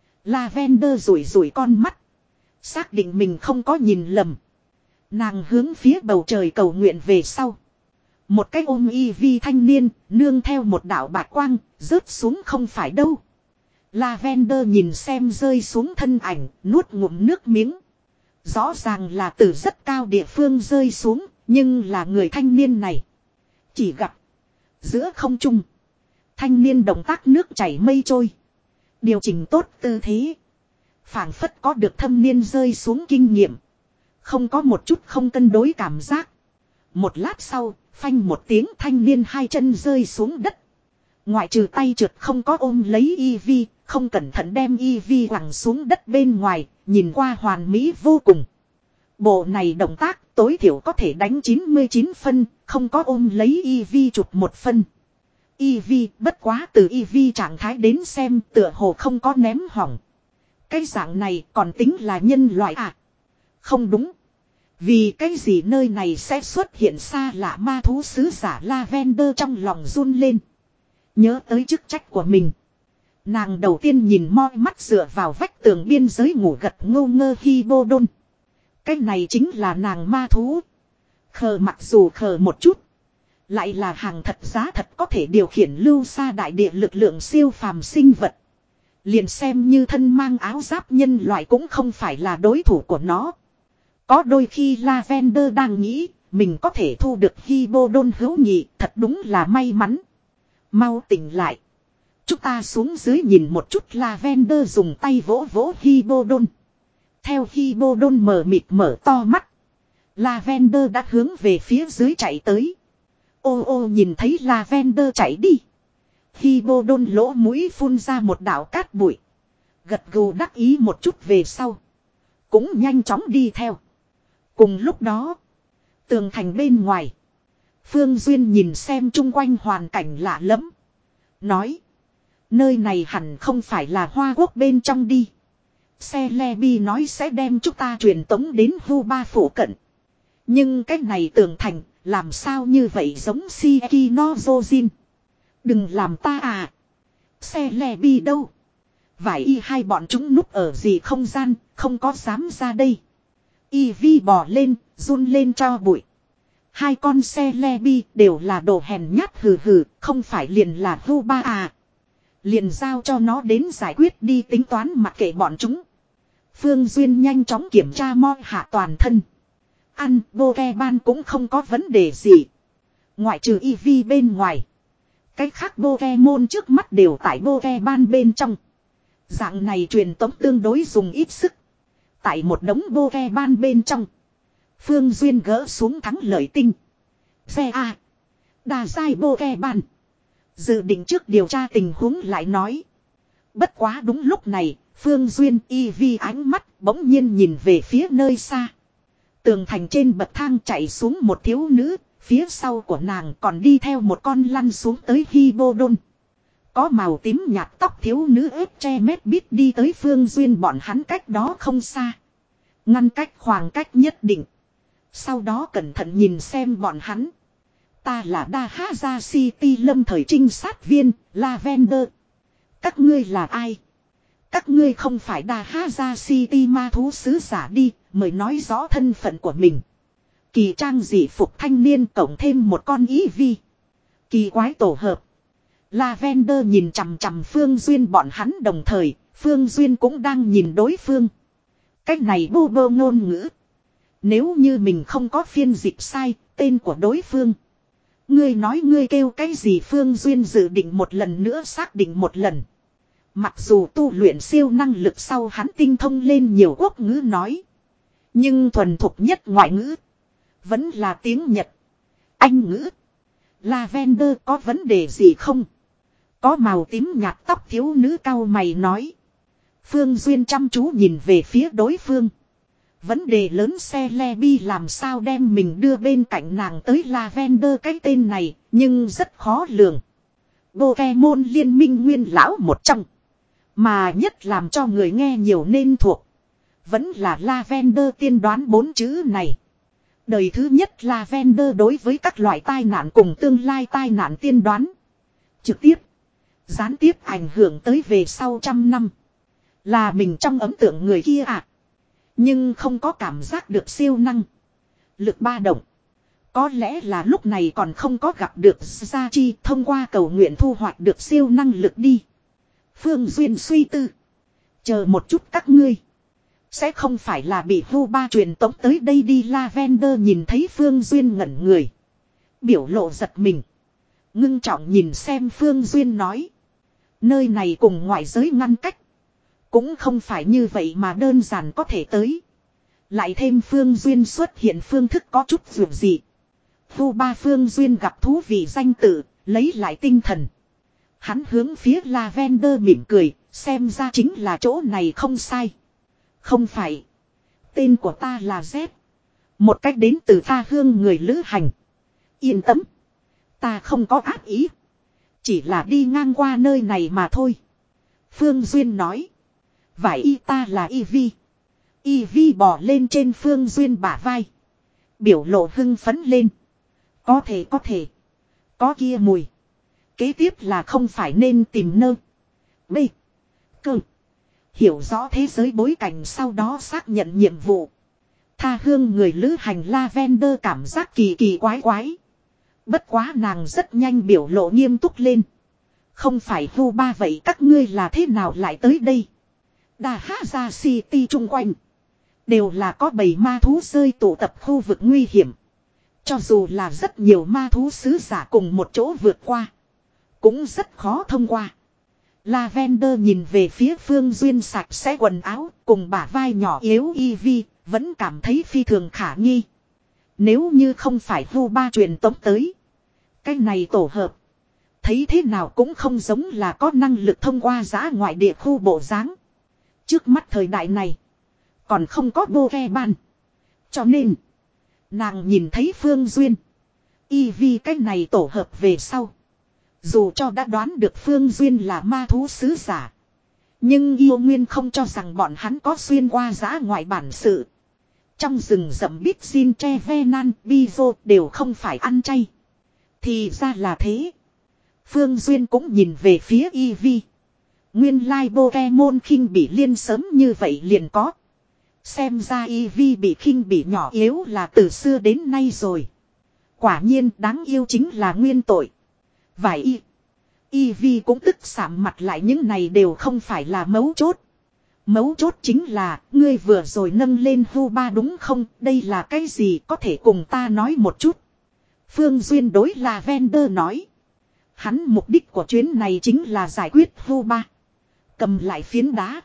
Lavender rủi rủi con mắt. Xác định mình không có nhìn lầm. Nàng hướng phía bầu trời cầu nguyện về sau. Một cái ôm y vi thanh niên, nương theo một đạo bạc quang, rớt xuống không phải đâu. Lavender nhìn xem rơi xuống thân ảnh, nuốt ngụm nước miếng. Rõ ràng là từ rất cao địa phương rơi xuống, nhưng là người thanh niên này. Chỉ gặp giữa không trung. Thanh niên động tác nước chảy mây trôi. Điều chỉnh tốt tư thế. Phảng phất có được thâm niên rơi xuống kinh nghiệm. Không có một chút không cân đối cảm giác. Một lát sau, phanh một tiếng thanh niên hai chân rơi xuống đất. Ngoại trừ tay trượt không có ôm lấy y vi, không cẩn thận đem y vi quẳng xuống đất bên ngoài, nhìn qua hoàn mỹ vô cùng. Bộ này động tác tối thiểu có thể đánh chín mươi chín phân, không có ôm lấy y vi chụp một phân. Y vi bất quá từ y vi trạng thái đến xem tựa hồ không có ném hỏng. Cái dạng này còn tính là nhân loại à? Không đúng. Vì cái gì nơi này sẽ xuất hiện xa lạ ma thú sứ giả Lavender trong lòng run lên. Nhớ tới chức trách của mình. Nàng đầu tiên nhìn moi mắt dựa vào vách tường biên giới ngủ gật ngô ngơ Hibodon. Cái này chính là nàng ma thú. Khờ mặc dù khờ một chút. Lại là hàng thật giá thật có thể điều khiển lưu xa đại địa lực lượng siêu phàm sinh vật. Liền xem như thân mang áo giáp nhân loại cũng không phải là đối thủ của nó. Có đôi khi Lavender đang nghĩ mình có thể thu được Hibodon hữu nhị thật đúng là may mắn. Mau tỉnh lại. Chúng ta xuống dưới nhìn một chút Lavender dùng tay vỗ vỗ Hibodon. Theo Hibodon mờ mịt mở to mắt. Lavender đã hướng về phía dưới chạy tới. Ô ô nhìn thấy Lavender chạy đi. Hibodon lỗ mũi phun ra một đạo cát bụi. Gật gù đắc ý một chút về sau. Cũng nhanh chóng đi theo. Cùng lúc đó. Tường thành bên ngoài. Phương Duyên nhìn xem chung quanh hoàn cảnh lạ lẫm. Nói. Nơi này hẳn không phải là Hoa Quốc bên trong đi. Celebi nói sẽ đem chúng ta truyền tống đến Vu Ba phủ cận. Nhưng cái này tường thành làm sao như vậy giống Shiki no Jojin. Đừng làm ta à. Celebi đâu. Vải y hai bọn chúng núp ở gì không gian, không có dám ra đây. Y vi bò lên, run lên cho bụi. Hai con Celebi đều là đồ hèn nhát hừ hừ, không phải liền là Vu Ba à. Liền giao cho nó đến giải quyết đi tính toán mặc kệ bọn chúng. Phương Duyên nhanh chóng kiểm tra moi hạ toàn thân. Ăn, Pokemon cũng không có vấn đề gì. Ngoại trừ Eevee bên ngoài. Cái khác Pokemon trước mắt đều tại Pokemon bên trong. Dạng này truyền tống tương đối dùng ít sức. Tại một đống Pokemon bên trong. Phương Duyên gỡ xuống thắng lợi tinh. Xe A. Đa giai Pokemon. Dự định trước điều tra tình huống lại nói. Bất quá đúng lúc này, Phương Duyên Eevee ánh mắt bỗng nhiên nhìn về phía nơi xa. Tường thành trên bậc thang chạy xuống một thiếu nữ, phía sau của nàng còn đi theo một con lăn xuống tới Hibodon. Có màu tím nhạt tóc thiếu nữ ép che mét biết đi tới Phương Duyên bọn hắn cách đó không xa. Ngăn cách khoảng cách nhất định. Sau đó cẩn thận nhìn xem bọn hắn. Ta là Dahaza City lâm thời trinh sát viên, Lavender. Các ngươi là ai? Các ngươi không phải Dahaza City ma thú sứ giả đi, mời nói rõ thân phận của mình. Kỳ trang dị phục thanh niên cộng thêm một con Eevee. Kỳ quái tổ hợp. Lavender nhìn chằm chằm Phương Duyên bọn hắn đồng thời, Phương Duyên cũng đang nhìn đối phương. Cách này bô bô ngôn ngữ. Nếu như mình không có phiên dịch sai, tên của đối phương. Ngươi nói ngươi kêu cái gì Phương Duyên dự định một lần nữa xác định một lần. Mặc dù tu luyện siêu năng lực sau hắn tinh thông lên nhiều quốc ngữ nói. Nhưng thuần thục nhất ngoại ngữ. Vẫn là tiếng Nhật. Anh ngữ. Lavender có vấn đề gì không? Có màu tím nhạt tóc thiếu nữ cau mày nói. Phương Duyên chăm chú nhìn về phía đối phương. Vấn đề lớn Celebi làm sao đem mình đưa bên cạnh nàng tới Lavender cái tên này, nhưng rất khó lường. Pokemon liên minh nguyên lão một trong. Mà nhất làm cho người nghe nhiều nên thuộc. Vẫn là Lavender tiên đoán bốn chữ này. Đời thứ nhất Lavender đối với các loại tai nạn cùng tương lai tai nạn tiên đoán. Trực tiếp, gián tiếp ảnh hưởng tới về sau trăm năm. Là mình trong ấn tượng người kia à. Nhưng không có cảm giác được siêu năng. Lực ba động. Có lẽ là lúc này còn không có gặp được Gia Chi thông qua cầu nguyện thu hoạch được siêu năng lực đi. Phương Duyên suy tư. Chờ một chút các ngươi. Sẽ không phải là bị Vu Ba truyền tống tới đây đi. Lavender nhìn thấy Phương Duyên ngẩn người. Biểu lộ giật mình. Ngưng trọng nhìn xem Phương Duyên nói. Nơi này cùng ngoại giới ngăn cách. Cũng không phải như vậy mà đơn giản có thể tới. Lại thêm Phương Duyên xuất hiện phương thức có chút dù gì. Vu Ba Phương Duyên gặp thú vị danh tự, lấy lại tinh thần. Hắn hướng phía Lavender mỉm cười, xem ra chính là chỗ này không sai. Không phải. Tên của ta là Z. Một cách đến từ tha hương người lữ hành. Yên tâm. Ta không có ác ý. Chỉ là đi ngang qua nơi này mà thôi. Phương Duyên nói. Vải y ta là Eevee. Eevee bò lên trên Phương Duyên bả vai. Biểu lộ hưng phấn lên. Có thể có thể. Có kia mùi. Kế tiếp là không phải nên tìm nơ. B. Cơ. Hiểu rõ thế giới bối cảnh sau đó xác nhận nhiệm vụ. Tha hương người lữ hành Lavender cảm giác kỳ kỳ quái quái. Bất quá nàng rất nhanh biểu lộ nghiêm túc lên. Không phải Vu Ba vậy các ngươi là thế nào lại tới đây? Đà Há Ra City chung quanh. Đều là có bầy ma thú rơi tụ tập khu vực nguy hiểm. Cho dù là rất nhiều ma thú sứ giả cùng một chỗ vượt qua. Cũng rất khó thông qua. Lavender nhìn về phía Phương Duyên sạch sẽ quần áo cùng bả vai nhỏ yếu Eevee. Vẫn cảm thấy phi thường khả nghi. Nếu như không phải Vu Ba truyền tống tới. Cái này tổ hợp. Thấy thế nào cũng không giống là có năng lực thông qua giã ngoại địa khu bộ dáng. Trước mắt thời đại này. Còn không có Pokemon. Cho nên. Nàng nhìn thấy Phương Duyên. Eevee cái này tổ hợp về sau. Dù cho đã đoán được Phương Duyên là ma thú sứ giả. Nhưng yêu nguyên không cho rằng bọn hắn có xuyên qua giã ngoại bản sự. Trong rừng rậm bít xin tre venan, bizo đều không phải ăn chay. Thì ra là thế. Phương Duyên cũng nhìn về phía Eevee. Nguyên lai Pokemon khinh bị liên sớm như vậy liền có. Xem ra Eevee bị khinh bị nhỏ yếu là từ xưa đến nay rồi. Quả nhiên đáng yêu chính là nguyên tội. Vài y. Eevee cũng tức sạm mặt lại những này đều không phải là mấu chốt. Mấu chốt chính là, ngươi vừa rồi nâng lên Vu Ba đúng không, đây là cái gì có thể cùng ta nói một chút. Phương Duyên đối Lavender nói. Hắn mục đích của chuyến này chính là giải quyết Vu Ba. Cầm lại phiến đá.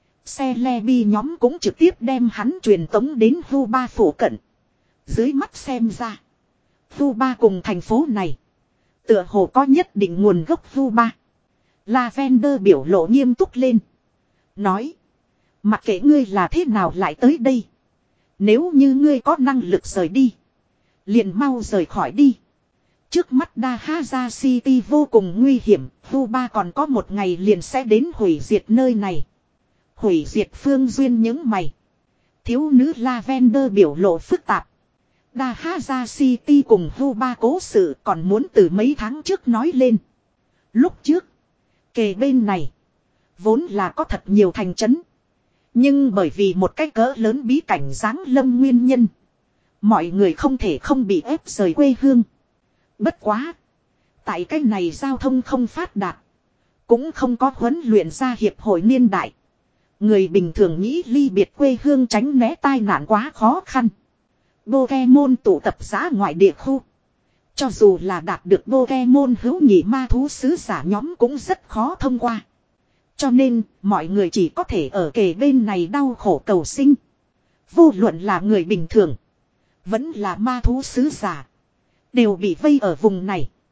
Celebi nhóm cũng trực tiếp đem hắn truyền tống đến Vu Ba phủ cận. Dưới mắt xem ra. Vu Ba cùng thành phố này. Tựa hồ có nhất định nguồn gốc Vu Ba. Lavender biểu lộ nghiêm túc lên. Nói. Mặc kệ ngươi là thế nào lại tới đây. Nếu như ngươi có năng lực rời đi. Liền mau rời khỏi đi. Trước mắt Đa Ha Ra City vô cùng nguy hiểm. Vu Ba còn có một ngày liền sẽ đến hủy diệt nơi này. Hủy diệt Phương Duyên những mày. Thiếu nữ Lavender biểu lộ phức tạp. Đa Ha Ra City cùng Vu Ba cố sự còn muốn từ mấy tháng trước nói lên. Lúc trước. Kề bên này. Vốn là có thật nhiều thành trấn. Nhưng bởi vì một cái cỡ lớn bí cảnh giáng lâm nguyên nhân. Mọi người không thể không bị ép rời quê hương. Bất quá. Tại cái này giao thông không phát đạt. Cũng không có huấn luyện ra hiệp hội niên đại. Người bình thường nghĩ ly biệt quê hương tránh né tai nạn quá khó khăn. Pokemon tụ tập giã ngoại địa khu. Cho dù là đạt được Pokemon hữu nhị ma thú sứ giả nhóm cũng rất khó thông qua. Cho nên, mọi người chỉ có thể ở kề bên này đau khổ cầu sinh. Vô luận là người bình thường. Vẫn là ma thú sứ giả. Đều bị vây ở vùng này.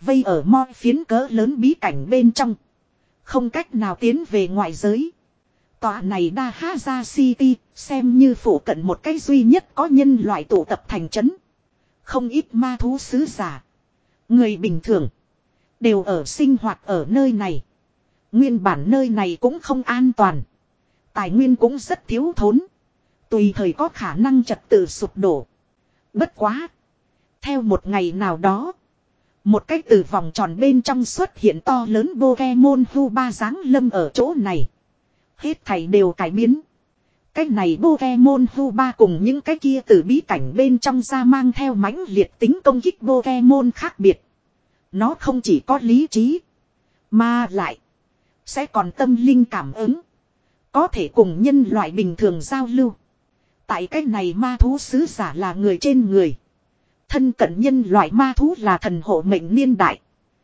Vây ở moi phiến cỡ lớn bí cảnh bên trong. Không cách nào tiến về ngoại giới. Tòa này Dahaza City xem như phủ cận một cái duy nhất có nhân loại tụ tập thành trấn. Không ít ma thú sứ giả. Người bình thường. Đều ở sinh hoạt ở nơi này. Nguyên bản nơi này cũng không an toàn. Tài nguyên cũng rất thiếu thốn. Tùy thời có khả năng trật tự sụp đổ. Bất quá. Theo một ngày nào đó. Một cái từ vòng tròn bên trong xuất hiện to lớn Pokemon Huba giáng lâm ở chỗ này. Hết thảy đều cải biến. Cái này Pokemon Huba cùng những cái kia từ bí cảnh bên trong ra mang theo mãnh liệt tính công kích Pokemon khác biệt. Nó không chỉ có lý trí. Mà lại. Sẽ còn tâm linh cảm ứng. Có thể cùng nhân loại bình thường giao lưu. Tại cái này ma thú sứ giả là người trên người. Thân cận nhân loại ma thú là thần hộ mệnh niên đại.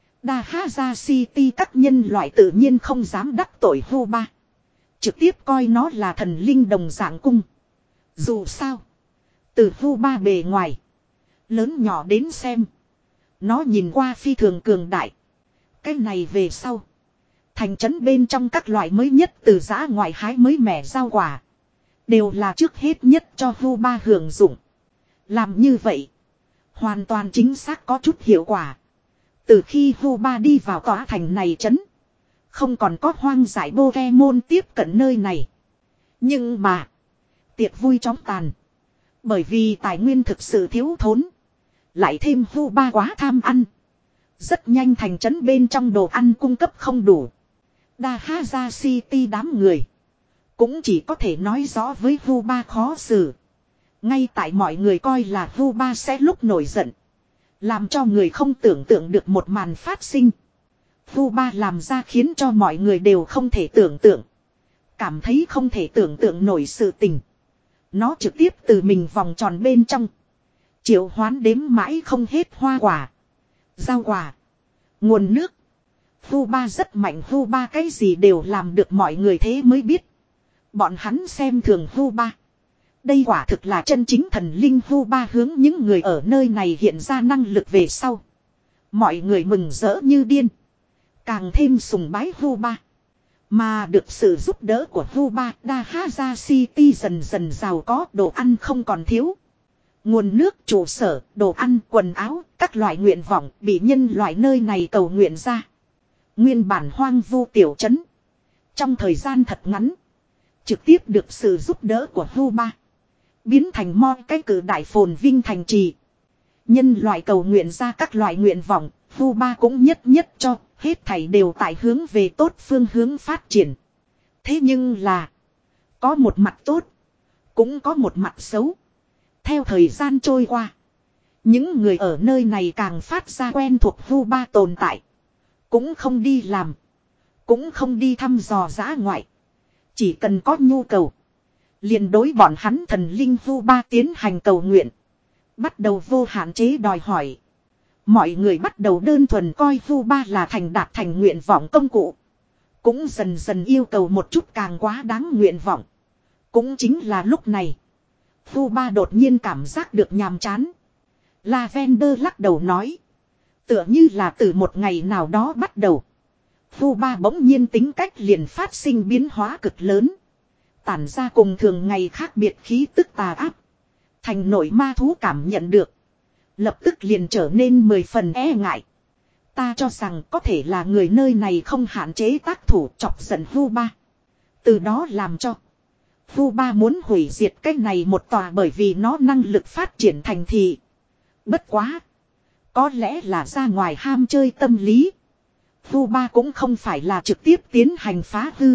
Dahaza City các nhân loại tự nhiên không dám đắc tội Huba. Trực tiếp coi nó là thần linh đồng dạng cung. Dù sao. Từ Huba bề ngoài. Lớn nhỏ đến xem. Nó nhìn qua phi thường cường đại. Cái này về sau. Thành trấn bên trong các loại mới nhất từ giã ngoại hái mới mẻ rau quả. Đều là trước hết nhất cho Huba hưởng dụng. Làm như vậy. Hoàn toàn chính xác có chút hiệu quả. Từ khi Huba đi vào tòa thành này trấn. Không còn có hoang dại Pokemon tiếp cận nơi này. Nhưng mà. Tiệc vui chóng tàn. Bởi vì tài nguyên thực sự thiếu thốn. Lại thêm Huba quá tham ăn. Rất nhanh thành trấn bên trong đồ ăn cung cấp không đủ. Dahaza City đám người. Cũng chỉ có thể nói rõ với Huba khó xử. Ngay tại mọi người coi là Huba sẽ lúc nổi giận. Làm cho người không tưởng tượng được một màn phát sinh. Huba làm ra khiến cho mọi người đều không thể tưởng tượng. Cảm thấy không thể tưởng tượng nổi sự tình. Nó trực tiếp từ mình vòng tròn bên trong. Triệu hoán đếm mãi không hết hoa quả. Rau quả. Nguồn nước. Huba rất mạnh. Huba cái gì đều làm được mọi người thế mới biết. Bọn hắn xem thường Huba. Đây quả thực là chân chính thần linh. Huba hướng những người ở nơi này hiện ra năng lực về sau. Mọi người mừng rỡ như điên. Càng thêm sùng bái Huba. Mà được sự giúp đỡ của Huba, Dahaza City dần dần giàu có, đồ ăn không còn thiếu. Nguồn nước, trụ sở, đồ ăn, quần áo, các loại nguyện vọng bị nhân loại nơi này cầu nguyện ra. Nguyên bản hoang vu tiểu trấn. Trong thời gian thật ngắn. Trực tiếp được sự giúp đỡ của Huba. Biến thành mo cái cử đại phồn vinh thành trì. Nhân loại cầu nguyện ra các loại nguyện vọng. Huba cũng nhất nhất cho. Hết thảy đều tại hướng về tốt phương hướng phát triển. Thế nhưng là. Có một mặt tốt. Cũng có một mặt xấu. Theo thời gian trôi qua. Những người ở nơi này càng phát ra quen thuộc Huba tồn tại. Cũng không đi làm. Cũng không đi thăm dò dã ngoại. Chỉ cần có nhu cầu. Liền đối bọn hắn thần linh Huba tiến hành cầu nguyện. Bắt đầu vô hạn chế đòi hỏi. Mọi người bắt đầu đơn thuần coi Huba là thành đạt thành nguyện vọng công cụ. Cũng dần dần yêu cầu một chút càng quá đáng nguyện vọng. Cũng chính là lúc này. Huba đột nhiên cảm giác được nhàm chán. Lavender lắc đầu nói. Tựa như là từ một ngày nào đó bắt đầu. Huba bỗng nhiên tính cách liền phát sinh biến hóa cực lớn. Tản ra cùng thường ngày khác biệt khí tức tà áp. Thành nội ma thú cảm nhận được. Lập tức liền trở nên mười phần e ngại. Ta cho rằng có thể là người nơi này không hạn chế tác thủ chọc giận Huba. Từ đó làm cho. Huba muốn hủy diệt cái này một tòa bởi vì nó năng lực phát triển thành thị. Bất quá. Có lẽ là ra ngoài ham chơi tâm lý. Huba cũng không phải là trực tiếp tiến hành phá hư.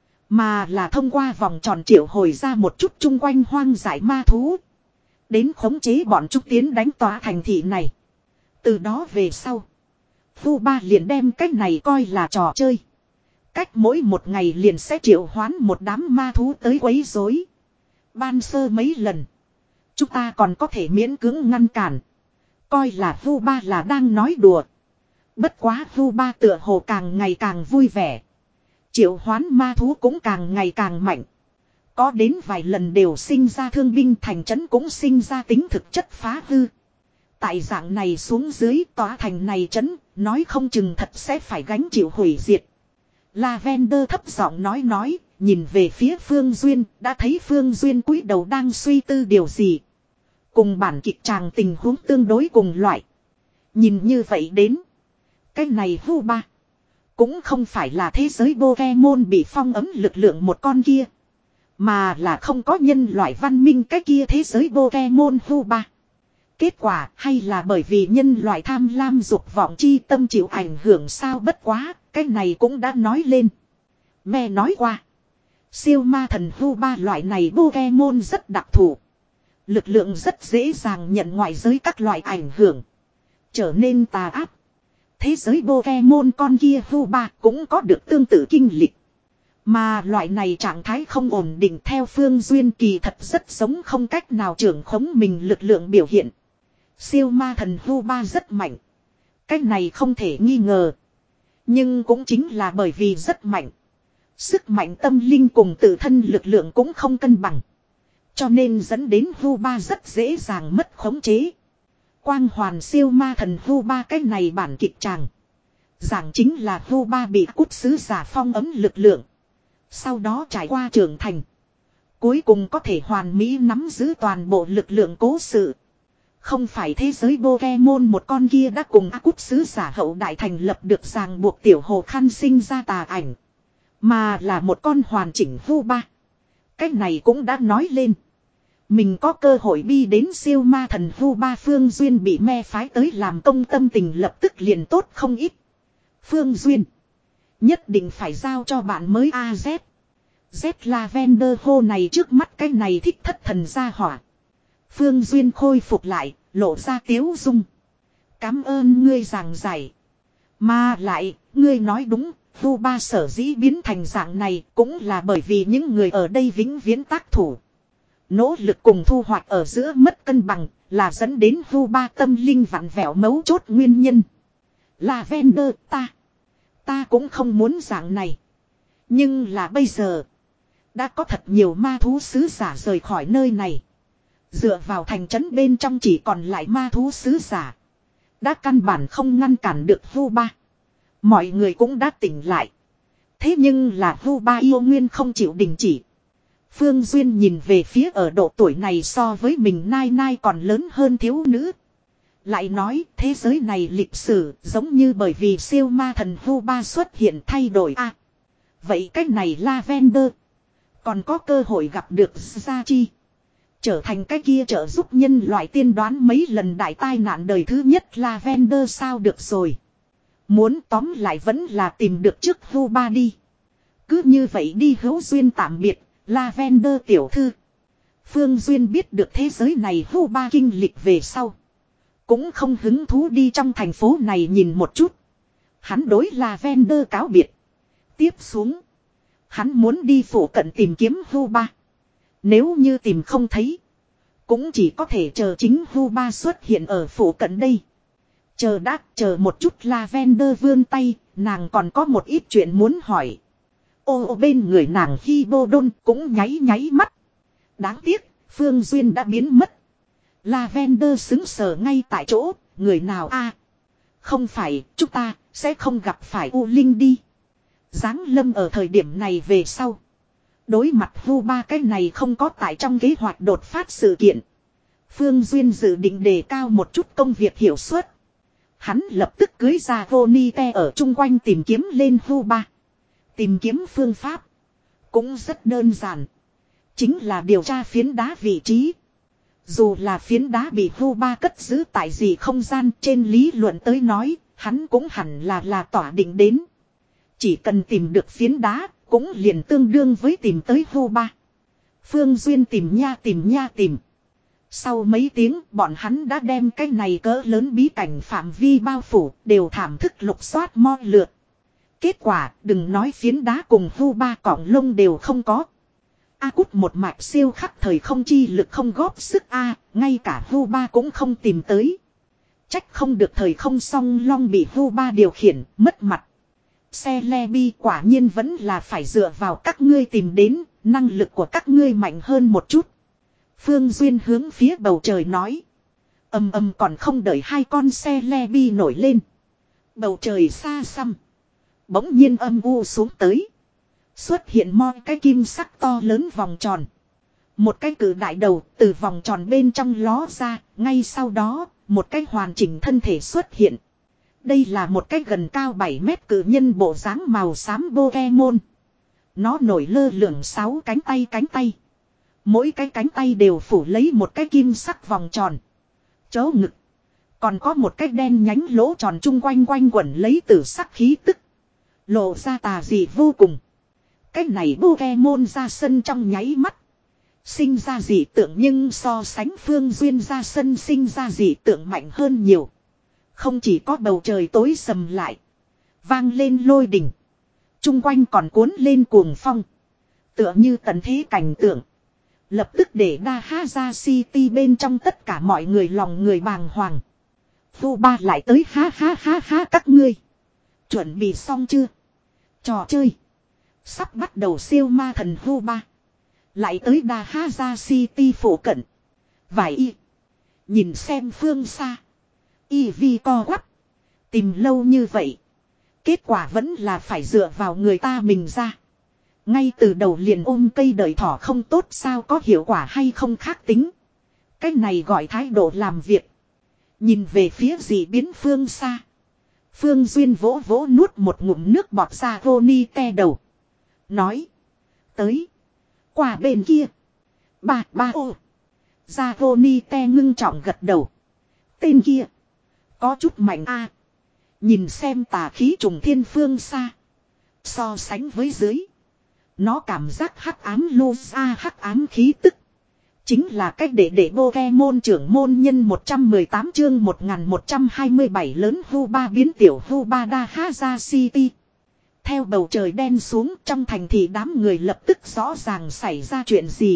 Mà là thông qua vòng tròn triệu hồi ra một chút chung quanh hoang dại ma thú. Đến khống chế bọn chúng tiến đánh tòa thành thị này. Từ đó về sau. Huba liền đem cách này coi là trò chơi. Cách mỗi một ngày liền sẽ triệu hoán một đám ma thú tới quấy rối. Ban sơ mấy lần. Chúng ta còn có thể miễn cưỡng ngăn cản. Coi là Huba là đang nói đùa. Bất quá Huba tựa hồ càng ngày càng vui vẻ. Triệu hoán ma thú cũng càng ngày càng mạnh. Có đến vài lần đều sinh ra thương binh thành trấn cũng sinh ra tính thực chất phá hư. Tại dạng này xuống dưới tòa thành này trấn, nói không chừng thật sẽ phải gánh chịu hủy diệt. Lavender thấp giọng nói nói, nhìn về phía Phương Duyên, đã thấy Phương Duyên cúi đầu đang suy tư điều gì. Cùng bản kịch tràng tình huống tương đối cùng loại. Nhìn như vậy đến. Cái này Vu Ba. Cũng không phải là thế giới Pokemon bị phong ấm lực lượng một con kia. Mà là không có nhân loại văn minh cái kia thế giới Pokemon Vu Ba. Kết quả hay là bởi vì nhân loại tham lam dục vọng chi tâm chịu ảnh hưởng sao bất quá. Cái này cũng đã nói lên. Mẹ nói qua. Siêu ma thần Vu Ba loại này Pokemon rất đặc thù. Lực lượng rất dễ dàng nhận ngoại giới các loại ảnh hưởng. Trở nên tà ác. Thế giới Pokemon con kia Vu Ba cũng có được tương tự kinh lịch. Mà loại này trạng thái không ổn định theo Phương Duyên kỳ thật rất giống không cách nào trưởng khống mình lực lượng biểu hiện. Siêu ma thần Vu Ba rất mạnh. Cái này không thể nghi ngờ. Nhưng cũng chính là bởi vì rất mạnh. Sức mạnh tâm linh cùng tự thân lực lượng cũng không cân bằng. Cho nên dẫn đến Vu Ba rất dễ dàng mất khống chế. Quang hoàn siêu ma thần Vu Ba cái này bản kịch tràng. Giảng chính là Vu Ba bị cút sứ giả phong ấm lực lượng. Sau đó trải qua trưởng thành. Cuối cùng có thể hoàn mỹ nắm giữ toàn bộ lực lượng cố sự. Không phải thế giới Pokemon một con kia đã cùng A Cút sứ giả hậu đại thành lập được ràng buộc tiểu hồ khăn sinh ra tà ảnh. Mà là một con hoàn chỉnh Vu Ba. Cái này cũng đã nói lên. Mình có cơ hội bi đến siêu ma thần Vu Ba. Phương Duyên bị me phái tới làm công tâm tình lập tức liền tốt không ít. Phương Duyên. Nhất định phải giao cho bạn mới a zét. Z Lavender hô này trước mắt cái này thích thất thần ra hỏa. Phương Duyên khôi phục lại, lộ ra tiếu dung. Cảm ơn ngươi giảng giải. Mà lại, ngươi nói đúng, Vu Ba sở dĩ biến thành dạng này cũng là bởi vì những người ở đây vĩnh viễn tác thủ. Nỗ lực cùng thu hoạch ở giữa mất cân bằng là dẫn đến Vu Ba tâm linh vặn vẹo mấu chốt nguyên nhân. Lavender ta. Ta cũng không muốn dạng này. Nhưng là bây giờ. Đã có thật nhiều ma thú sứ giả rời khỏi nơi này. Dựa vào thành trấn bên trong chỉ còn lại ma thú sứ giả. Đã căn bản không ngăn cản được Vu Ba. Mọi người cũng đã tỉnh lại. Thế nhưng là Vu Ba yêu nguyên không chịu đình chỉ. Phương Duyên nhìn về phía ở độ tuổi này so với mình nai nai còn lớn hơn thiếu nữ. Lại nói thế giới này lịch sử giống như bởi vì siêu ma thần Vu Ba xuất hiện thay đổi a. À, vậy cách này Lavender. Còn có cơ hội gặp được Gia Chi. Trở thành cái kia trợ giúp nhân loại tiên đoán mấy lần đại tai nạn đời thứ nhất Lavender sao được rồi. Muốn tóm lại vẫn là tìm được trước Vu Ba đi. Cứ như vậy đi hữu duyên tạm biệt, Lavender tiểu thư. Phương Duyên biết được thế giới này Vu Ba kinh lịch về sau. Cũng không hứng thú đi trong thành phố này nhìn một chút. Hắn đối Lavender cáo biệt. Tiếp xuống. Hắn muốn đi phủ cận tìm kiếm Vu Ba. Nếu như tìm không thấy. Cũng chỉ có thể chờ chính Vu Ba xuất hiện ở phủ cận đây. Chờ đã, chờ một chút Lavender vươn tay, nàng còn có một ít chuyện muốn hỏi. Ô bên người nàng Hibodon cũng nháy nháy mắt. Đáng tiếc, Phương Duyên đã biến mất. Lavender xứng sờ ngay tại chỗ, người nào a? Không phải, chúng ta sẽ không gặp phải U Linh đi. Giáng lâm ở thời điểm này về sau. Đối mặt Vu Ba cái này không có tại trong kế hoạch đột phát sự kiện. Phương Duyên dự định đề cao một chút công việc hiệu suất. Hắn lập tức cưới ra Vonite ở chung quanh tìm kiếm lên Vu Ba. Tìm kiếm phương pháp. Cũng rất đơn giản. Chính là điều tra phiến đá vị trí. Dù là phiến đá bị Vu Ba cất giữ tại gì không gian trên lý luận tới nói. Hắn cũng hẳn là là tỏa định đến. Chỉ cần tìm được phiến đá. Cũng liền tương đương với tìm tới Vu Ba. Phương Duyên tìm nha tìm nha tìm. Sau mấy tiếng bọn hắn đã đem cái này cỡ lớn bí cảnh phạm vi bao phủ đều thảm thức lục soát mo lượt. Kết quả đừng nói phiến đá cùng Vu Ba cọng lông đều không có. A Cút một mạch siêu khắc thời không chi lực không góp sức A, ngay cả Vu Ba cũng không tìm tới. Trách không được thời không song long bị Vu Ba điều khiển, mất mặt. Xe le bi quả nhiên vẫn là phải dựa vào các ngươi tìm đến, năng lực của các ngươi mạnh hơn một chút. Phương Duyên hướng phía bầu trời nói. Ầm ầm còn không đợi hai con xe le bi nổi lên. Bầu trời xa xăm. Bỗng nhiên âm u xuống tới. Xuất hiện moi cái kim sắc to lớn vòng tròn. Một cái cử đại đầu từ vòng tròn bên trong ló ra. Ngay sau đó, một cái hoàn chỉnh thân thể xuất hiện. Đây là một cái gần cao bảy mét cử nhân bộ dáng màu xám Pokemon. Nó nổi lơ lửng sáu cánh tay cánh tay. Mỗi cái cánh tay đều phủ lấy một cái kim sắc vòng tròn. Chó ngực. Còn có một cái đen nhánh lỗ tròn chung quanh quanh quẩn lấy tử sắc khí tức. Lộ ra tà dị vô cùng. Cái này Pokemon ra sân trong nháy mắt. Sinh ra dị tượng nhưng so sánh Phương Duyên ra sân sinh ra dị tượng mạnh hơn nhiều. Không chỉ có bầu trời tối sầm lại. Vang lên lôi đỉnh. Chung quanh còn cuốn lên cuồng phong. Tựa như tận thế cảnh tượng. Lập tức để Dahaza City bên trong tất cả mọi người lòng người bàng hoàng. Vu Ba lại tới ha ha ha ha các ngươi. Chuẩn bị xong chưa? Trò chơi. Sắp bắt đầu siêu ma thần Vu Ba. Lại tới Dahaza City phổ cận. Vài y. Nhìn xem phương xa. Y vi co quắp. Tìm lâu như vậy. Kết quả vẫn là phải dựa vào người ta mình ra. Ngay từ đầu liền ôm cây đợi thỏ không tốt sao có hiệu quả hay không khác tính. Cái này gọi thái độ làm việc. Nhìn về phía dị biến phương xa. Phương Duyên vỗ vỗ nuốt một ngụm nước bọt ra Roni te đầu. Nói. Tới. Qua bên kia. Ba ba ô. Ra Roni te ngưng trọng gật đầu. Tên kia. Có chút mạnh a. Nhìn xem tà khí trùng thiên phương xa. So sánh với dưới. Nó cảm giác hắc ám lô ra hắc ám khí tức. Chính là cách để để Pokemon trưởng môn nhân một trăm mười tám chương một nghìn một trăm hai mươi bảy lớn Vu Ba biến tiểu Vu Ba Dahaza City. Theo bầu trời đen xuống trong thành thị đám người lập tức rõ ràng xảy ra chuyện gì.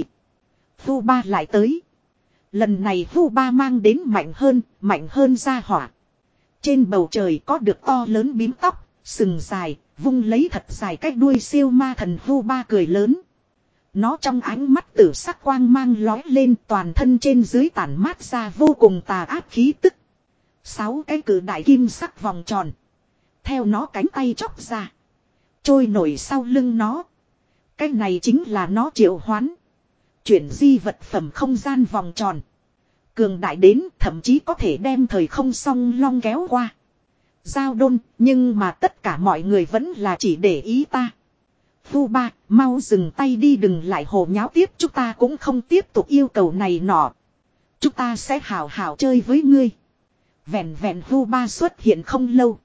Vu Ba lại tới. Lần này Vu Ba mang đến mạnh hơn, mạnh hơn ra hỏa. Trên bầu trời có được to lớn bím tóc, sừng dài, vung lấy thật dài cách đuôi siêu ma thần Vu Ba cười lớn. Nó trong ánh mắt tử sắc quang mang lói lên toàn thân trên dưới tản mát ra vô cùng tà ác khí tức. Sáu cái cử đại kim sắc vòng tròn. Theo nó cánh tay chóc ra. Trôi nổi sau lưng nó. Cái này chính là nó triệu hoán. Chuyển di vật phẩm không gian vòng tròn. Cường đại đến thậm chí có thể đem thời không song long kéo qua. Giao đôn, nhưng mà tất cả mọi người vẫn là chỉ để ý ta. Vu Ba, mau dừng tay đi đừng lại hồ nháo tiếp chúng ta cũng không tiếp tục yêu cầu này nọ. Chúng ta sẽ hào hào chơi với ngươi. Vẹn vẹn Vu Ba xuất hiện không lâu.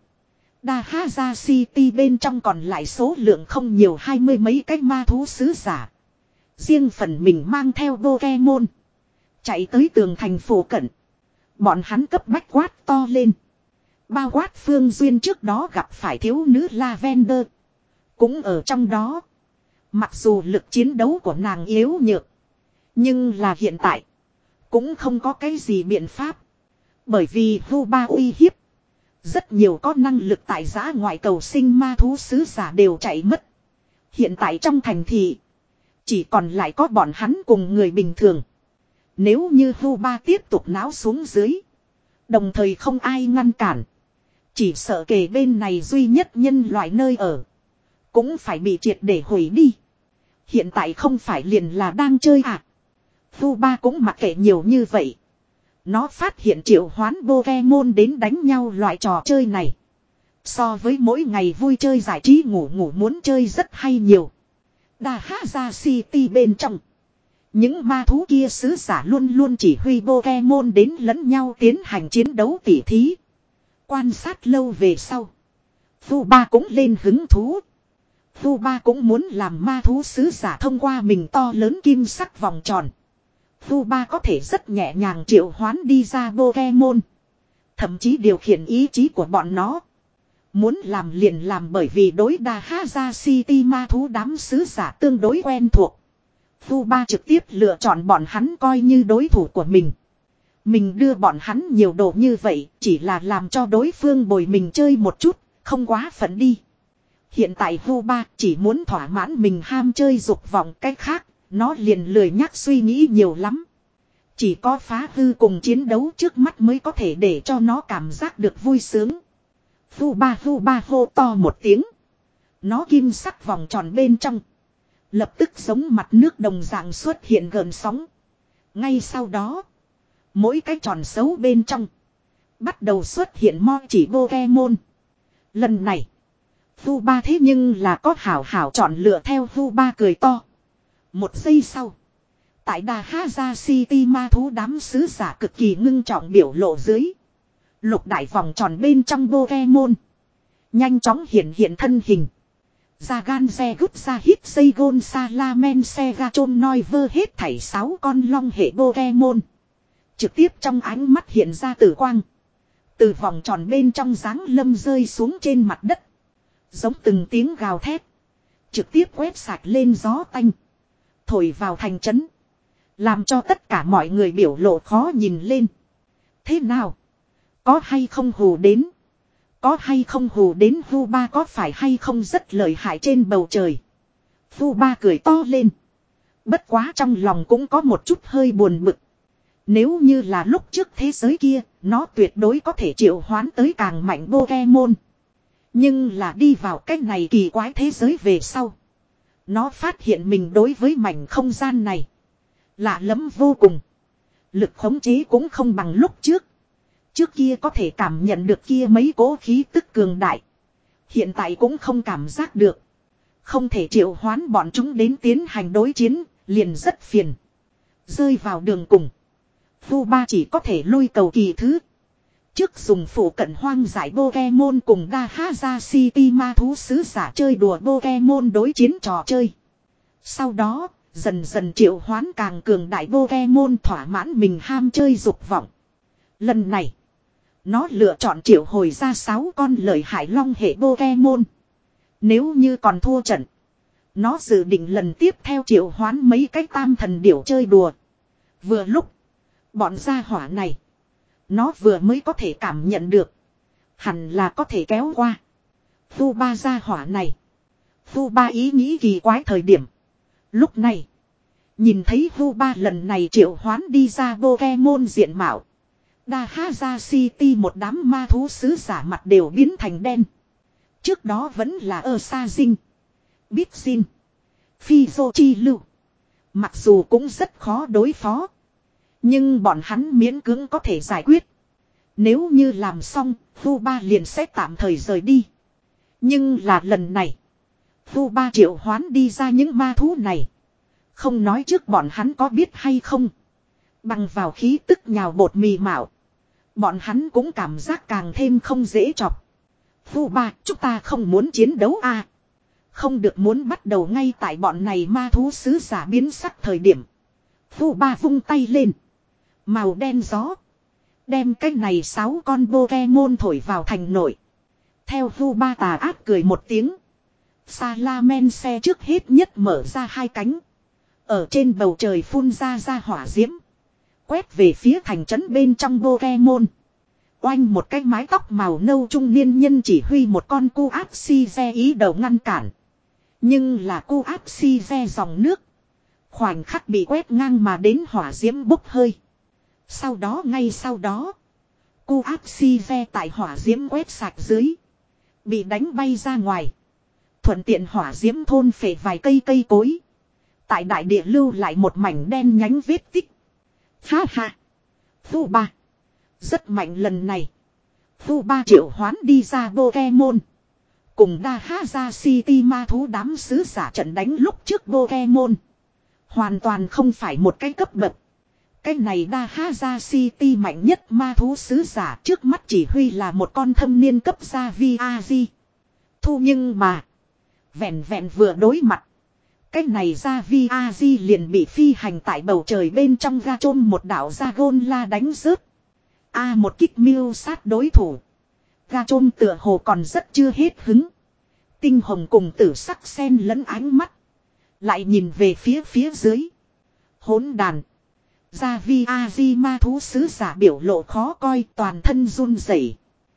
Dahaza City bên trong còn lại số lượng không nhiều hai mươi mấy cái ma thú sứ giả. Riêng phần mình mang theo Pokemon. Chạy tới tường thành phủ cận. Bọn hắn cấp bách quát to lên. Bao quát Phương Duyên trước đó gặp phải thiếu nữ Lavender. Cũng ở trong đó. Mặc dù lực chiến đấu của nàng yếu nhược. Nhưng là hiện tại. Cũng không có cái gì biện pháp. Bởi vì Vu Ba uy hiếp. Rất nhiều có năng lực tại giã ngoại cầu sinh ma thú sứ giả đều chạy mất. Hiện tại trong thành thị. Chỉ còn lại có bọn hắn cùng người bình thường. Nếu như Vu Ba tiếp tục náo xuống dưới. Đồng thời không ai ngăn cản. Chỉ sợ kề bên này duy nhất nhân loại nơi ở. Cũng phải bị triệt để hủy đi. Hiện tại không phải liền là đang chơi à. Vu Ba cũng mặc kệ nhiều như vậy. Nó phát hiện triệu hoán Pokemon đến đánh nhau loại trò chơi này. So với mỗi ngày vui chơi giải trí ngủ ngủ muốn chơi rất hay nhiều. Dahaza City bên trong. Những ma thú kia sứ giả luôn luôn chỉ huy Pokemon đến lẫn nhau tiến hành chiến đấu tỉ thí. Quan sát lâu về sau. Vu Ba cũng lên hứng thú. Vu Ba cũng muốn làm ma thú sứ giả thông qua mình to lớn kim sắc vòng tròn. Vu Ba có thể rất nhẹ nhàng triệu hoán đi ra Pokemon. Thậm chí điều khiển ý chí của bọn nó. Muốn làm liền làm bởi vì đối Dahaza City ma thú đám sứ giả tương đối quen thuộc. Vu Ba trực tiếp lựa chọn bọn hắn coi như đối thủ của mình. Mình đưa bọn hắn nhiều đồ như vậy chỉ là làm cho đối phương bồi mình chơi một chút, không quá phận đi. Hiện tại Vu Ba chỉ muốn thỏa mãn mình ham chơi dục vọng cách khác, nó liền lười nhắc suy nghĩ nhiều lắm. Chỉ có phá hư cùng chiến đấu trước mắt mới có thể để cho nó cảm giác được vui sướng. Phu ba phu ba hô to một tiếng. Nó kim sắc vòng tròn bên trong. Lập tức giống mặt nước đồng dạng xuất hiện gợn sóng. Ngay sau đó. Mỗi cái tròn xấu bên trong. Bắt đầu xuất hiện mo chỉ Pokemon. Lần này. Phu ba thế nhưng là có hảo hảo chọn lựa theo Phu ba cười to. Một giây sau. Tại Dahaza City ma thú đám sứ giả cực kỳ ngưng trọng biểu lộ dưới. Lục đại vòng tròn bên trong Pokemon. Nhanh chóng hiện hiện thân hình. Zagan xe gút ra hít xây gôn Salamen xe ga chôn noi vơ hết thảy sáu con long hệ Pokemon. Trực tiếp trong ánh mắt hiện ra tử quang. Từ vòng tròn bên trong dáng lâm rơi xuống trên mặt đất. Giống từng tiếng gào thét. Trực tiếp quét sạch lên gió tanh. Thổi vào thành trấn. Làm cho tất cả mọi người biểu lộ khó nhìn lên. Thế nào? Có hay không hù đến? Có hay không hù đến Vu Ba có phải hay không rất lợi hại trên bầu trời? Vu Ba cười to lên. Bất quá trong lòng cũng có một chút hơi buồn bực. Nếu như là lúc trước thế giới kia, nó tuyệt đối có thể triệu hoán tới càng mạnh Pokemon. Nhưng là đi vào cái này kỳ quái thế giới về sau. Nó phát hiện mình đối với mảnh không gian này. Lạ lẫm vô cùng. Lực khống chế cũng không bằng lúc trước. Trước kia có thể cảm nhận được kia mấy cỗ khí tức cường đại. Hiện tại cũng không cảm giác được. Không thể triệu hoán bọn chúng đến tiến hành đối chiến, liền rất phiền. Rơi vào đường cùng. Vu Ba chỉ có thể lôi cầu kỳ thứ. Trước dùng phụ cận hoang giải Pokemon cùng Dahaza City ma thú sứ giả chơi đùa Pokemon đối chiến trò chơi. Sau đó, dần dần triệu hoán càng cường đại Pokemon thỏa mãn mình ham chơi dục vọng. Lần này, nó lựa chọn triệu hồi ra sáu con lợi hại long hệ Pokemon. Nếu như còn thua trận, nó dự định lần tiếp theo triệu hoán mấy cái tam thần điểu chơi đùa. Vừa lúc, bọn gia hỏa này, nó vừa mới có thể cảm nhận được. Hẳn là có thể kéo qua. Vu Ba gia hỏa này. Vu Ba ý nghĩ kỳ quái thời điểm. Lúc này, nhìn thấy Vu Ba lần này triệu hoán đi ra Pokemon diện mạo. Dahaza City một đám ma thú sứ giả mặt đều biến thành đen. Trước đó vẫn là Ursazin, Bitzin, Fizochi Lưu. Mặc dù cũng rất khó đối phó. Nhưng bọn hắn miễn cưỡng có thể giải quyết. Nếu như làm xong, Vu Ba liền sẽ tạm thời rời đi. Nhưng là lần này, Vu Ba triệu hoán đi ra những ma thú này. Không nói trước bọn hắn có biết hay không. Bằng vào khí tức nhào bột mì mạo. Bọn hắn cũng cảm giác càng thêm không dễ chọc. Vu Ba, chúng ta không muốn chiến đấu à. Không được muốn bắt đầu ngay tại bọn này ma thú sứ giả biến sắc thời điểm. Vu Ba vung tay lên. Màu đen gió. Đem cái này sáu con Pokemon thổi vào thành nội. Theo Vu Ba tà ác cười một tiếng. Salamen xe trước hết nhất mở ra hai cánh. Ở trên bầu trời phun ra ra hỏa diễm. Quét về phía thành trấn bên trong Pokemon. Oanh một cái mái tóc màu nâu trung niên nhân chỉ huy một con cu áp si xe ý đầu ngăn cản. Nhưng là cu áp si xe dòng nước. Khoảnh khắc bị quét ngang mà đến hỏa diễm bốc hơi. Sau đó ngay sau đó. Cu áp si xe tại hỏa diễm quét sạch dưới. Bị đánh bay ra ngoài. Thuận tiện hỏa diễm thôn phệ vài cây cây cối. Tại đại địa lưu lại một mảnh đen nhánh vết tích. Ha ha. Vu Ba. Rất mạnh lần này. Vu Ba triệu hoán đi ra Pokemon. Cùng Dahaza City ma thú đám sứ giả trận đánh lúc trước Pokemon. Hoàn toàn không phải một cái cấp bậc. Cái này Dahaza City mạnh nhất ma thú sứ giả trước mắt chỉ huy là một con thâm niên cấp gia vi a di. Thu nhưng mà. Vẹn vẹn vừa đối mặt. Cái này gia vi a di liền bị phi hành tại bầu trời bên trong ga chôn một đảo ra gôn la đánh rớt. A một kích miêu sát đối thủ. Ga chôn tựa hồ còn rất chưa hết hứng. Tinh hồng cùng tử sắc sen lẫn ánh mắt. Lại nhìn về phía phía dưới. Hỗn đàn. Gia vi a di ma thú sứ giả biểu lộ khó coi toàn thân run rẩy.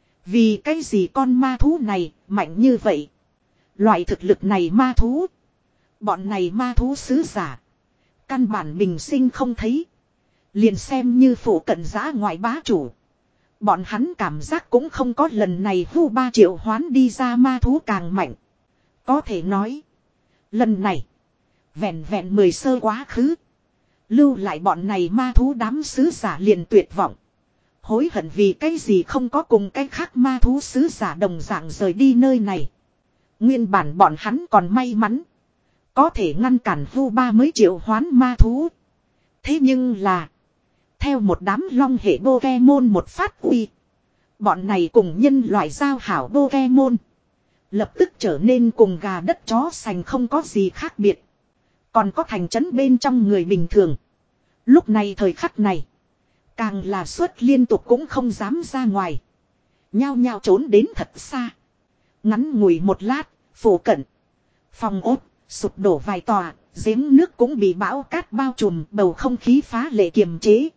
Vì cái gì con ma thú này mạnh như vậy? Loại thực lực này ma thú. Bọn này ma thú sứ giả. Căn bản bình sinh không thấy. Liền xem như phụ cận giã ngoại bá chủ. Bọn hắn cảm giác cũng không có lần này Vu Ba triệu hoán đi ra ma thú càng mạnh. Có thể nói. Lần này. Vẹn vẹn mười sơ quá khứ. Lưu lại bọn này ma thú đám sứ giả liền tuyệt vọng. Hối hận vì cái gì không có cùng cái khác ma thú sứ giả đồng dạng rời đi nơi này. Nguyên bản bọn hắn còn may mắn. Có thể ngăn cản Vu Ba mới triệu hoán ma thú. Thế nhưng là. Theo một đám long hệ Pokemon một phát uy. Bọn này cùng nhân loại giao hảo Pokemon. Lập tức trở nên cùng gà đất chó sành không có gì khác biệt. Còn có thành trấn bên trong người bình thường. Lúc này thời khắc này. Càng là suất liên tục cũng không dám ra ngoài. Nhao nhao trốn đến thật xa. Ngắn ngủi một lát, phủ cận. Phòng ốt, sụp đổ vài tòa, giếng nước cũng bị bão cát bao trùm, bầu không khí phá lệ kiềm chế.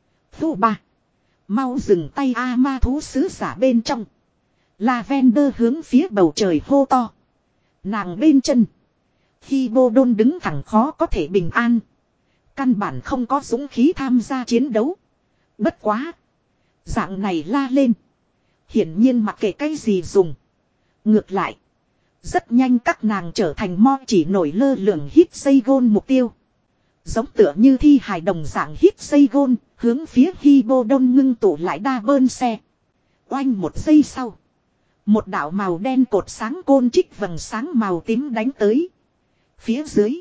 Vu Ba. Mau dừng tay a ma thú sứ giả bên trong. Lavender hướng phía bầu trời hô to. Nàng bên chân. Khi Bô Đôn đứng thẳng khó có thể bình an. Căn bản không có dũng khí tham gia chiến đấu. Bất quá. Dạng này la lên. Hiển nhiên mặc kệ cái gì dùng. Ngược lại. Rất nhanh các nàng trở thành mo chỉ nổi lơ lửng hít dây gôn mục tiêu. Giống tựa như thi hài đồng dạng hít dây gôn. Hướng phía Hi Bô Đôn ngưng tụ lại đa bơn xe. Oanh một giây sau. Một đạo màu đen cột sáng côn trích vầng sáng màu tím đánh tới. Phía dưới.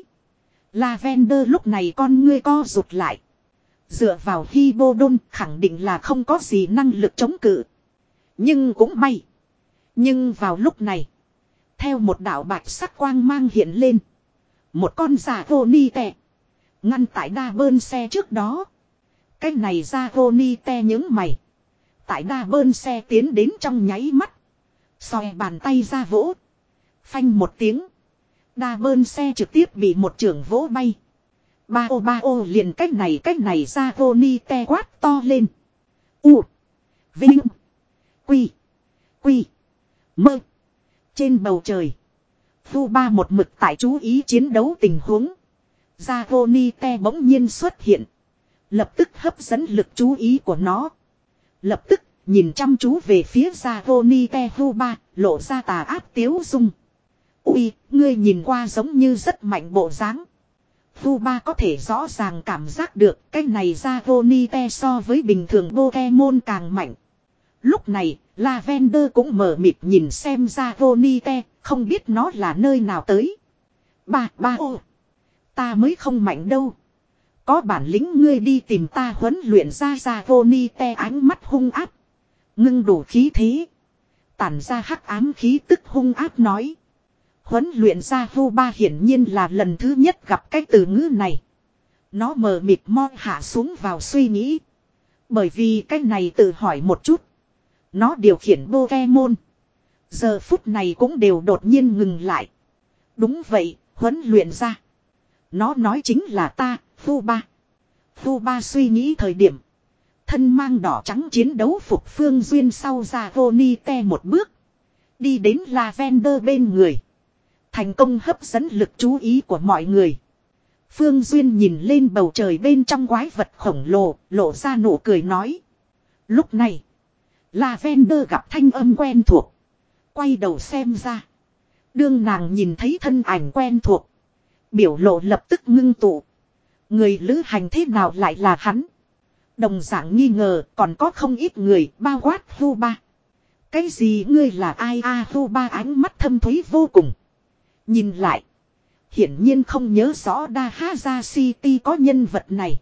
Lavender lúc này con ngươi co rụt lại. Dựa vào Hi Bô Đôn khẳng định là không có gì năng lực chống cự. Nhưng cũng may. Nhưng vào lúc này. Theo một đạo bạch sắc quang mang hiện lên. Một con giả vô ni tệ. Ngăn tại đa bơn xe trước đó. Cái này ra vô ni te những mày. Tại đa bơn xe tiến đến trong nháy mắt. Xòe bàn tay ra vỗ. Phanh một tiếng. Đa bơn xe trực tiếp bị một trưởng vỗ bay. Ba ô ba ô liền cách này cách này ra vô ni te quát to lên. U. Vinh. Quy. Quy. Mơ. Trên bầu trời. Vu Ba một mực tại chú ý chiến đấu tình huống. Ra vô ni te bỗng nhiên xuất hiện. Lập tức hấp dẫn lực chú ý của nó. Lập tức nhìn chăm chú về phía ra vô ni te Vu Ba, lộ ra tà ác tiếu dung. Ui, ngươi nhìn qua giống như rất mạnh bộ dáng. Vu Ba có thể rõ ràng cảm giác được cái này ra vô ni te so với bình thường Pokemon càng mạnh. Lúc này, Lavender cũng mở mịt nhìn xem ra vô ni te, không biết nó là nơi nào tới. Ba, ba ô. Ta mới không mạnh đâu. Có bản lĩnh ngươi đi tìm ta huấn luyện ra ra vô ni te ánh mắt hung áp. Ngưng đủ khí thế. Tản ra hắc ám khí tức hung áp nói. Huấn luyện ra Vu Ba hiển nhiên là lần thứ nhất gặp cái từ ngữ này. Nó mờ mịt mo hạ xuống vào suy nghĩ. Bởi vì cái này tự hỏi một chút. Nó điều khiển Pokemon. Giờ phút này cũng đều đột nhiên ngừng lại. Đúng vậy, huấn luyện ra. Nó nói chính là ta, Vu Ba. Vu Ba suy nghĩ thời điểm. Thân mang đỏ trắng chiến đấu phục Phương Duyên sau ra Voni te một bước. Đi đến Lavender bên người. Thành công hấp dẫn lực chú ý của mọi người. Phương Duyên nhìn lên bầu trời bên trong quái vật khổng lồ, lộ ra nụ cười nói. Lúc này, Lavender gặp thanh âm quen thuộc. Quay đầu xem ra. Đương nàng nhìn thấy thân ảnh quen thuộc. Biểu lộ lập tức ngưng tụ. Người lữ hành thế nào lại là hắn? Đồng dạng nghi ngờ còn có không ít người bao quát Vu Ba. Cái gì ngươi là ai a Vu Ba ánh mắt thâm thúy vô cùng. Nhìn lại. Hiển nhiên không nhớ rõ Dahaza City có nhân vật này.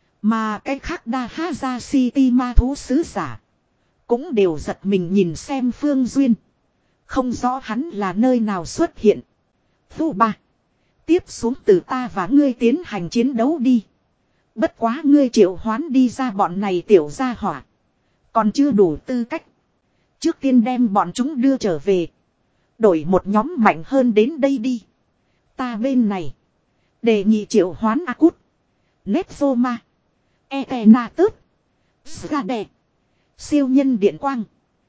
Mà cái khác Dahaza City ma thú sứ giả. Cũng đều giật mình nhìn xem Phương Duyên. Không rõ hắn là nơi nào xuất hiện. Vu Ba. Tiếp xuống từ ta và ngươi tiến hành chiến đấu đi. Bất quá ngươi triệu hoán đi ra bọn này tiểu gia hỏa. Còn chưa đủ tư cách. Trước tiên đem bọn chúng đưa trở về. Đổi một nhóm mạnh hơn đến đây đi. Ta bên này. Đề nghị triệu hoán Akut. Netsoma. Etenatus. Skade. Siêu nhân điện quang.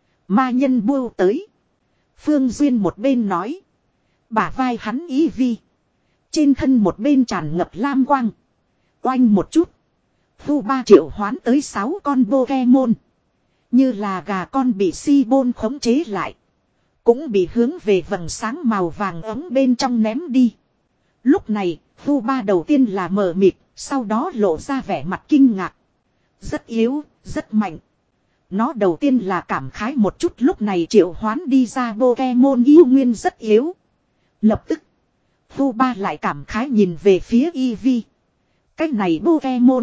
Ma nhân bưu tới. Phương Duyên một bên nói. Bả vai hắn ý vi. Trên thân một bên tràn ngập lam quang. Oanh một chút. Thu ba triệu hoán tới sáu con Pokemon. Như là gà con bị Sibon khống chế lại. Cũng bị hướng về vầng sáng màu vàng ấm bên trong ném đi. Lúc này, Thu ba đầu tiên là mờ mịt, sau đó lộ ra vẻ mặt kinh ngạc. Rất yếu, rất mạnh. Nó đầu tiên là cảm khái một chút, lúc này triệu hoán đi ra Pokemon yêu nguyên rất yếu. Lập tức, Thu ba lại cảm khái nhìn về phía Eevee. Cái này Pokemon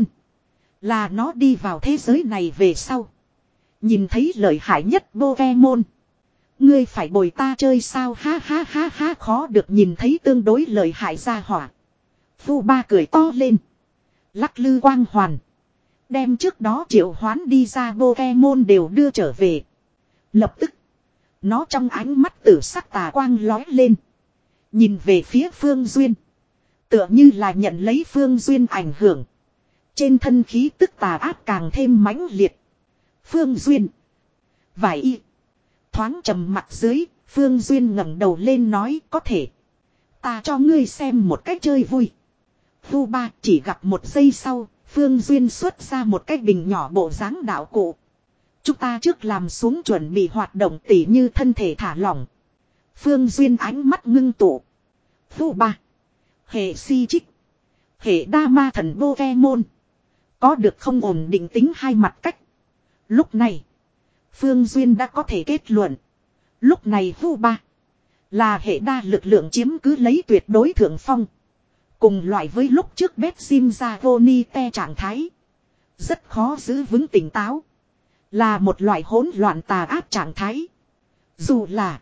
là nó đi vào thế giới này về sau. Nhìn thấy lợi hại nhất Pokemon. Ngươi phải bồi ta chơi sao, ha ha ha ha, khó được nhìn thấy tương đối lợi hại ra hỏa. Thu ba cười to lên. Lắc lư quang hoàn. Đem trước đó triệu hoán đi ra Pokemon đều đưa trở về. Lập tức. Nó trong ánh mắt tử sắc tà quang lói lên. Nhìn về phía Phương Duyên. Tựa như là nhận lấy Phương Duyên ảnh hưởng. Trên thân khí tức tà ác càng thêm mãnh liệt. Phương Duyên. Vài y. Thoáng trầm mặt dưới, Phương Duyên ngẩng đầu lên nói có thể. Ta cho ngươi xem một cách chơi vui. Thu ba chỉ gặp một giây sau, Phương Duyên xuất ra một cái bình nhỏ bộ dáng đạo cụ. Chúng ta trước làm xuống chuẩn bị hoạt động tỉ như thân thể thả lỏng. Phương Duyên ánh mắt ngưng tụ. Thu ba. Hệ si trích. Hệ đa ma thần Pokemon. Có được không ổn định tính hai mặt cách. Lúc này. Phương Duyên đã có thể kết luận. Lúc này Thu ba. Là hệ đa lực lượng chiếm cứ lấy tuyệt đối thượng phong. Cùng loại với lúc trước Bét Sim ra vô ni te trạng thái. Rất khó giữ vững tỉnh táo. Là một loại hỗn loạn tà ác trạng thái. Dù là.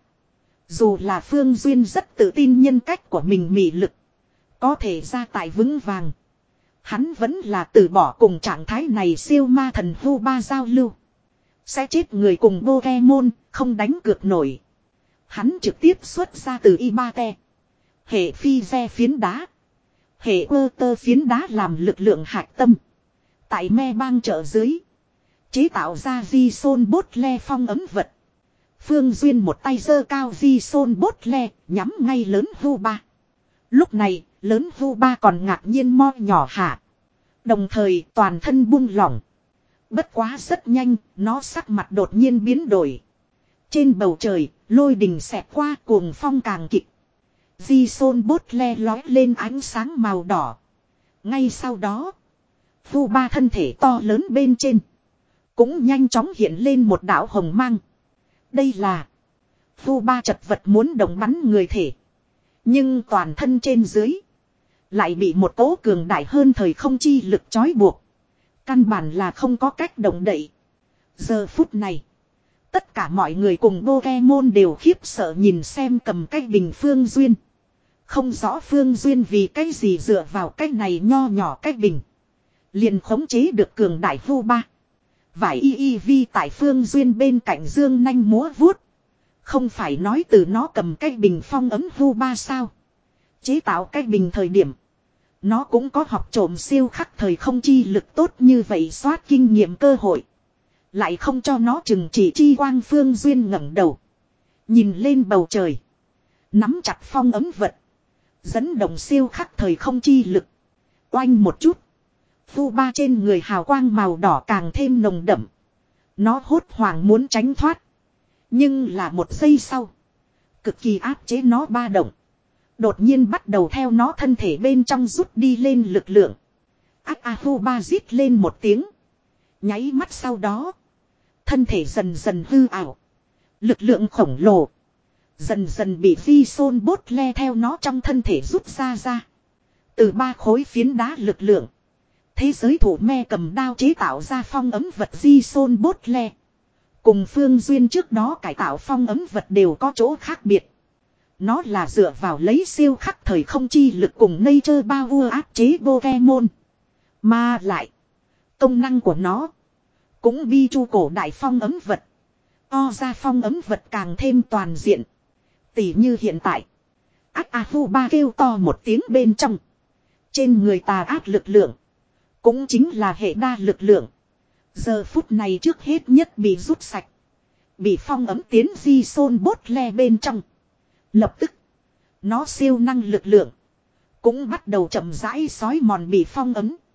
Dù là Phương Duyên rất tự tin nhân cách của mình mị lực. Có thể ra tại vững vàng. Hắn vẫn là từ bỏ cùng trạng thái này siêu ma thần Thu ba giao lưu. Sẽ chết người cùng Pokemon, không đánh cược nổi. Hắn trực tiếp xuất ra từ Ibate. Hệ phi xe phiến đá. Hệ ơ tơ phiến đá làm lực lượng hạch tâm. Tại me bang trợ dưới. Chế tạo ra di sôn bốt le phong ấm vật. Phương Duyên một tay giơ cao di sôn bốt le, nhắm ngay lớn Thu ba. Lúc này, lớn Thu ba còn ngạc nhiên mo nhỏ hạ. Đồng thời toàn thân buông lỏng. Bất quá rất nhanh, nó sắc mặt đột nhiên biến đổi. Trên bầu trời, lôi đình xẹt qua cuồng phong càng kịch. Di sôn bốt le lói lên ánh sáng màu đỏ. Ngay sau đó, Thu ba thân thể to lớn bên trên. Cũng nhanh chóng hiện lên một đạo hồng mang. Đây là Thu ba chật vật muốn động bắn người thể. Nhưng toàn thân trên dưới lại bị một cỗ cường đại hơn thời không chi lực trói buộc. Căn bản là không có cách động đậy. Giờ phút này, tất cả mọi người cùng Pokemon đều khiếp sợ nhìn xem cầm cái bình Phương Duyên. Không rõ Phương Duyên vì cái gì dựa vào cái này nho nhỏ cái bình. Liền khống chế được cường đại Thu ba. Vải y y vi tại Phương Duyên bên cạnh dương nanh múa vuốt. Không phải nói từ nó cầm cái bình phong ấm Thu ba sao. Chế tạo cái bình thời điểm. Nó cũng có học trộm siêu khắc thời không chi lực tốt như vậy soát kinh nghiệm cơ hội. Lại không cho nó chừng chỉ chi quang. Phương Duyên ngẩng đầu. Nhìn lên bầu trời. Nắm chặt phong ấm vật. Dẫn động siêu khắc thời không chi lực. Oanh một chút. Thu ba trên người hào quang màu đỏ càng thêm nồng đậm. Nó hốt hoảng muốn tránh thoát. Nhưng là một giây sau. Cực kỳ áp chế nó ba động. Đột nhiên bắt đầu theo nó thân thể bên trong rút đi lên lực lượng. Ác a Thu ba rít lên một tiếng. Nháy mắt sau đó. Thân thể dần dần hư ảo. Lực lượng khổng lồ. Dần dần bị vi sôn bốt le theo nó trong thân thể rút ra ra. Từ ba khối phiến đá lực lượng. Thế giới thủ me cầm đao chế tạo ra phong ấm vật di sôn bốt le. Cùng Phương Duyên trước đó cải tạo phong ấm vật đều có chỗ khác biệt. Nó là dựa vào lấy siêu khắc thời không chi lực cùng nature bao vua áp chế Pokemon. Mà lại. Công năng của nó. Cũng bi chu cổ đại phong ấm vật. O ra phong ấm vật càng thêm toàn diện. Tỉ như hiện tại. Ác A Thu ba kêu to một tiếng bên trong. Trên người tà ác lực lượng. Cũng chính là hệ đa lực lượng. Giờ phút này trước hết nhất bị rút sạch. Bị phong ấm tiến di sôn bốt le bên trong. Lập tức. Nó siêu năng lực lượng. Cũng bắt đầu chậm rãi xói mòn bị phong ấm.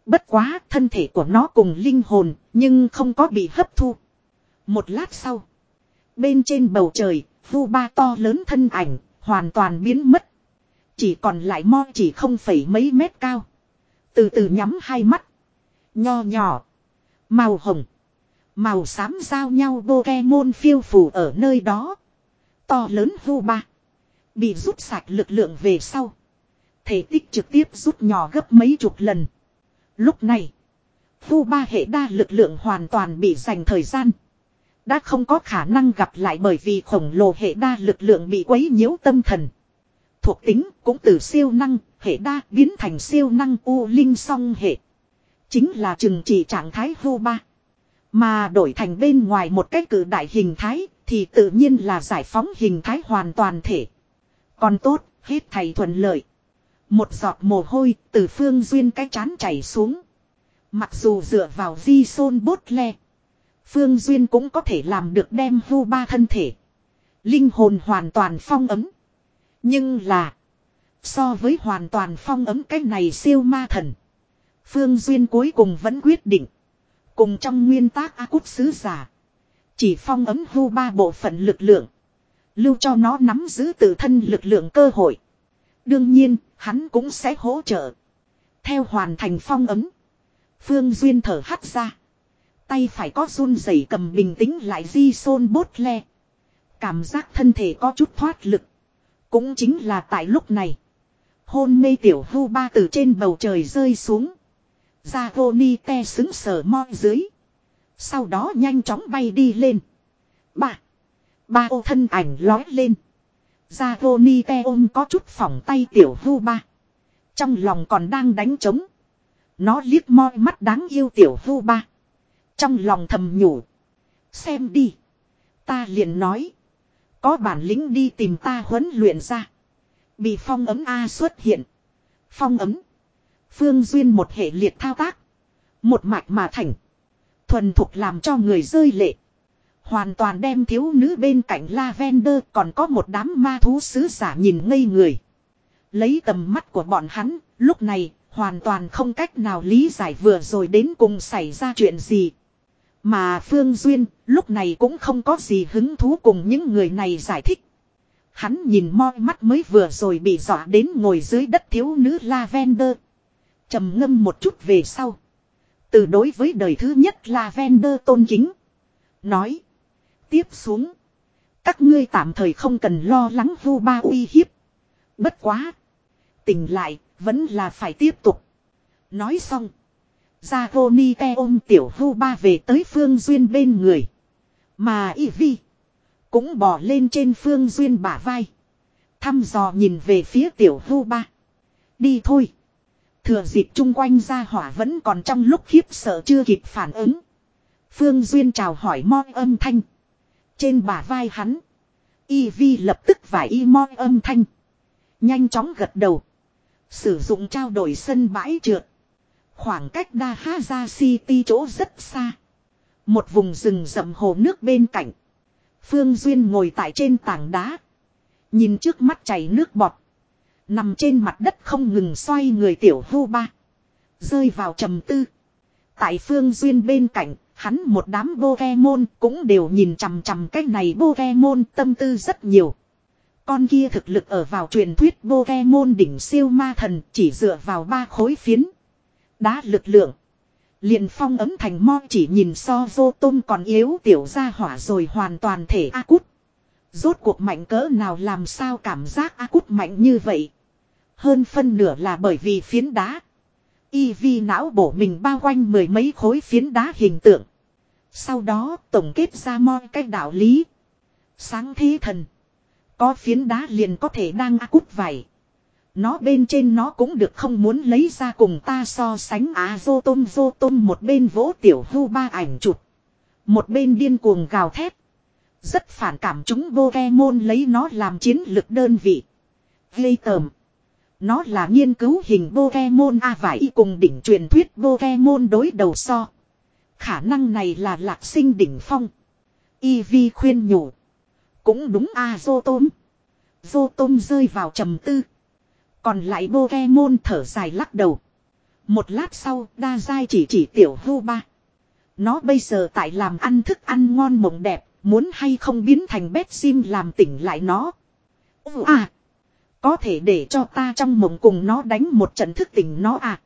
Bất quá thân thể của nó cùng linh hồn nhưng không có bị hấp thu. Một lát sau. Bên trên bầu trời, vu ba to lớn thân ảnh, hoàn toàn biến mất. Chỉ còn lại mo chỉ không phẩy mấy mét cao. Từ từ nhắm hai mắt. Nho nhỏ. Màu hồng. Màu xám giao nhau Pokemon phiêu phù ở nơi đó. To lớn vu ba. Bị rút sạch lực lượng về sau. Thể tích trực tiếp rút nhỏ gấp mấy chục lần. Lúc này. Vu ba hệ đa lực lượng hoàn toàn bị dành thời gian. Đã không có khả năng gặp lại bởi vì khổng lồ hệ đa lực lượng bị quấy nhiễu tâm thần. Thuộc tính cũng từ siêu năng, hệ đa biến thành siêu năng u linh song hệ. Chính là trừng trị trạng thái vu ba. Mà đổi thành bên ngoài một cái cử đại hình thái thì tự nhiên là giải phóng hình thái hoàn toàn thể. Còn tốt, hết thầy thuận lợi. Một giọt mồ hôi từ Phương Duyên cái chán chảy xuống. Mặc dù dựa vào di sôn bốt le. Phương Duyên cũng có thể làm được đem vu ba thân thể. Linh hồn hoàn toàn phong ấm. Nhưng là. So với hoàn toàn phong ấm cái này siêu ma thần. Phương Duyên cuối cùng vẫn quyết định. Cùng trong nguyên tác A Cút sứ giả. Chỉ phong ấm vu ba bộ phận lực lượng. Lưu cho nó nắm giữ tự thân lực lượng cơ hội. Đương nhiên, hắn cũng sẽ hỗ trợ. Theo hoàn thành phong ấm. Phương Duyên thở hắt ra. Tay phải có run rẩy cầm bình tĩnh lại di sôn bốt le. Cảm giác thân thể có chút thoát lực. Cũng chính là tại lúc này. Hôn mê tiểu vu ba từ trên bầu trời rơi xuống. Zagoni te xứng sờ mo dưới. Sau đó nhanh chóng bay đi lên. Ba. Ba ô thân ảnh lói lên. Zagoni te ôm có chút phỏng tay tiểu vu ba. Trong lòng còn đang đánh trống. Nó liếc moi mắt đáng yêu tiểu vu ba. Trong lòng thầm nhủ. Xem đi. Ta liền nói. Có bản lĩnh đi tìm ta huấn luyện ra. Bị phong ấm A xuất hiện. Phong ấm. Phương Duyên một hệ liệt thao tác. Một mạch mà thành. Thuần thục làm cho người rơi lệ. Hoàn toàn đem thiếu nữ bên cạnh Lavender còn có một đám ma thú sứ giả nhìn ngây người. Lấy tầm mắt của bọn hắn, lúc này, hoàn toàn không cách nào lý giải vừa rồi đến cùng xảy ra chuyện gì. Mà Phương Duyên, lúc này cũng không có gì hứng thú cùng những người này giải thích. Hắn nhìn moi mắt mới vừa rồi bị dọa đến ngồi dưới đất thiếu nữ Lavender. Trầm ngâm một chút về sau. Từ đối với đời thứ nhất Lavender tôn kính. Nói. Tiếp xuống. Các ngươi tạm thời không cần lo lắng vu ba uy hiếp. Bất quá. Tỉnh lại, vẫn là phải tiếp tục. Nói xong. Zagoni te ôm tiểu vu ba về tới Phương Duyên bên người. Mà Ivy. Cũng bò lên trên Phương Duyên bả vai. Thăm dò nhìn về phía tiểu vu ba. Đi thôi. Thừa dịp chung quanh gia hỏa vẫn còn trong lúc khiếp sợ chưa kịp phản ứng. Phương Duyên chào hỏi moi âm thanh. Trên bả vai hắn. Ivy lập tức vải y moi âm thanh. Nhanh chóng gật đầu. Sử dụng trao đổi sân bãi trượt. Khoảng cách Dahaza City chỗ rất xa. Một vùng rừng rậm hồ nước bên cạnh. Phương Duyên ngồi tại trên tảng đá. Nhìn trước mắt chảy nước bọt. Nằm trên mặt đất không ngừng xoay người tiểu vu ba. Rơi vào trầm tư. Tại Phương Duyên bên cạnh, hắn một đám Pokemon cũng đều nhìn chằm chằm cái này Pokemon tâm tư rất nhiều. Con kia thực lực ở vào truyền thuyết Pokemon đỉnh siêu ma thần chỉ dựa vào ba khối phiến. Đá lực lượng. Liền phong ấm thành mo chỉ nhìn so vô tôm còn yếu tiểu ra hỏa rồi hoàn toàn thể A Cút. Rốt cuộc mạnh cỡ nào làm sao cảm giác A Cút mạnh như vậy. Hơn phân nửa là bởi vì phiến đá. Y vi não bổ mình bao quanh mười mấy khối phiến đá hình tượng. Sau đó tổng kết ra moi cách đạo lý. Sáng thế thần. Có phiến đá liền có thể đang A Cút vậy. Nó bên trên nó cũng được không muốn lấy ra cùng ta so sánh á dô tôm dô tôm một bên vỗ tiểu vu ba ảnh chụp. Một bên điên cuồng gào thét. Rất phản cảm chúng Pokemon lấy nó làm chiến lược đơn vị. Gây tởm. Nó là nghiên cứu hình Pokemon A vải y cùng đỉnh truyền thuyết Pokemon đối đầu so. Khả năng này là lạc sinh đỉnh phong. Eevee khuyên nhủ. Cũng đúng A dô tôm. Dô tôm rơi vào trầm tư. Còn lại Pokemon thở dài lắc đầu. Một lát sau, đa giai chỉ chỉ tiểu hưu ba. Nó bây giờ tại làm ăn thức ăn ngon mộng đẹp, muốn hay không biến thành bét sim làm tỉnh lại nó. Ừ à, có thể để cho ta trong mộng cùng nó đánh một trận thức tỉnh nó à.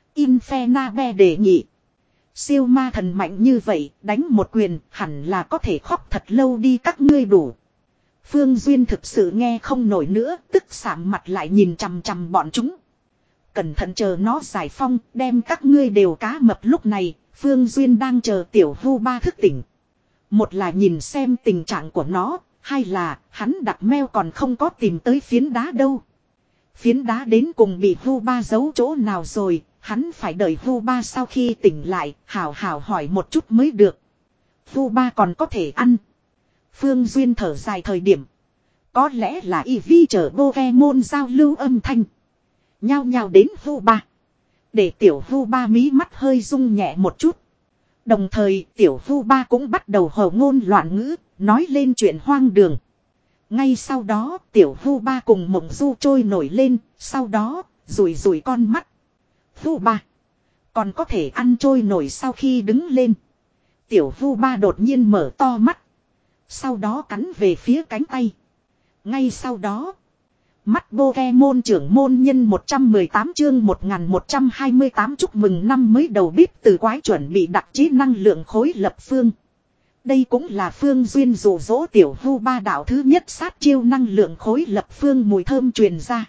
Infernabe đề nghị. Siêu ma thần mạnh như vậy, đánh một quyền hẳn là có thể khóc thật lâu đi các ngươi đủ. Phương Duyên thực sự nghe không nổi nữa, tức sạm mặt lại nhìn chằm chằm bọn chúng. Cẩn thận chờ nó giải phong, đem các ngươi đều cá mập. Lúc này, Phương Duyên đang chờ tiểu hưu ba thức tỉnh. Một là nhìn xem tình trạng của nó, hai là hắn đặt meo còn không có tìm tới phiến đá đâu. Phiến đá đến cùng bị hưu ba giấu chỗ nào rồi, hắn phải đợi hưu ba sau khi tỉnh lại, hào hào hỏi một chút mới được. Hưu ba còn có thể ăn. Phương Duyên thở dài thời điểm. Có lẽ là y vi chờ Pokemon giao lưu âm thanh. Nhao nhao đến hưu ba. Để tiểu hưu ba mí mắt hơi rung nhẹ một chút. Đồng thời tiểu hưu ba cũng bắt đầu hồ ngôn loạn ngữ, nói lên chuyện hoang đường. Ngay sau đó tiểu hưu ba cùng mộng du trôi nổi lên, sau đó rủi rủi con mắt. Hưu ba còn có thể ăn trôi nổi. Sau khi đứng lên, tiểu hưu ba đột nhiên mở to mắt. Sau đó cắn về phía cánh tay. Ngay sau đó, mắt Pokemon trưởng môn nhân một trăm mười tám chương một nghìn một trăm hai mươi tám chúc mừng năm mới đầu bếp từ quái chuẩn bị đặc chế năng lượng khối lập phương. Đây cũng là Phương Duyên dụ dỗ tiểu hưu ba đạo thứ nhất sát chiêu năng lượng khối lập phương mùi thơm truyền ra.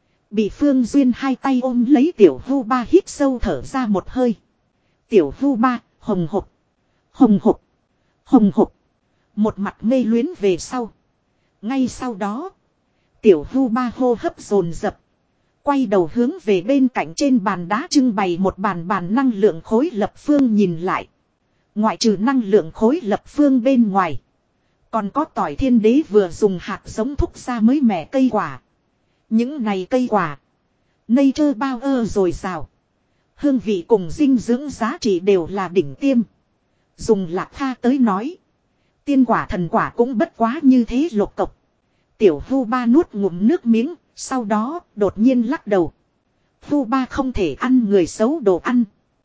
Bị Phương Duyên hai tay ôm lấy tiểu hưu ba hít sâu thở ra một hơi. Tiểu hưu ba, hồng hộc, hồng hộc, hồng hộc. Một mặt mê luyến về sau. Ngay sau đó, tiểu hưu ba hô hấp dồn dập. Quay đầu hướng về bên cạnh trên bàn đá trưng bày một bàn bàn năng lượng khối lập phương nhìn lại. Ngoại trừ năng lượng khối lập phương bên ngoài, còn có tỏi thiên đế vừa dùng hạt giống thúc ra mới mẻ cây quả. Những này cây quả nature bao ơ dồi dào. Hương vị cùng dinh dưỡng giá trị đều là đỉnh tiêm. Dùng lạc tha tới nói, tiên quả thần quả cũng bất quá như thế lục cộc. Tiểu hưu ba nuốt ngụm nước miếng, sau đó đột nhiên lắc đầu. Hưu ba không thể ăn người xấu đồ ăn.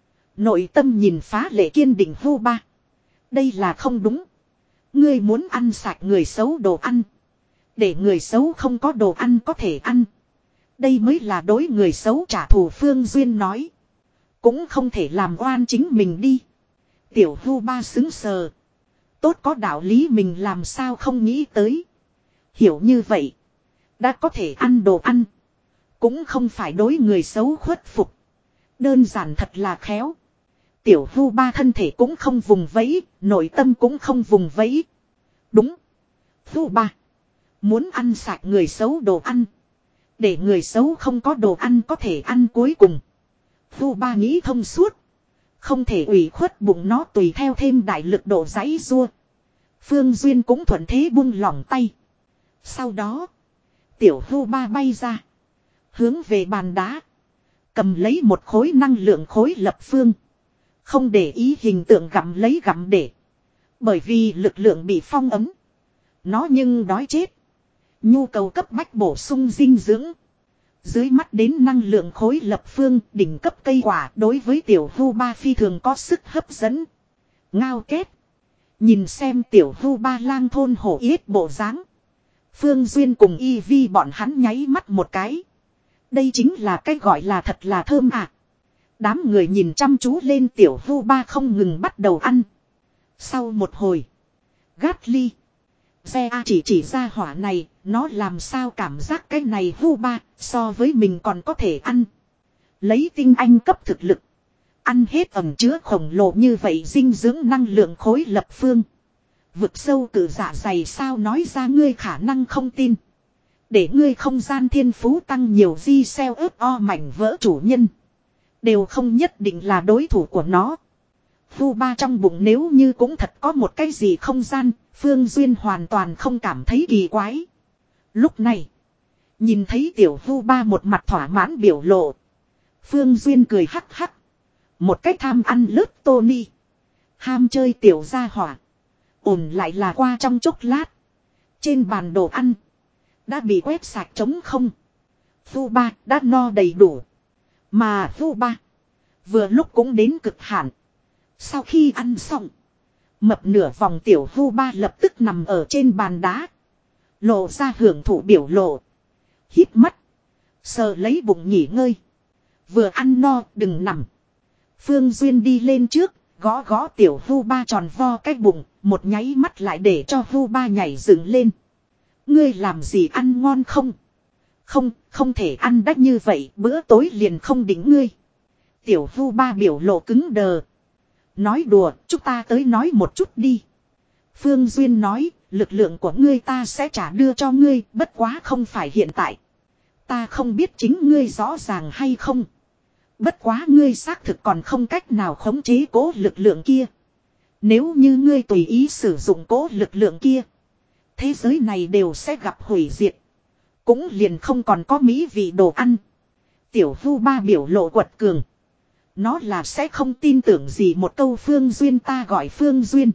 Nội tâm nhìn phá lệ kiên định hưu ba. Đây là không đúng. Ngươi muốn ăn sạch người xấu đồ ăn. Để người xấu không có đồ ăn có thể ăn. Đây mới là đối người xấu trả thù. Phương Duyên nói. Cũng không thể làm oan chính mình đi. Tiểu hưu ba xứng sờ. Tốt có đạo lý mình làm sao không nghĩ tới. Hiểu như vậy. Đã có thể ăn đồ ăn. Cũng không phải đối người xấu khuất phục. Đơn giản thật là khéo. Tiểu hưu ba thân thể cũng không vùng vẫy. Nội tâm cũng không vùng vẫy. Đúng. Hưu ba muốn ăn sạch người xấu đồ ăn. Để người xấu không có đồ ăn có thể ăn cuối cùng. Hưu ba nghĩ thông suốt. Không thể ủy khuất bụng nó tùy theo thêm đại lực độ giãy giụa. Phương Duyên cũng thuận thế buông lỏng tay. Sau đó, tiểu hưu ba bay ra. Hướng về bàn đá. Cầm lấy một khối năng lượng khối lập phương. Không để ý hình tượng gặm lấy gặm để. Bởi vì lực lượng bị phong ấm. Nó nhưng đói chết. Nhu cầu cấp bách bổ sung dinh dưỡng. Dưới mắt đến năng lượng khối lập phương đỉnh cấp cây quả đối với tiểu hưu ba phi thường có sức hấp dẫn. Ngao kết. Nhìn xem tiểu hưu ba lang thôn hổ yết bộ dáng. Phương Duyên cùng y vi bọn hắn nháy mắt một cái. Đây chính là cái gọi là thật là thơm à. Đám người nhìn chăm chú lên tiểu hưu ba không ngừng bắt đầu ăn. Sau một hồi. Gát ly. Xe A chỉ chỉ ra hỏa này. Nó làm sao cảm giác cái này hưu ba so với mình còn có thể ăn. Lấy tinh anh cấp thực lực. Ăn hết ẩm chứa khổng lồ như vậy dinh dưỡng năng lượng khối lập phương. Vực sâu cử dạ dày sao nói ra ngươi khả năng không tin. Để ngươi không gian thiên phú tăng nhiều di xeo ớt o mảnh vỡ chủ nhân. Đều không nhất định là đối thủ của nó. Phu ba trong bụng nếu như cũng thật có một cái gì không gian, Phương Duyên hoàn toàn không cảm thấy kỳ quái. Lúc này, nhìn thấy tiểu phu ba một mặt thỏa mãn biểu lộ. Phương Duyên cười hắc hắc. Một cách tham ăn lớp Tony. Ham chơi tiểu gia hỏa. Ổn lại là qua trong chốc lát. Trên bàn đồ ăn. Đã bị quét sạch trống không. Phu ba đã no đầy đủ. Mà phu ba. Vừa lúc cũng đến cực hạn. Sau khi ăn xong. Mập nửa vòng tiểu vu ba lập tức nằm ở trên bàn đá. Lộ ra hưởng thụ biểu lộ. Hít mắt. Sờ lấy bụng nghỉ ngơi. Vừa ăn no đừng nằm. Phương Duyên đi lên trước. Gõ gõ tiểu vu ba tròn vo cái bụng. Một nháy mắt lại để cho vu ba nhảy dựng lên. Ngươi làm gì ăn ngon không? Không, không thể ăn đắt như vậy. Bữa tối liền không đỉnh ngươi. Tiểu vu ba biểu lộ cứng đờ. Nói đùa, chúng ta tới nói một chút đi. Phương Duyên nói, lực lượng của ngươi ta sẽ trả đưa cho ngươi, bất quá không phải hiện tại. Ta không biết chính ngươi rõ ràng hay không. Bất quá ngươi xác thực còn không cách nào khống chế cố lực lượng kia. Nếu như ngươi tùy ý sử dụng cố lực lượng kia, thế giới này đều sẽ gặp hủy diệt. Cũng liền không còn có mỹ vị đồ ăn. Tiểu vu ba biểu lộ quật cường. Nó là sẽ không tin tưởng gì một câu Phương Duyên ta gọi Phương Duyên.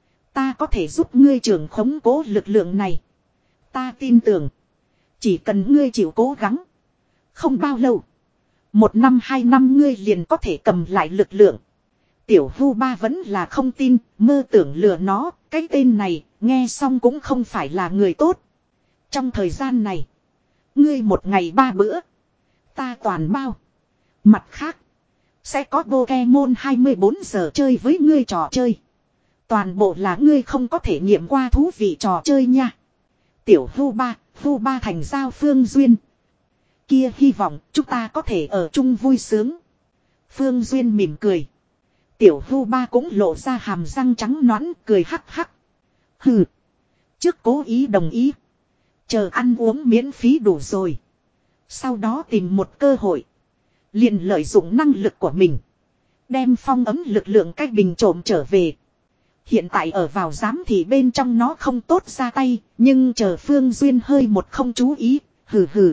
Ta có thể giúp ngươi trưởng khống cố lực lượng này. Ta tin tưởng. Chỉ cần ngươi chịu cố gắng. Không bao lâu. Một năm hai năm ngươi liền có thể cầm lại lực lượng. Tiểu vu ba vẫn là không tin. Mơ tưởng lừa nó. Cái tên này nghe xong cũng không phải là người tốt. Trong thời gian này. Ngươi một ngày ba bữa. Ta toàn bao. Mặt khác. Sẽ có Pokemon hai mươi bốn giờ chơi với ngươi trò chơi. Toàn bộ là ngươi không có thể nghiệm qua thú vị trò chơi nha. Tiểu vu ba, vu ba thành giao Phương Duyên. Kia hy vọng chúng ta có thể ở chung vui sướng. Phương Duyên mỉm cười. Tiểu vu ba cũng lộ ra hàm răng trắng nõn cười hắc hắc. Hừ. Trước cố ý đồng ý. Chờ ăn uống miễn phí đủ rồi. Sau đó tìm một cơ hội. Liền lợi dụng năng lực của mình. Đem phong ấm lực lượng cách bình trộm trở về. Hiện tại ở vào giám thì bên trong nó không tốt ra tay. Nhưng chờ Phương Duyên hơi một không chú ý. Hừ hừ.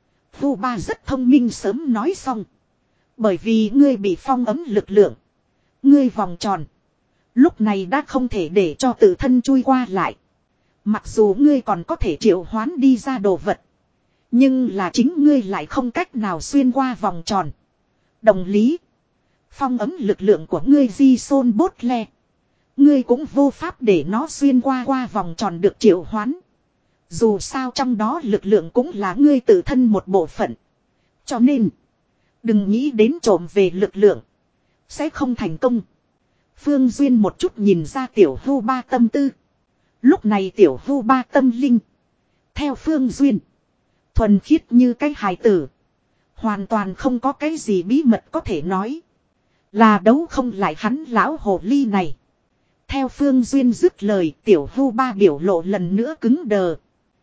Vu ba rất thông minh sớm nói xong. Bởi vì ngươi bị phong ấm lực lượng. Ngươi vòng tròn. Lúc này đã không thể để cho tự thân chui qua lại. Mặc dù ngươi còn có thể triệu hoán đi ra đồ vật. Nhưng là chính ngươi lại không cách nào xuyên qua vòng tròn. Đồng lý. Phong ấm lực lượng của ngươi di xôn bốt le. Ngươi cũng vô pháp để nó xuyên qua qua vòng tròn được triệu hoán. Dù sao trong đó lực lượng cũng là ngươi tự thân một bộ phận. Cho nên. Đừng nghĩ đến trộm về lực lượng. Sẽ không thành công. Phương Duyên một chút nhìn ra tiểu vu ba tâm tư. Lúc này tiểu vu ba tâm linh. Theo Phương Duyên. Thuần khiết như cái hài tử. Hoàn toàn không có cái gì bí mật có thể nói. Là đấu không lại hắn lão hồ ly này. Theo Phương Duyên dứt lời tiểu vu ba biểu lộ lần nữa cứng đờ.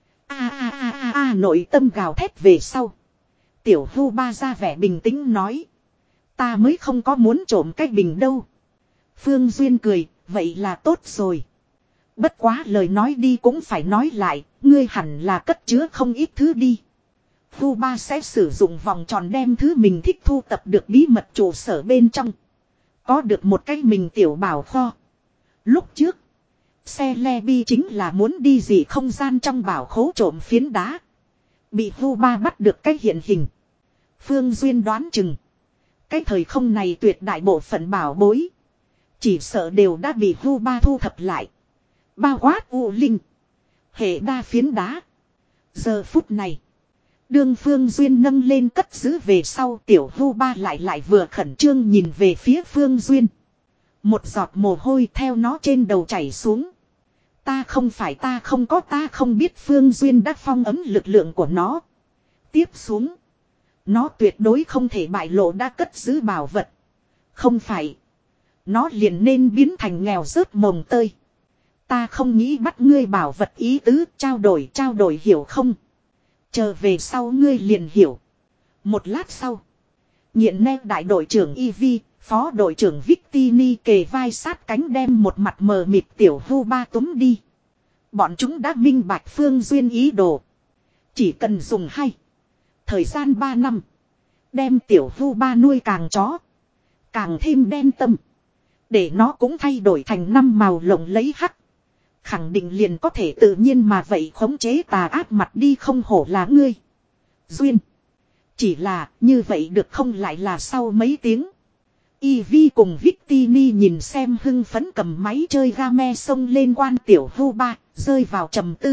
A a a a a nội tâm gào thét về sau. Tiểu vu ba ra vẻ bình tĩnh nói. Ta mới không có muốn trộm cái bình đâu. Phương Duyên cười, vậy là tốt rồi. Bất quá lời nói đi cũng phải nói lại, ngươi hẳn là cất chứa không ít thứ đi. Vu ba sẽ sử dụng vòng tròn đem thứ mình thích thu tập được bí mật trụ sở bên trong. Có được một cái mình tiểu bảo kho. Lúc trước, xe Lebi chính là muốn đi gì không gian trong bảo khố trộm phiến đá. Bị Vu ba bắt được cái hiện hình. Phương Duyên đoán chừng. Cái thời không này tuyệt đại bộ phận bảo bối. Chỉ sợ đều đã bị Vu ba thu thập lại. Bao quát U Linh. Hệ đa phiến đá. Giờ phút này. Đương Phương Duyên nâng lên cất giữ về sau tiểu Vu ba lại lại vừa khẩn trương nhìn về phía Phương Duyên. Một giọt mồ hôi theo nó trên đầu chảy xuống. Ta không phải ta không có ta không biết Phương Duyên đã phong ấm lực lượng của nó. Tiếp xuống. Nó tuyệt đối không thể bại lộ đã cất giữ bảo vật. Không phải. Nó liền nên biến thành nghèo rớt mồng tơi. Ta không nghĩ bắt ngươi bảo vật ý tứ trao đổi trao đổi hiểu không. Chờ về sau ngươi liền hiểu. Một lát sau. Nghiện nét đại đội trưởng Ivy, phó đội trưởng Victini kề vai sát cánh đem một mặt mờ mịt tiểu vu ba túm đi. Bọn chúng đã minh bạch Phương Duyên ý đồ. Chỉ cần dùng hay. Thời gian ba năm. Đem tiểu vu ba nuôi càng chó. Càng thêm đen tâm. Để nó cũng thay đổi thành năm màu lộng lấy hắc. Khẳng định liền có thể tự nhiên mà vậy khống chế tà ác mặt đi không hổ là ngươi. Duyên. Chỉ là như vậy được không lại là sau mấy tiếng. Ivy cùng Victini nhìn xem hưng phấn cầm máy chơi game xông lên quan tiểu hưu ba, rơi vào trầm tư.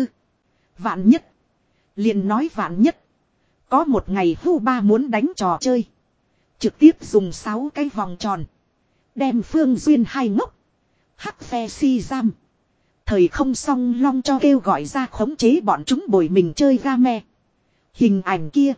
Vạn nhất. Liền nói vạn nhất. Có một ngày hưu ba muốn đánh trò chơi. Trực tiếp dùng sáu cái vòng tròn. Đem Phương Duyên hai ngốc. Hắc phe si giam. Thời không song long cho kêu gọi ra khống chế bọn chúng bồi mình chơi game. Hình ảnh kia.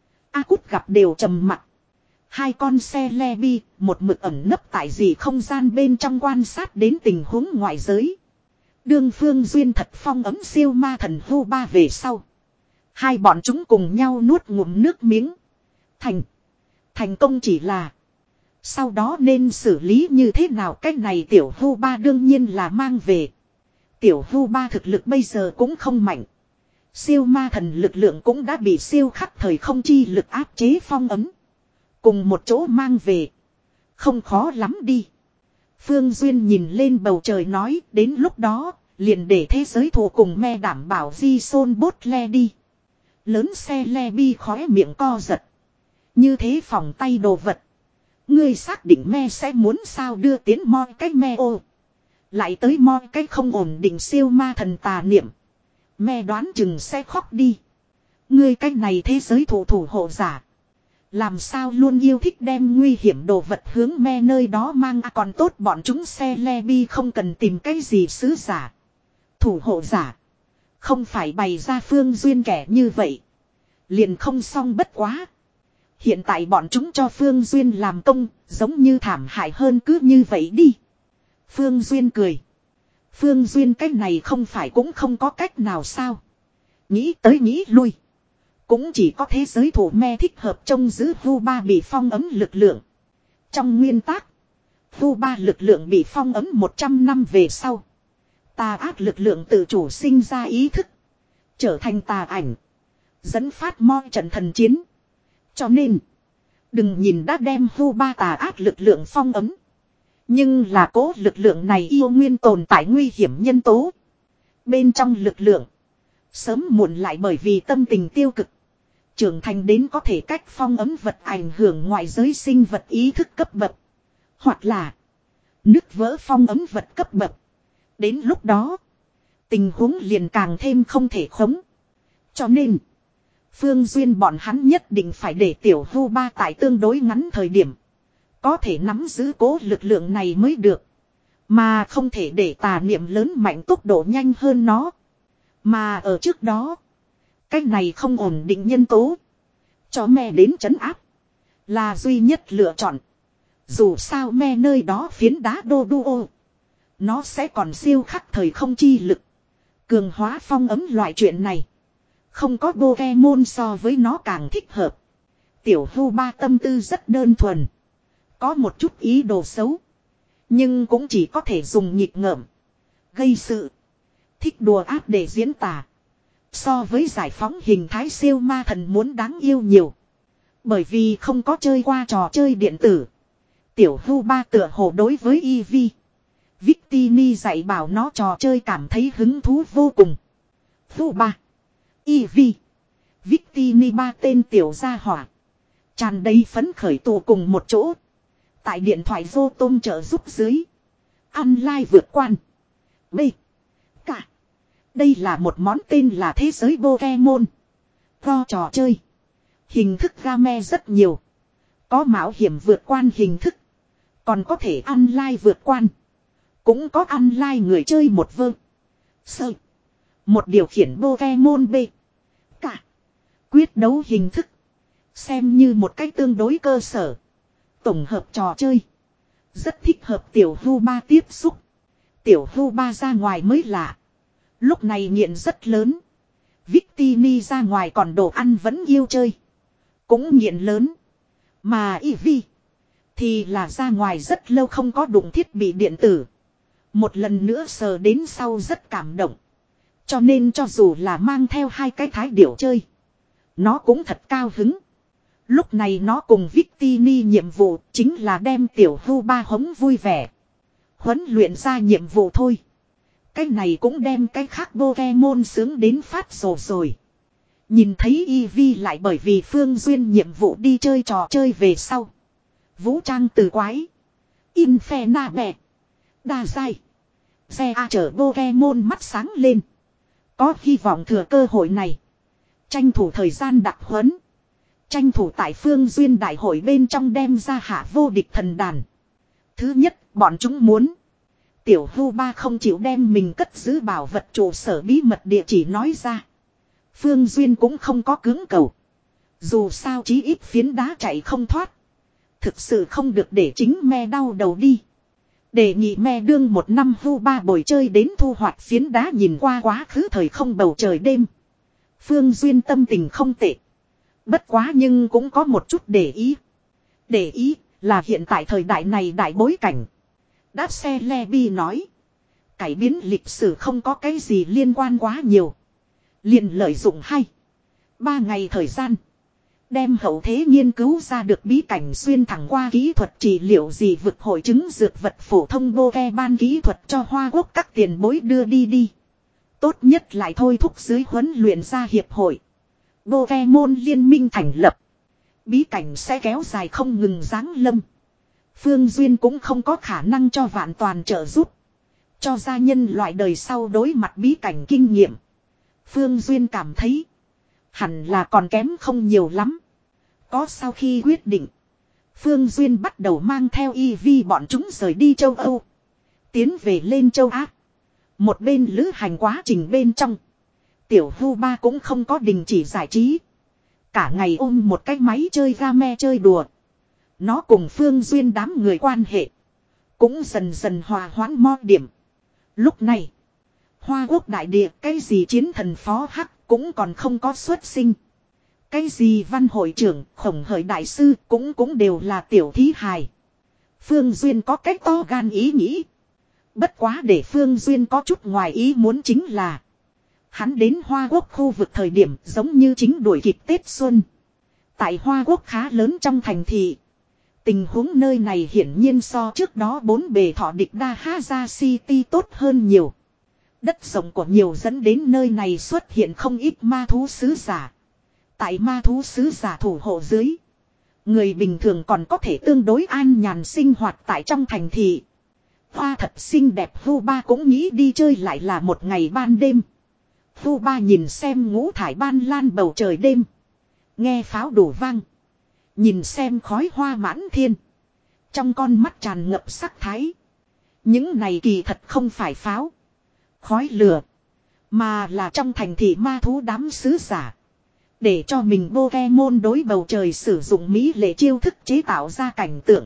A Cút gặp đều trầm mặt. Hai con xe le bi, một mực ẩn nấp tại gì không gian bên trong quan sát đến tình huống ngoại giới. Đương Phương Duyên thật phong ấm siêu ma thần hưu ba về sau. Hai bọn chúng cùng nhau nuốt ngụm nước miếng. Thành. Thành công chỉ là. Sau đó nên xử lý như thế nào, cách này tiểu hưu ba đương nhiên là mang về. Tiểu hưu ba thực lực bây giờ cũng không mạnh. Siêu ma thần lực lượng cũng đã bị siêu khắc thời không chi lực áp chế phong ấm. Cùng một chỗ mang về. Không khó lắm đi. Phương Duyên nhìn lên bầu trời nói, đến lúc đó, liền để thế giới thù cùng me đảm bảo di xôn bốt le đi. Lớn xe le bi khóe miệng co giật. Như thế phòng tay đồ vật. Ngươi xác định me sẽ muốn sao đưa tiến moi cái me ô. Lại tới moi cái không ổn định siêu ma thần tà niệm. Me đoán chừng sẽ khóc đi. Ngươi cái này thế giới thủ thủ hộ giả. Làm sao luôn yêu thích đem nguy hiểm đồ vật hướng me nơi đó mang, à, còn tốt bọn chúng xe le bi không cần tìm cái gì sứ giả. Thủ hộ giả. Không phải bày ra Phương Duyên kẻ như vậy. Liền không xong bất quá. Hiện tại bọn chúng cho Phương Duyên làm công, giống như thảm hại hơn cứ như vậy đi. Phương Duyên cười. Phương Duyên cái này không phải cũng không có cách nào sao. Nghĩ tới nghĩ lui. Cũng chỉ có thế giới thủ me thích hợp trông giữ Vu ba bị phong ấm lực lượng. Trong nguyên tắc, Vu ba lực lượng bị phong ấm một trăm năm về sau. Tà ác lực lượng tự chủ sinh ra ý thức. Trở thành tà ảnh. Dẫn phát moi trận thần chiến. Cho nên, đừng nhìn đã đem Vu ba tà ác lực lượng phong ấm. Nhưng là cố lực lượng này yêu nguyên tồn tại nguy hiểm nhân tố. Bên trong lực lượng, sớm muộn lại bởi vì tâm tình tiêu cực. Trưởng thành đến có thể cách phong ấm vật ảnh hưởng ngoại giới sinh vật ý thức cấp bậc. Hoặc là nứt vỡ phong ấm vật cấp bậc. Đến lúc đó, tình huống liền càng thêm không thể khống. Cho nên, Phương Duyên bọn hắn nhất định phải để tiểu Vu ba tại tương đối ngắn thời điểm. Có thể nắm giữ cố lực lượng này mới được. Mà không thể để tà niệm lớn mạnh tốc độ nhanh hơn nó. Mà ở trước đó, cách này không ổn định nhân tố. Cho me đến trấn áp. Là duy nhất lựa chọn. Dù sao me nơi đó phiến đá đô đô ô. Nó sẽ còn siêu khắc thời không chi lực. Cường hóa phong ấm loại chuyện này. Không có Pokemon so với nó càng thích hợp. Tiểu Vu ba tâm tư rất đơn thuần. Có một chút ý đồ xấu. Nhưng cũng chỉ có thể dùng nhịp ngợm. Gây sự. Thích đùa ác để diễn tả. So với giải phóng hình thái siêu ma thần muốn đáng yêu nhiều. Bởi vì không có chơi qua trò chơi điện tử. Tiểu Vu ba tựa hồ đối với Eevee, Victini dạy bảo nó trò chơi cảm thấy hứng thú vô cùng. Vu ba, Eevee, Victini ba tên tiểu gia hỏa. Tràn đầy phấn khởi tụ cùng một chỗ. Tại điện thoại vô tôm trợ giúp dưới. Online vượt quan. B. Cả. Đây là một món tên là thế giới Pokemon. Go trò chơi. Hình thức game rất nhiều. Có mạo hiểm vượt quan hình thức. Còn có thể online vượt quan. Cũng có online người chơi một vơ. Sơ. Một điều khiển Pokemon B. Cả. Quyết đấu hình thức. Xem như một cách tương đối cơ sở. Tổng hợp trò chơi. Rất thích hợp tiểu Vu ba tiếp xúc. Tiểu Vu ba ra ngoài mới lạ. Lúc này nghiện rất lớn. Victini ra ngoài còn đồ ăn vẫn yêu chơi. Cũng nghiện lớn. Mà Eevee thì là ra ngoài rất lâu không có đụng thiết bị điện tử. Một lần nữa sờ đến sau rất cảm động. Cho nên cho dù là mang theo hai cái thái điểu chơi. Nó cũng thật cao hứng. Lúc này nó cùng Victini nhiệm vụ chính là đem tiểu Vu ba hống vui vẻ. Huấn luyện ra nhiệm vụ thôi. Cái này cũng đem cái khác Pokemon sướng đến phát rồ rồi. Nhìn thấy Eevee lại bởi vì Phương Duyên nhiệm vụ đi chơi trò chơi về sau. Vũ trang từ quái. Infernape. Đa dai. Xe A chở Pokemon mắt sáng lên. Có hy vọng thừa cơ hội này. Tranh thủ thời gian đặc huấn. Tranh thủ tại phương duyên đại hội bên trong đem ra hạ vô địch thần đàn. Thứ nhất, bọn chúng muốn. Tiểu hưu ba không chịu đem mình cất giữ bảo vật trụ sở bí mật địa chỉ nói ra. Phương duyên cũng không có cưỡng cầu. Dù sao chí ít phiến đá chạy không thoát. Thực sự không được để chính me đau đầu đi. Đề nghị me đương một năm hưu ba bồi chơi đến thu hoạch phiến đá nhìn qua quá khứ thời không bầu trời đêm. Phương duyên tâm tình không tệ. Bất quá nhưng cũng có một chút để ý. Để ý là hiện tại thời đại này đại bối cảnh. Đáp xe Levi nói. Cải biến lịch sử không có cái gì liên quan quá nhiều. Liền lợi dụng hay. Ba ngày thời gian. Đem hậu thế nghiên cứu ra được bí cảnh xuyên thẳng qua kỹ thuật trị liệu gì vực hội chứng dược vật phổ thông vô ke ban kỹ thuật cho Hoa Quốc các tiền bối đưa đi đi. Tốt nhất lại thôi thúc dưới huấn luyện ra hiệp hội. Pokemon liên minh thành lập. Bí cảnh sẽ kéo dài không ngừng giáng lâm. Phương Duyên cũng không có khả năng cho vạn toàn trợ giúp. Cho gia nhân loại đời sau đối mặt bí cảnh kinh nghiệm. Phương Duyên cảm thấy. Hẳn là còn kém không nhiều lắm. Có sau khi quyết định. Phương Duyên bắt đầu mang theo y vi bọn chúng rời đi châu Âu. Tiến về lên châu Á. Một bên lữ hành quá trình bên trong. Tiểu hưu ba cũng không có đình chỉ giải trí. Cả ngày ôm một cái máy chơi game chơi đùa. Nó cùng Phương Duyên đám người quan hệ. Cũng dần dần hòa hoãn mo điểm. Lúc này. Hoa Quốc đại địa cái gì chiến thần phó hắc cũng còn không có xuất sinh. Cái gì văn hội trưởng khổng hởi đại sư cũng cũng đều là tiểu thí hài. Phương Duyên có cách to gan ý nghĩ. Bất quá để Phương Duyên có chút ngoài ý muốn chính là. Hắn đến Hoa Quốc khu vực thời điểm giống như chính đuổi kịp Tết Xuân. Tại Hoa Quốc khá lớn trong thành thị. Tình huống nơi này hiển nhiên so trước đó bốn bề thọ địch Đa Haza City tốt hơn nhiều. Đất rộng của nhiều dẫn đến nơi này xuất hiện không ít ma thú sứ giả. Tại ma thú sứ giả thủ hộ dưới. Người bình thường còn có thể tương đối an nhàn sinh hoạt tại trong thành thị. Hoa thật xinh đẹp Vu Ba cũng nghĩ đi chơi lại là một ngày ban đêm. Vu Ba nhìn xem ngũ thải ban lan bầu trời đêm. Nghe pháo đổ vang. Nhìn xem khói hoa mãn thiên. Trong con mắt tràn ngập sắc thái. Những này kỳ thật không phải pháo. Khói lửa. Mà là trong thành thị ma thú đám sứ giả. Để cho mình Pokemon đối bầu trời sử dụng mỹ lệ chiêu thức chế tạo ra cảnh tượng.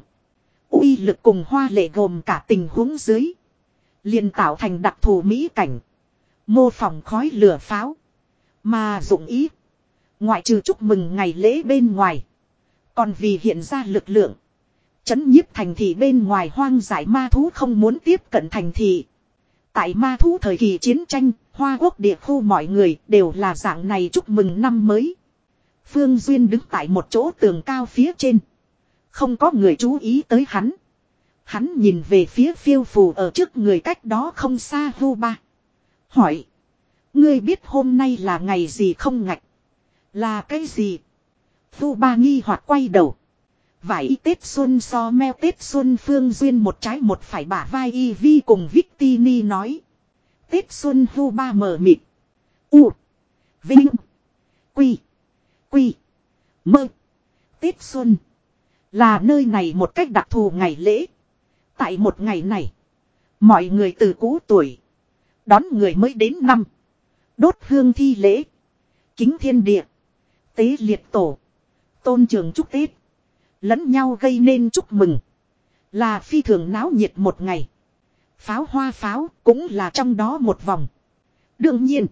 Uy lực cùng hoa lệ gồm cả tình huống dưới. Liền tạo thành đặc thù mỹ cảnh. Mô phỏng khói lửa pháo. Mà dụng ý. Ngoại trừ chúc mừng ngày lễ bên ngoài. Còn vì hiện ra lực lượng. Chấn nhiếp thành thị bên ngoài hoang dại ma thú không muốn tiếp cận thành thị. Tại ma thú thời kỳ chiến tranh, Hoa Quốc địa khu mọi người đều là dạng này chúc mừng năm mới. Phương Duyên đứng tại một chỗ tường cao phía trên. Không có người chú ý tới hắn. Hắn nhìn về phía phiêu phù ở trước người cách đó không xa Vu Ba. Hỏi. Ngươi biết hôm nay là ngày gì không ngạch? Là cái gì? Vu Ba nghi hoặc quay đầu. Vải Tết Xuân so meo Tết Xuân Phương Duyên một trái một phải bả vai y vi cùng Victini nói. Tết Xuân Vu Ba mờ mịt. U. Vinh. Quy. Quy. Mơ. Tết Xuân. Là nơi này một cách đặc thù ngày lễ. Tại một ngày này. Mọi người từ cũ tuổi. Đón người mới đến năm. Đốt hương thi lễ. Kính thiên địa. Tế liệt tổ. Tôn trường chúc Tết. Lẫn nhau gây nên chúc mừng. Là phi thường náo nhiệt một ngày. Pháo hoa pháo cũng là trong đó một vòng. Đương nhiên.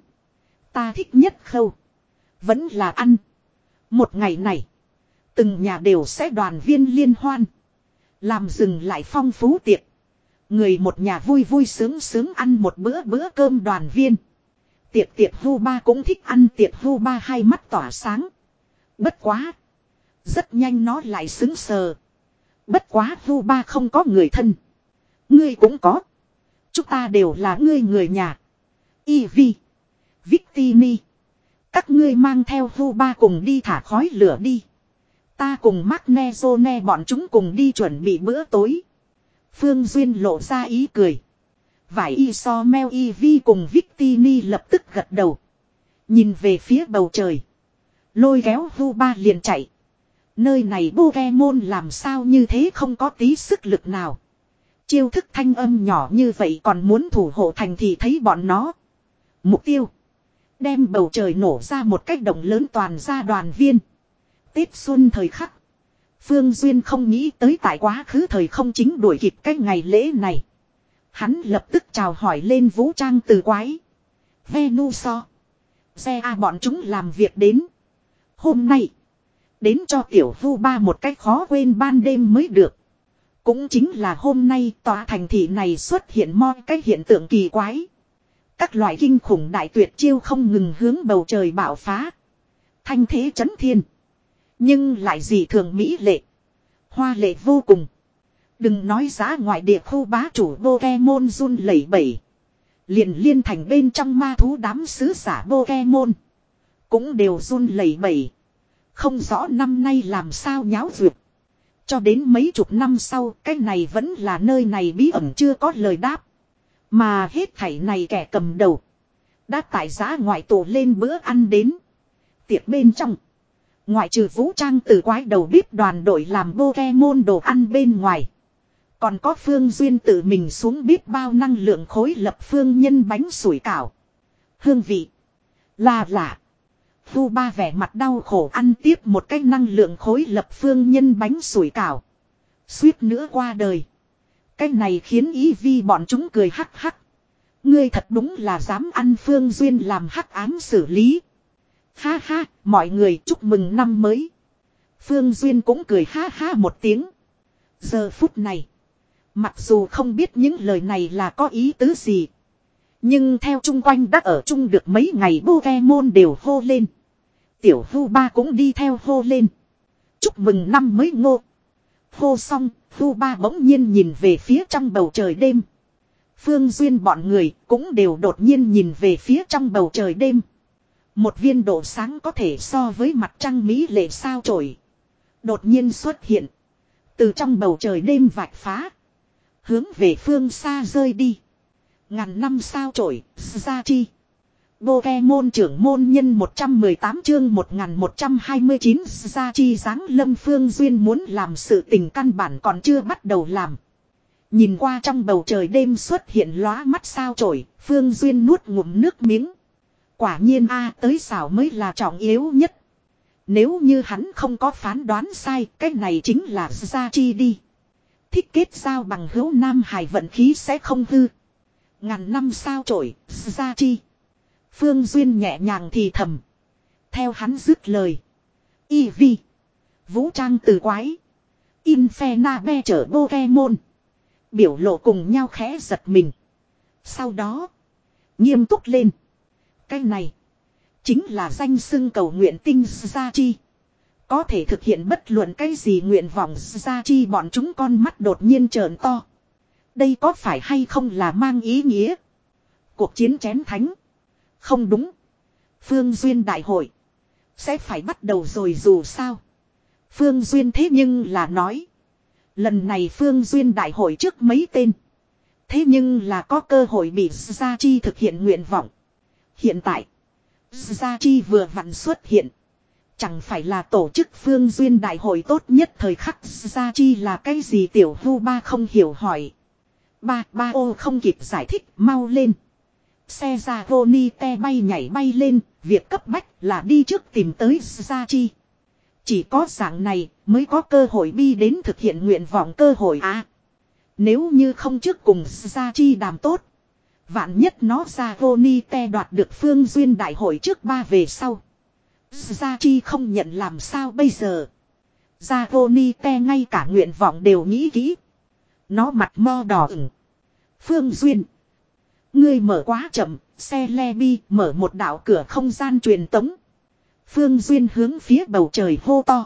Ta thích nhất khâu. Vẫn là ăn. Một ngày này. Từng nhà đều sẽ đoàn viên liên hoan. Làm dừng lại phong phú tiệc. Người một nhà vui vui sướng sướng ăn một bữa bữa cơm đoàn viên. Tiệc tiệc Vu Ba cũng thích ăn tiệc Vu Ba hai mắt tỏa sáng. Bất quá. Rất nhanh nó lại xứng sờ. Bất quá Vu Ba không có người thân. Ngươi cũng có. Chúng ta đều là ngươi người nhà. Ivy. Victini. Các ngươi mang theo Vu Ba cùng đi thả khói lửa đi. Ta cùng Magnezone bọn chúng cùng đi chuẩn bị bữa tối. Phương Duyên lộ ra ý cười. Vải y so meo y vi cùng Victini lập tức gật đầu. Nhìn về phía bầu trời. Lôi kéo Vu Ba liền chạy. Nơi này Pokemon làm sao như thế không có tí sức lực nào. Chiêu thức thanh âm nhỏ như vậy còn muốn thủ hộ thành thì thấy bọn nó. Mục tiêu. Đem bầu trời nổ ra một cách động lớn toàn ra đoàn viên. Tết xuân thời khắc. Phương Duyên không nghĩ tới tại quá khứ thời không chính đuổi kịp cái ngày lễ này. Hắn lập tức chào hỏi lên vũ trang từ quái. Venuso. Xe A bọn chúng làm việc đến. Hôm nay. Đến cho tiểu Vu Ba một cách khó quên ban đêm mới được. Cũng chính là hôm nay tòa thành thị này xuất hiện mo cái hiện tượng kỳ quái. Các loại kinh khủng đại tuyệt chiêu không ngừng hướng bầu trời bạo phá. Thanh thế chấn thiên. Nhưng lại dị thường mỹ lệ. Hoa lệ vô cùng. Đừng nói giá ngoại địa khu bá chủ Pokemon run lẩy bẩy. Liền liên thành bên trong ma thú đám sứ giả Pokemon. Cũng đều run lẩy bẩy. Không rõ năm nay làm sao nháo duyệt. Cho đến mấy chục năm sau, cái này vẫn là nơi này bí ẩn chưa có lời đáp. Mà hết thảy này kẻ cầm đầu. Đã tại giá ngoại tổ lên bữa ăn đến. Tiệc bên trong. Ngoại trừ vũ trang từ quái đầu bếp đoàn đội làm Pokemon đồ ăn bên ngoài. Còn có Phương Duyên tự mình xuống bếp bao năng lượng khối lập phương nhân bánh sủi cảo. Hương vị. Là lạ. Vu Ba vẻ mặt đau khổ ăn tiếp một cái năng lượng khối lập phương nhân bánh sủi cảo. Suýt nữa qua đời. Cái này khiến ý vi bọn chúng cười hắc hắc. Ngươi thật đúng là dám ăn Phương Duyên làm hắc ám xử lý. Ha ha, mọi người chúc mừng năm mới. Phương Duyên cũng cười ha ha một tiếng. Giờ phút này. Mặc dù không biết những lời này là có ý tứ gì. Nhưng theo chung quanh đã ở chung được mấy ngày Pokemon đều hô lên. Tiểu Vu Ba cũng đi theo hô lên. Chúc mừng năm mới ngô. Hô xong, Vu Ba bỗng nhiên nhìn về phía trong bầu trời đêm. Phương Duyên bọn người cũng đều đột nhiên nhìn về phía trong bầu trời đêm. Một viên độ sáng có thể so với mặt trăng mỹ lệ sao chổi. Đột nhiên xuất hiện. Từ trong bầu trời đêm vạch phá. Hướng về phương xa rơi đi. Ngàn năm sao chổi, ra chi. Pokemon trưởng môn nhân một trăm mười tám chương một nghìn một trăm hai mươi chín ra chi giáng lâm Phương Duyên muốn làm sự tình căn bản còn chưa bắt đầu làm. Nhìn qua trong bầu trời đêm xuất hiện lóa mắt sao chổi, Phương Duyên nuốt ngụm nước miếng. Quả nhiên a tới xảo mới là trọng yếu nhất. Nếu như hắn không có phán đoán sai, cái này chính là ra chi đi. Thích kết giao bằng hữu nam hải vận khí sẽ không hư. Ngàn năm sao chổi, ra chi. Phương Duyên nhẹ nhàng thì thầm. Theo hắn dứt lời. Y vi. Vũ trang từ quái. Infernabe chở Pokemon. Biểu lộ cùng nhau khẽ giật mình. Sau đó. Nghiêm túc lên. Cái này. Chính là danh xưng cầu nguyện tinh gia chi. Có thể thực hiện bất luận cái gì nguyện vọng gia chi bọn chúng con mắt đột nhiên trợn to. Đây có phải hay không là mang ý nghĩa. Cuộc chiến chén thánh. Không đúng. Phương Duyên đại hội. Sẽ phải bắt đầu rồi dù sao. Phương Duyên thế nhưng là nói. Lần này Phương Duyên đại hội trước mấy tên. Thế nhưng là có cơ hội bị Gia Chi thực hiện nguyện vọng. Hiện tại. Gia Chi vừa vặn xuất hiện. Chẳng phải là tổ chức Phương Duyên đại hội tốt nhất thời khắc. Gia Chi là cái gì tiểu Vu Ba không hiểu hỏi. Ba, ba ô không kịp giải thích, mau lên. Xe ra Roni te bay nhảy bay lên, việc cấp bách là đi trước tìm tới Gia Chi. Chỉ có dạng này mới có cơ hội bi đến thực hiện nguyện vọng cơ hội à. Nếu như không trước cùng Gia Chi đàm tốt. Vạn nhất nó ra Roni te đoạt được Phương Duyên đại hội trước ba về sau. Gia Chi không nhận làm sao bây giờ. Gia Roni te ngay cả nguyện vọng đều nghĩ kỹ. Nó mặt mo đỏ ửng. Phương Duyên. Ngươi mở quá chậm, xe Lebi mở một đạo cửa không gian truyền tống. Phương Duyên hướng phía bầu trời hô to.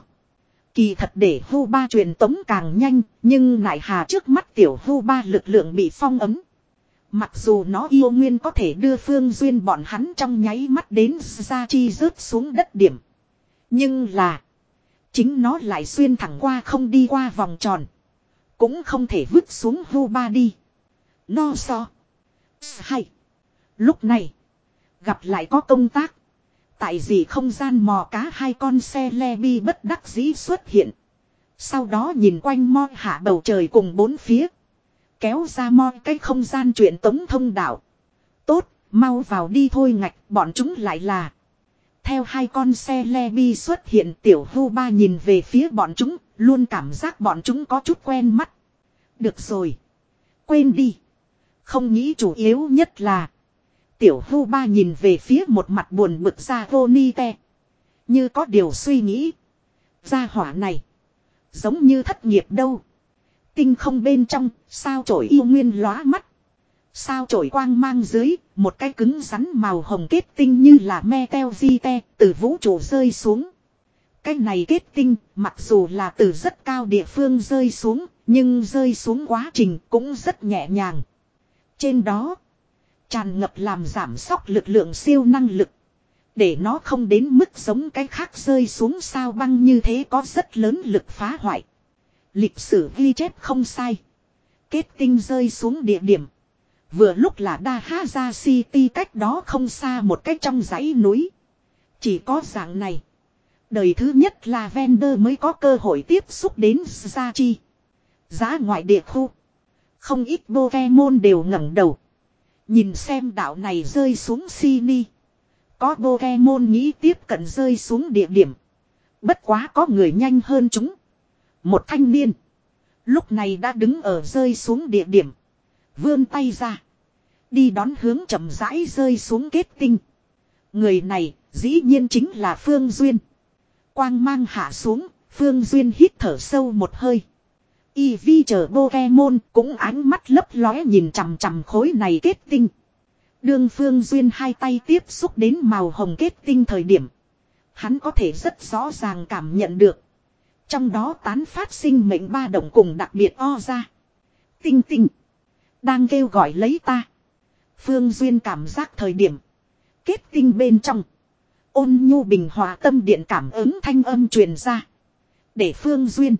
Kỳ thật để hô ba truyền tống càng nhanh, nhưng nại hà trước mắt tiểu hô ba lực lượng bị phong ấm. Mặc dù nó yêu nguyên có thể đưa Phương Duyên bọn hắn trong nháy mắt đến Gia Chi rớt xuống đất điểm. Nhưng là, chính nó lại xuyên thẳng qua không đi qua vòng tròn. Cũng không thể vứt xuống hưu ba đi. No so. Hay. Lúc này. Gặp lại có công tác. Tại gì không gian mò cá hai con xe le bi bất đắc dĩ xuất hiện. Sau đó nhìn quanh mo hạ bầu trời cùng bốn phía. Kéo ra mo cái không gian truyền tống thông đạo. Tốt, mau vào đi thôi ngạch, bọn chúng lại là. Theo hai con xe le bi xuất hiện, tiểu hưu ba nhìn về phía bọn chúng, luôn cảm giác bọn chúng có chút quen mắt. Được rồi. Quên đi. Không nghĩ chủ yếu nhất là. Tiểu hưu ba nhìn về phía một mặt buồn bực ra vô ni te. Như có điều suy nghĩ. Gia hỏa này. Giống như thất nghiệp đâu. Tinh không bên trong, sao chổi yêu nguyên lóa mắt. Sao chổi quang mang dưới, một cái cứng rắn màu hồng kết tinh như là me teo di te, từ vũ trụ rơi xuống. Cái này kết tinh, mặc dù là từ rất cao địa phương rơi xuống, nhưng rơi xuống quá trình cũng rất nhẹ nhàng. Trên đó, tràn ngập làm giảm sóc lực lượng siêu năng lực. Để nó không đến mức giống cái khác rơi xuống sao băng như thế có rất lớn lực phá hoại. Lịch sử ghi chép không sai. Kết tinh rơi xuống địa điểm. Vừa lúc là Dahaza City cách đó không xa một cách trong dãy núi. Chỉ có dạng này. Đời thứ nhất là Lavender mới có cơ hội tiếp xúc đến Zachi. Giá ngoại địa khu. Không ít Pokemon đều ngẩng đầu. Nhìn xem đạo này rơi xuống Sini. Có Pokemon nghĩ tiếp cận rơi xuống địa điểm. Bất quá có người nhanh hơn chúng. Một thanh niên. Lúc này đã đứng ở rơi xuống địa điểm. Vươn tay ra. Đi đón hướng chậm rãi rơi xuống kết tinh. Người này dĩ nhiên chính là Phương Duyên. Quang mang hạ xuống. Phương Duyên hít thở sâu một hơi. Y vi chờ Pokemon cũng ánh mắt lấp lóe nhìn chằm chằm khối này kết tinh. Đương Phương Duyên hai tay tiếp xúc đến màu hồng kết tinh thời điểm. Hắn có thể rất rõ ràng cảm nhận được. Trong đó tán phát sinh mệnh ba động cùng đặc biệt o ra. Tinh tinh. Đang kêu gọi lấy ta. Phương Duyên cảm giác thời điểm. Kết tinh bên trong. Ôn nhu bình hòa tâm điện cảm ứng thanh âm truyền ra. Để Phương Duyên.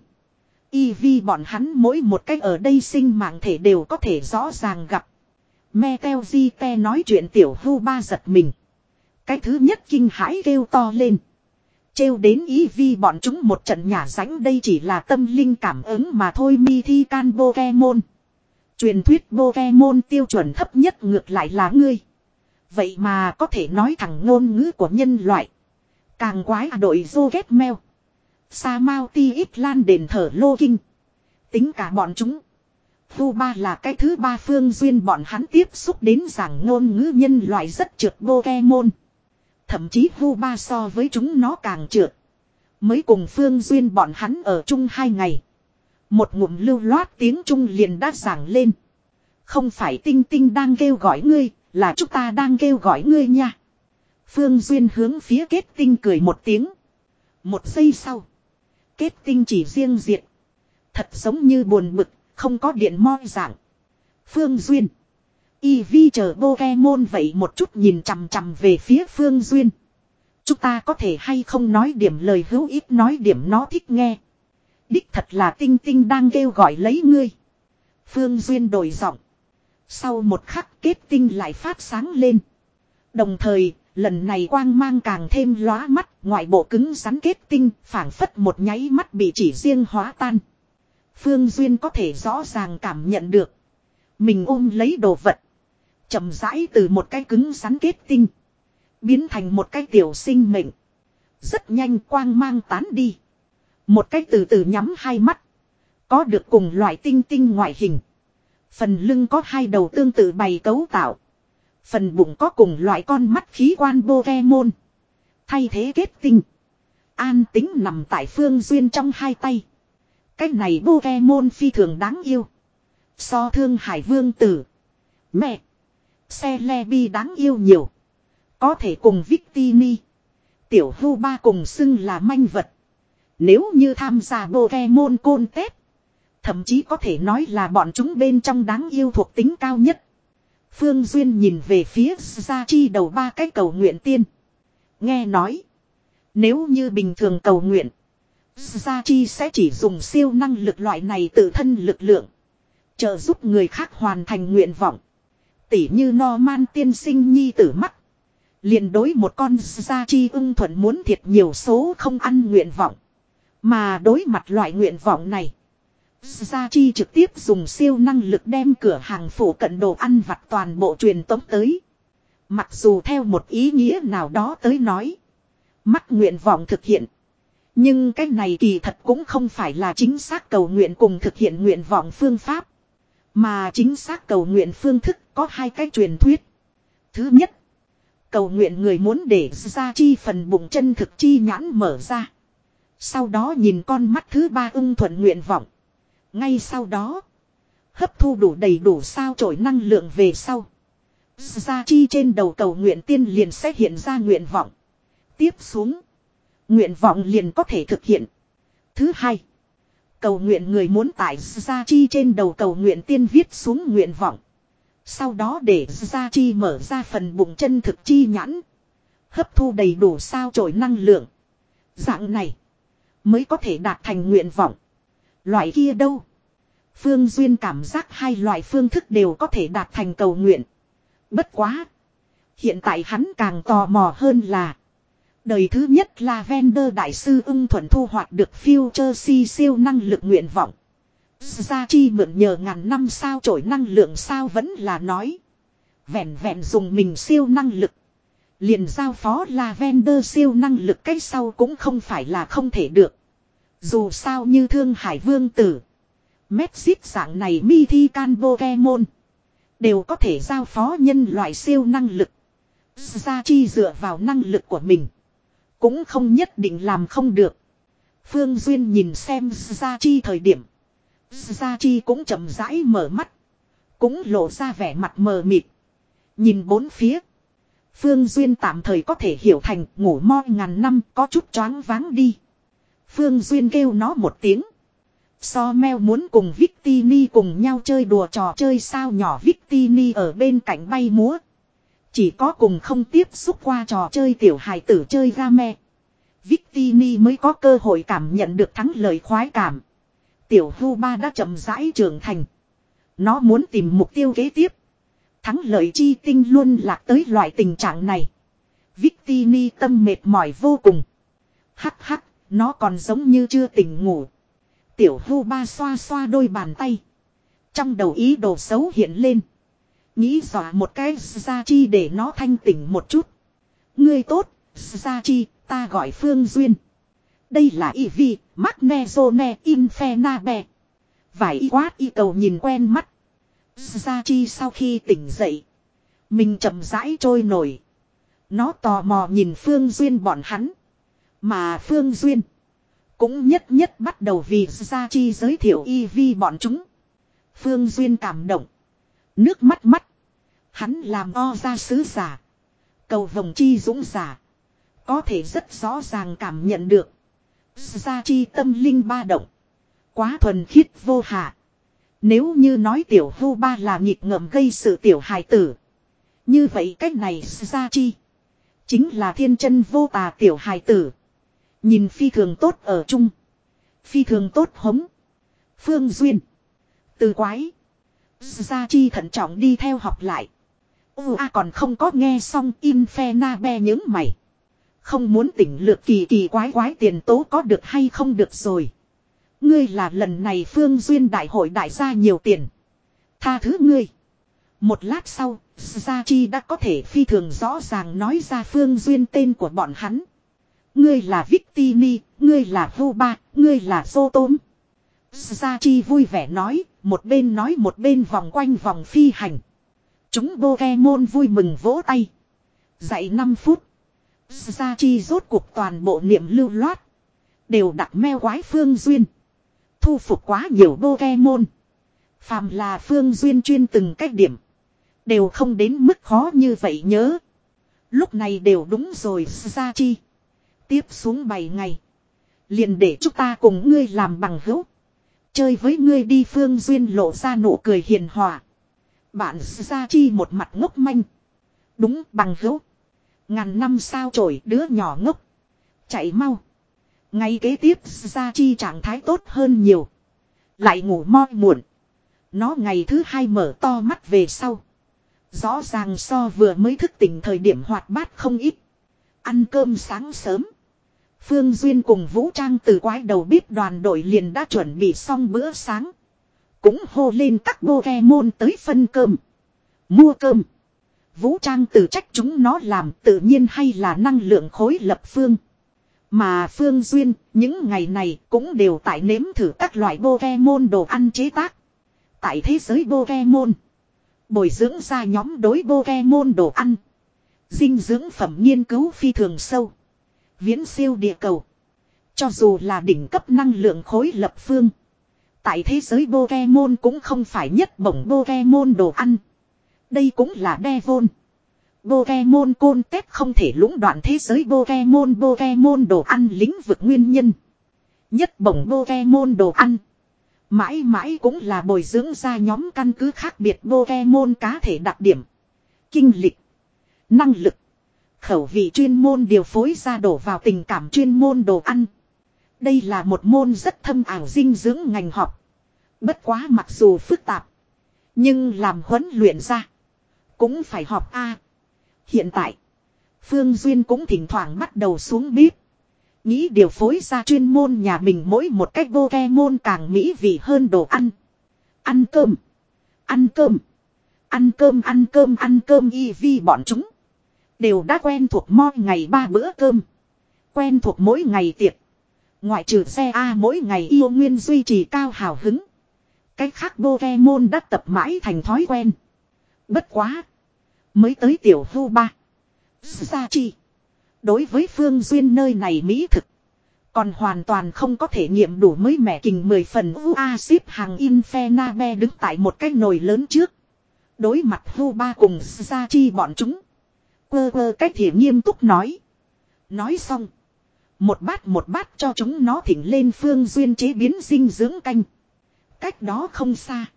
Y vi bọn hắn mỗi một cách ở đây sinh mạng thể đều có thể rõ ràng gặp. Me teo di te nói chuyện tiểu hưu ba giật mình. Cái thứ nhất kinh hãi kêu to lên. Trêu đến Y vi bọn chúng một trận nhả ránh đây chỉ là tâm linh cảm ứng mà thôi mi thi can Pokemon. Truyền thuyết Pokemon tiêu chuẩn thấp nhất ngược lại là ngươi. Vậy mà có thể nói thẳng ngôn ngữ của nhân loại. Càng quái à đội Zoget Mèo. Sa Mao Ti ít lan đền thở lô kinh. Tính cả bọn chúng. Thu ba là cái thứ ba Phương Duyên bọn hắn tiếp xúc đến giảng ngôn ngữ nhân loại rất trượt Pokemon. Thậm chí Thu ba so với chúng nó càng trượt. Mới cùng Phương Duyên bọn hắn ở chung hai ngày. Một ngụm lưu loát tiếng Trung liền đã giảng lên. Không phải Tinh Tinh đang kêu gọi ngươi, là chúng ta đang kêu gọi ngươi nha. Phương Duyên hướng phía kết tinh cười một tiếng. Một giây sau. Kết tinh chỉ riêng diệt. Thật giống như buồn bực, không có điện mo dạng. Phương Duyên. Y vi chờ Pokemon vậy một chút nhìn chằm chằm về phía Phương Duyên. Chúng ta có thể hay không nói điểm lời hữu ích nói điểm nó thích nghe. Đích thật là Tinh Tinh đang kêu gọi lấy ngươi. Phương Duyên đổi giọng. Sau một khắc kết tinh lại phát sáng lên. Đồng thời, lần này quang mang càng thêm lóa mắt, ngoại bộ cứng rắn kết tinh, phảng phất một nháy mắt bị chỉ riêng hóa tan. Phương Duyên có thể rõ ràng cảm nhận được. Mình ôm lấy đồ vật. Chậm rãi từ một cái cứng rắn kết tinh. Biến thành một cái tiểu sinh mệnh. Rất nhanh quang mang tán đi. Một cái từ từ nhắm hai mắt. Có được cùng loại tinh tinh ngoại hình. Phần lưng có hai đầu tương tự bày cấu tạo. Phần bụng có cùng loại con mắt khí quan Pokemon. Thay thế kết tinh. An tính nằm tại Phương Duyên trong hai tay. Cái này Pokemon phi thường đáng yêu. So Thương Hải Vương Tử. Mẹ. Celebi đáng yêu nhiều. Có thể cùng Victini. Tiểu hưu ba cùng xưng là manh vật. Nếu như tham gia Pokemon Contest. Thậm chí có thể nói là bọn chúng bên trong đáng yêu thuộc tính cao nhất. Phương Duyên nhìn về phía Gia Chi đầu ba cái cầu nguyện tiên. Nghe nói. Nếu như bình thường cầu nguyện. Gia Chi sẽ chỉ dùng siêu năng lực loại này tự thân lực lượng. Trợ giúp người khác hoàn thành nguyện vọng. Tỉ như Norman tiên sinh nhi tử mắt. Liền đối một con Gia Chi ưng thuận muốn thiệt nhiều số không ăn nguyện vọng. Mà đối mặt loại nguyện vọng này. Gia Chi trực tiếp dùng siêu năng lực đem cửa hàng phủ cận đồ ăn vặt toàn bộ truyền tống tới. Mặc dù theo một ý nghĩa nào đó tới nói. Mắc nguyện vọng thực hiện. Nhưng cái này kỳ thật cũng không phải là chính xác cầu nguyện cùng thực hiện nguyện vọng phương pháp. Mà chính xác cầu nguyện phương thức có hai cái truyền thuyết. Thứ nhất. Cầu nguyện người muốn để Gia Chi phần bụng chân thực chi nhãn mở ra. Sau đó nhìn con mắt thứ ba ưng thuận nguyện vọng. Ngay sau đó. Hấp thu đủ đầy đủ sao chổi năng lượng về sau. Gia Chi trên đầu cầu nguyện tiên liền sẽ hiện ra nguyện vọng. Tiếp xuống. Nguyện vọng liền có thể thực hiện. Thứ hai. Cầu nguyện người muốn tại Gia Chi trên đầu cầu nguyện tiên viết xuống nguyện vọng. Sau đó để Gia Chi mở ra phần bụng chân thực chi nhãn. Hấp thu đầy đủ sao chổi năng lượng. Dạng này. Mới có thể đạt thành nguyện vọng. Loại kia đâu. Phương Duyên cảm giác hai loại phương thức đều có thể đạt thành cầu nguyện. Bất quá. Hiện tại hắn càng tò mò hơn là. Đời thứ nhất Lavender đại sư ưng thuận thu hoạch được Future Si siêu năng lực nguyện vọng. Gia Chi mượn nhờ ngàn năm sao chổi năng lượng sao vẫn là nói. Vẹn vẹn dùng mình siêu năng lực. Liền giao phó Lavender siêu năng lực cách sau cũng không phải là không thể được. Dù sao như Thương Hải Vương Tử. Mexit dạng này Mythical Pokemon. Đều có thể giao phó nhân loại siêu năng lực. Gia Chi dựa vào năng lực của mình. Cũng không nhất định làm không được. Phương Duyên nhìn xem Gia Chi thời điểm. Gia Chi cũng chậm rãi mở mắt. Cũng lộ ra vẻ mặt mờ mịt. Nhìn bốn phía. Phương Duyên tạm thời có thể hiểu thành ngủ mo ngàn năm có chút choáng váng đi. Phương Duyên kêu nó một tiếng. So meo muốn cùng Victini cùng nhau chơi đùa trò chơi sao nhỏ Victini ở bên cạnh bay múa. Chỉ có cùng không tiếp xúc qua trò chơi tiểu hài tử chơi game. Victini mới có cơ hội cảm nhận được thắng lợi khoái cảm. Tiểu Hu Ba đã chậm rãi trưởng thành. Nó muốn tìm mục tiêu kế tiếp. Thắng lợi chi tinh luôn lạc tới loại tình trạng này. Victini tâm mệt mỏi vô cùng. Hắc hắc, nó còn giống như chưa tỉnh ngủ. Tiểu Hu Ba xoa xoa đôi bàn tay. Trong đầu ý đồ xấu hiện lên. Nghĩ dọa một cái Gia Chi để nó thanh tỉnh một chút. Ngươi tốt, Gia Chi, ta gọi Phương Duyên. Đây là Eevee, Magnezone, Infenabe. Vài y quát y cầu nhìn quen mắt. Gia Chi sau khi tỉnh dậy. Mình chậm rãi trôi nổi. Nó tò mò nhìn Phương Duyên bọn hắn. Mà Phương Duyên. Cũng nhất nhất bắt đầu vì Gia Chi giới thiệu Eevee bọn chúng. Phương Duyên cảm động. Nước mắt mắt. Hắn làm o ra sứ giả. Cầu vồng chi dũng giả. Có thể rất rõ ràng cảm nhận được. Gia Chi tâm linh ba động. Quá thuần khiết vô hạ. Nếu như nói tiểu Hu Ba là nghịch ngợm gây sự tiểu hài tử. Như vậy cách này Gia Chi. Chính là thiên chân vô tà tiểu hài tử. Nhìn phi thường tốt ở chung. Phi thường tốt hống. Phương Duyên. Từ quái. Gia Chi thận trọng đi theo học lại. U a còn không có nghe xong Infenabe những mày. Không muốn tỉnh lược kỳ kỳ quái quái tiền tố có được hay không được rồi. Ngươi là lần này Phương Duyên đại hội đại gia nhiều tiền. Tha thứ ngươi. Một lát sau, Gia Chi đã có thể phi thường rõ ràng nói ra Phương Duyên tên của bọn hắn. Ngươi là Victini, ngươi là Hu Ba, ngươi là Zotom. Gia Chi vui vẻ nói, một bên nói một bên vòng quanh vòng phi hành. Chúng Pokemon vui mừng vỗ tay. Dạy năm phút. Gia Chi rốt cuộc toàn bộ niệm lưu loát. Đều đặt meo quái Phương Duyên. Thu phục quá nhiều Pokemon. Phàm là Phương Duyên chuyên từng cách điểm. Đều không đến mức khó như vậy nhớ. Lúc này đều đúng rồi Gia Chi. Tiếp xuống bảy ngày. Liền để chúng ta cùng ngươi làm bằng hữu. Chơi với ngươi đi Phương Duyên lộ ra nụ cười hiền hòa. Bạn Gia Chi một mặt ngốc manh. Đúng bằng hữu. Ngàn năm sao chổi đứa nhỏ ngốc. Chạy mau. Ngay kế tiếp Gia Chi trạng thái tốt hơn nhiều. Lại ngủ moi muộn. Nó ngày thứ hai mở to mắt về sau. Rõ ràng so vừa mới thức tỉnh thời điểm hoạt bát không ít. Ăn cơm sáng sớm. Phương Duyên cùng Vũ Trang từ quái đầu bếp đoàn đội liền đã chuẩn bị xong bữa sáng. Cũng hô lên các Pokemon tới phân cơm. Mua cơm. Vũ Trang tự trách chúng nó làm tự nhiên hay là năng lượng khối lập phương. Mà Phương Duyên những ngày này cũng đều tại nếm thử các loại Pokemon đồ ăn chế tác. Tại thế giới Pokemon. Bồi dưỡng ra nhóm đối Pokemon đồ ăn. Dinh dưỡng phẩm nghiên cứu phi thường sâu. Viễn siêu địa cầu. Cho dù là đỉnh cấp năng lượng khối lập phương. Tại thế giới Pokemon cũng không phải nhất bổng Pokemon đồ ăn. Đây cũng là Devon. Pokemon Contest không thể lũng đoạn thế giới Pokemon Pokemon đồ ăn lĩnh vực nguyên nhân. Nhất bổng Pokemon đồ ăn. Mãi mãi cũng là bồi dưỡng ra nhóm căn cứ khác biệt Pokemon cá thể đặc điểm. Kinh lịch. Năng lực. Khẩu vị chuyên môn điều phối ra đổ vào tình cảm chuyên môn đồ ăn. Đây là một môn rất thâm ảo dinh dưỡng ngành học. Bất quá mặc dù phức tạp. Nhưng làm huấn luyện ra. Cũng phải học A. Hiện tại. Phương Duyên cũng thỉnh thoảng bắt đầu xuống bếp. Nghĩ điều phối ra chuyên môn nhà mình mỗi một cách Pokemon càng mỹ vị hơn đồ ăn. Ăn cơm. Ăn cơm. Ăn cơm ăn cơm ăn cơm y vi bọn chúng. Đều đã quen thuộc mỗi ngày ba bữa cơm. Quen thuộc mỗi ngày tiệc. Ngoại trừ xe A mỗi ngày yêu nguyên duy trì cao hào hứng. Cách khác Pokemon đã tập mãi thành thói quen. Bất quá. Mới tới tiểu vu ba. Gia Chi. Đối với Phương Duyên nơi này mỹ thực. Còn hoàn toàn không có thể nghiệm đủ mới mẻ kình mười phần u a ship hàng Infenabe đứng tại một cái nồi lớn trước. Đối mặt vu ba cùng Gia Chi bọn chúng. Quơ quơ cách thì nghiêm túc nói. Nói xong. Một bát một bát cho chúng nó thỉnh lên Phương Duyên chế biến dinh dưỡng canh. Cách đó không xa.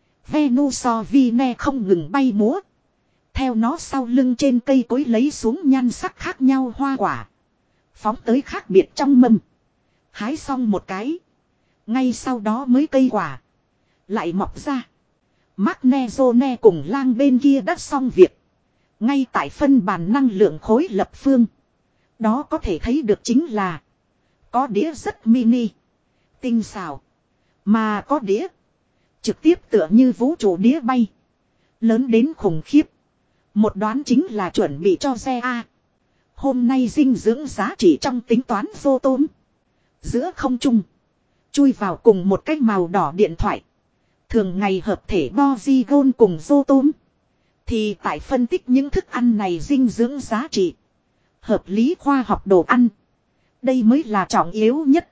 Venusovine không ngừng bay múa. Theo nó sau lưng trên cây cối lấy xuống nhan sắc khác nhau hoa quả. Phóng tới khác biệt trong mâm. Hái xong một cái. Ngay sau đó mới cây quả. Lại mọc ra. Magnezone cùng lang bên kia đã xong việc. Ngay tại phân bàn năng lượng khối lập phương. Đó có thể thấy được chính là. Có đĩa rất mini. Tinh xảo. Mà có đĩa. Trực tiếp tựa như vũ trụ đĩa bay. Lớn đến khủng khiếp. Một đoán chính là chuẩn bị cho xe A. Hôm nay dinh dưỡng giá trị trong tính toán vô tôm. Giữa không trung. Chui vào cùng một cái màu đỏ điện thoại. Thường ngày hợp thể Bozygon cùng vô tôm. Thì tại phân tích những thức ăn này dinh dưỡng giá trị. Hợp lý khoa học đồ ăn. Đây mới là trọng yếu nhất.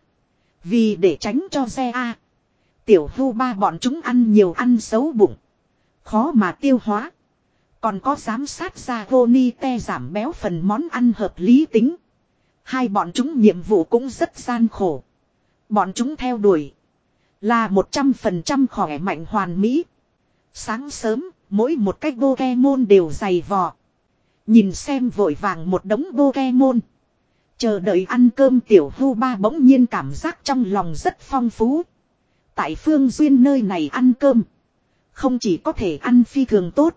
Vì để tránh cho xe A. Tiểu vu ba bọn chúng ăn nhiều ăn xấu bụng. Khó mà tiêu hóa. Còn có giám sát ra Gonite giảm béo phần món ăn hợp lý tính. Hai bọn chúng nhiệm vụ cũng rất gian khổ. Bọn chúng theo đuổi. Là một trăm phần trăm khỏe mạnh hoàn mỹ. Sáng sớm, mỗi một cách Pokemon đều dày vò. Nhìn xem vội vàng một đống Pokemon. Chờ đợi ăn cơm tiểu vu ba bỗng nhiên cảm giác trong lòng rất phong phú. Tại Phương Duyên nơi này ăn cơm. Không chỉ có thể ăn phi thường tốt.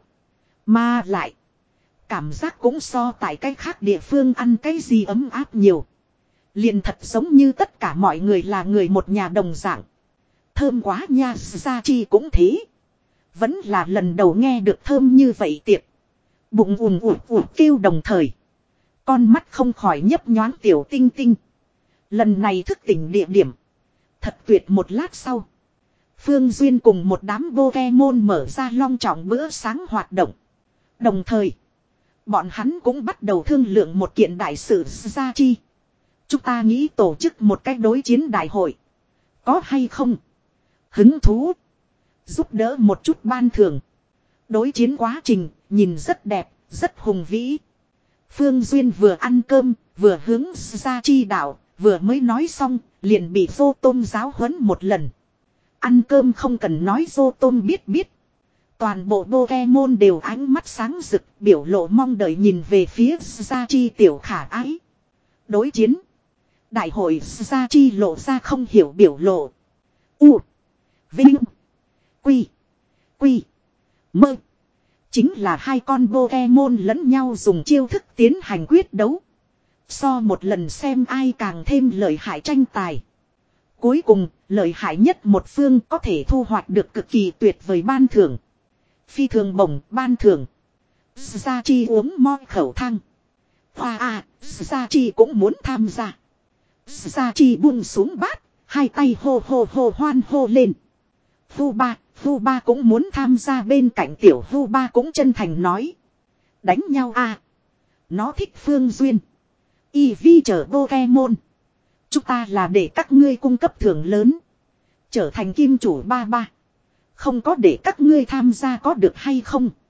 Mà lại. Cảm giác cũng so tại cái khác địa phương ăn cái gì ấm áp nhiều. Liền thật giống như tất cả mọi người là người một nhà đồng dạng. Thơm quá nha. Gia Chi cũng thế. Vẫn là lần đầu nghe được thơm như vậy tiệc. Bụng ùm ùm ùm kêu đồng thời. Con mắt không khỏi nhấp nhoáng tiểu tinh tinh. Lần này thức tỉnh địa điểm. Thật tuyệt. Một lát sau. Phương Duyên cùng một đám Pokemon mở ra long trọng bữa sáng hoạt động. Đồng thời. Bọn hắn cũng bắt đầu thương lượng một kiện đại sự. Gia Chi. Chúng ta nghĩ tổ chức một cách đối chiến đại hội. Có hay không? Hứng thú. Giúp đỡ một chút ban thưởng. Đối chiến quá trình. Nhìn rất đẹp. Rất hùng vĩ. Phương Duyên vừa ăn cơm. Vừa hướng Gia Chi đạo. Vừa mới nói xong. Liền bị vô tôm giáo huấn một lần. Ăn cơm không cần nói vô tôm biết biết. Toàn bộ Pokemon đều ánh mắt sáng rực. Biểu lộ mong đợi nhìn về phía Gia Chi tiểu khả ái. Đối chiến. Đại hội Gia Chi lộ ra không hiểu biểu lộ. U. Vinh. Quy. Quy. Mơ. Chính là hai con Pokemon lẫn nhau dùng chiêu thức tiến hành quyết đấu. So một lần xem ai càng thêm lợi hại tranh tài. Cuối cùng, lợi hại nhất một phương có thể thu hoạch được cực kỳ tuyệt vời ban thưởng. Phi thường bổng ban thưởng. Gia Chi uống mo khẩu thang. Hoa à, Gia Chi cũng muốn tham gia. Gia Chi buông xuống bát, hai tay hô hô hô hoan hô lên. Vu Ba, Vu Ba cũng muốn tham gia bên cạnh tiểu Vu Ba cũng chân thành nói. Đánh nhau à. Nó thích Phương Duyên. Y vi chở Pokemon. Chúng ta là để các ngươi cung cấp thưởng lớn. Trở thành kim chủ ba ba. Không có để các ngươi tham gia có được hay không?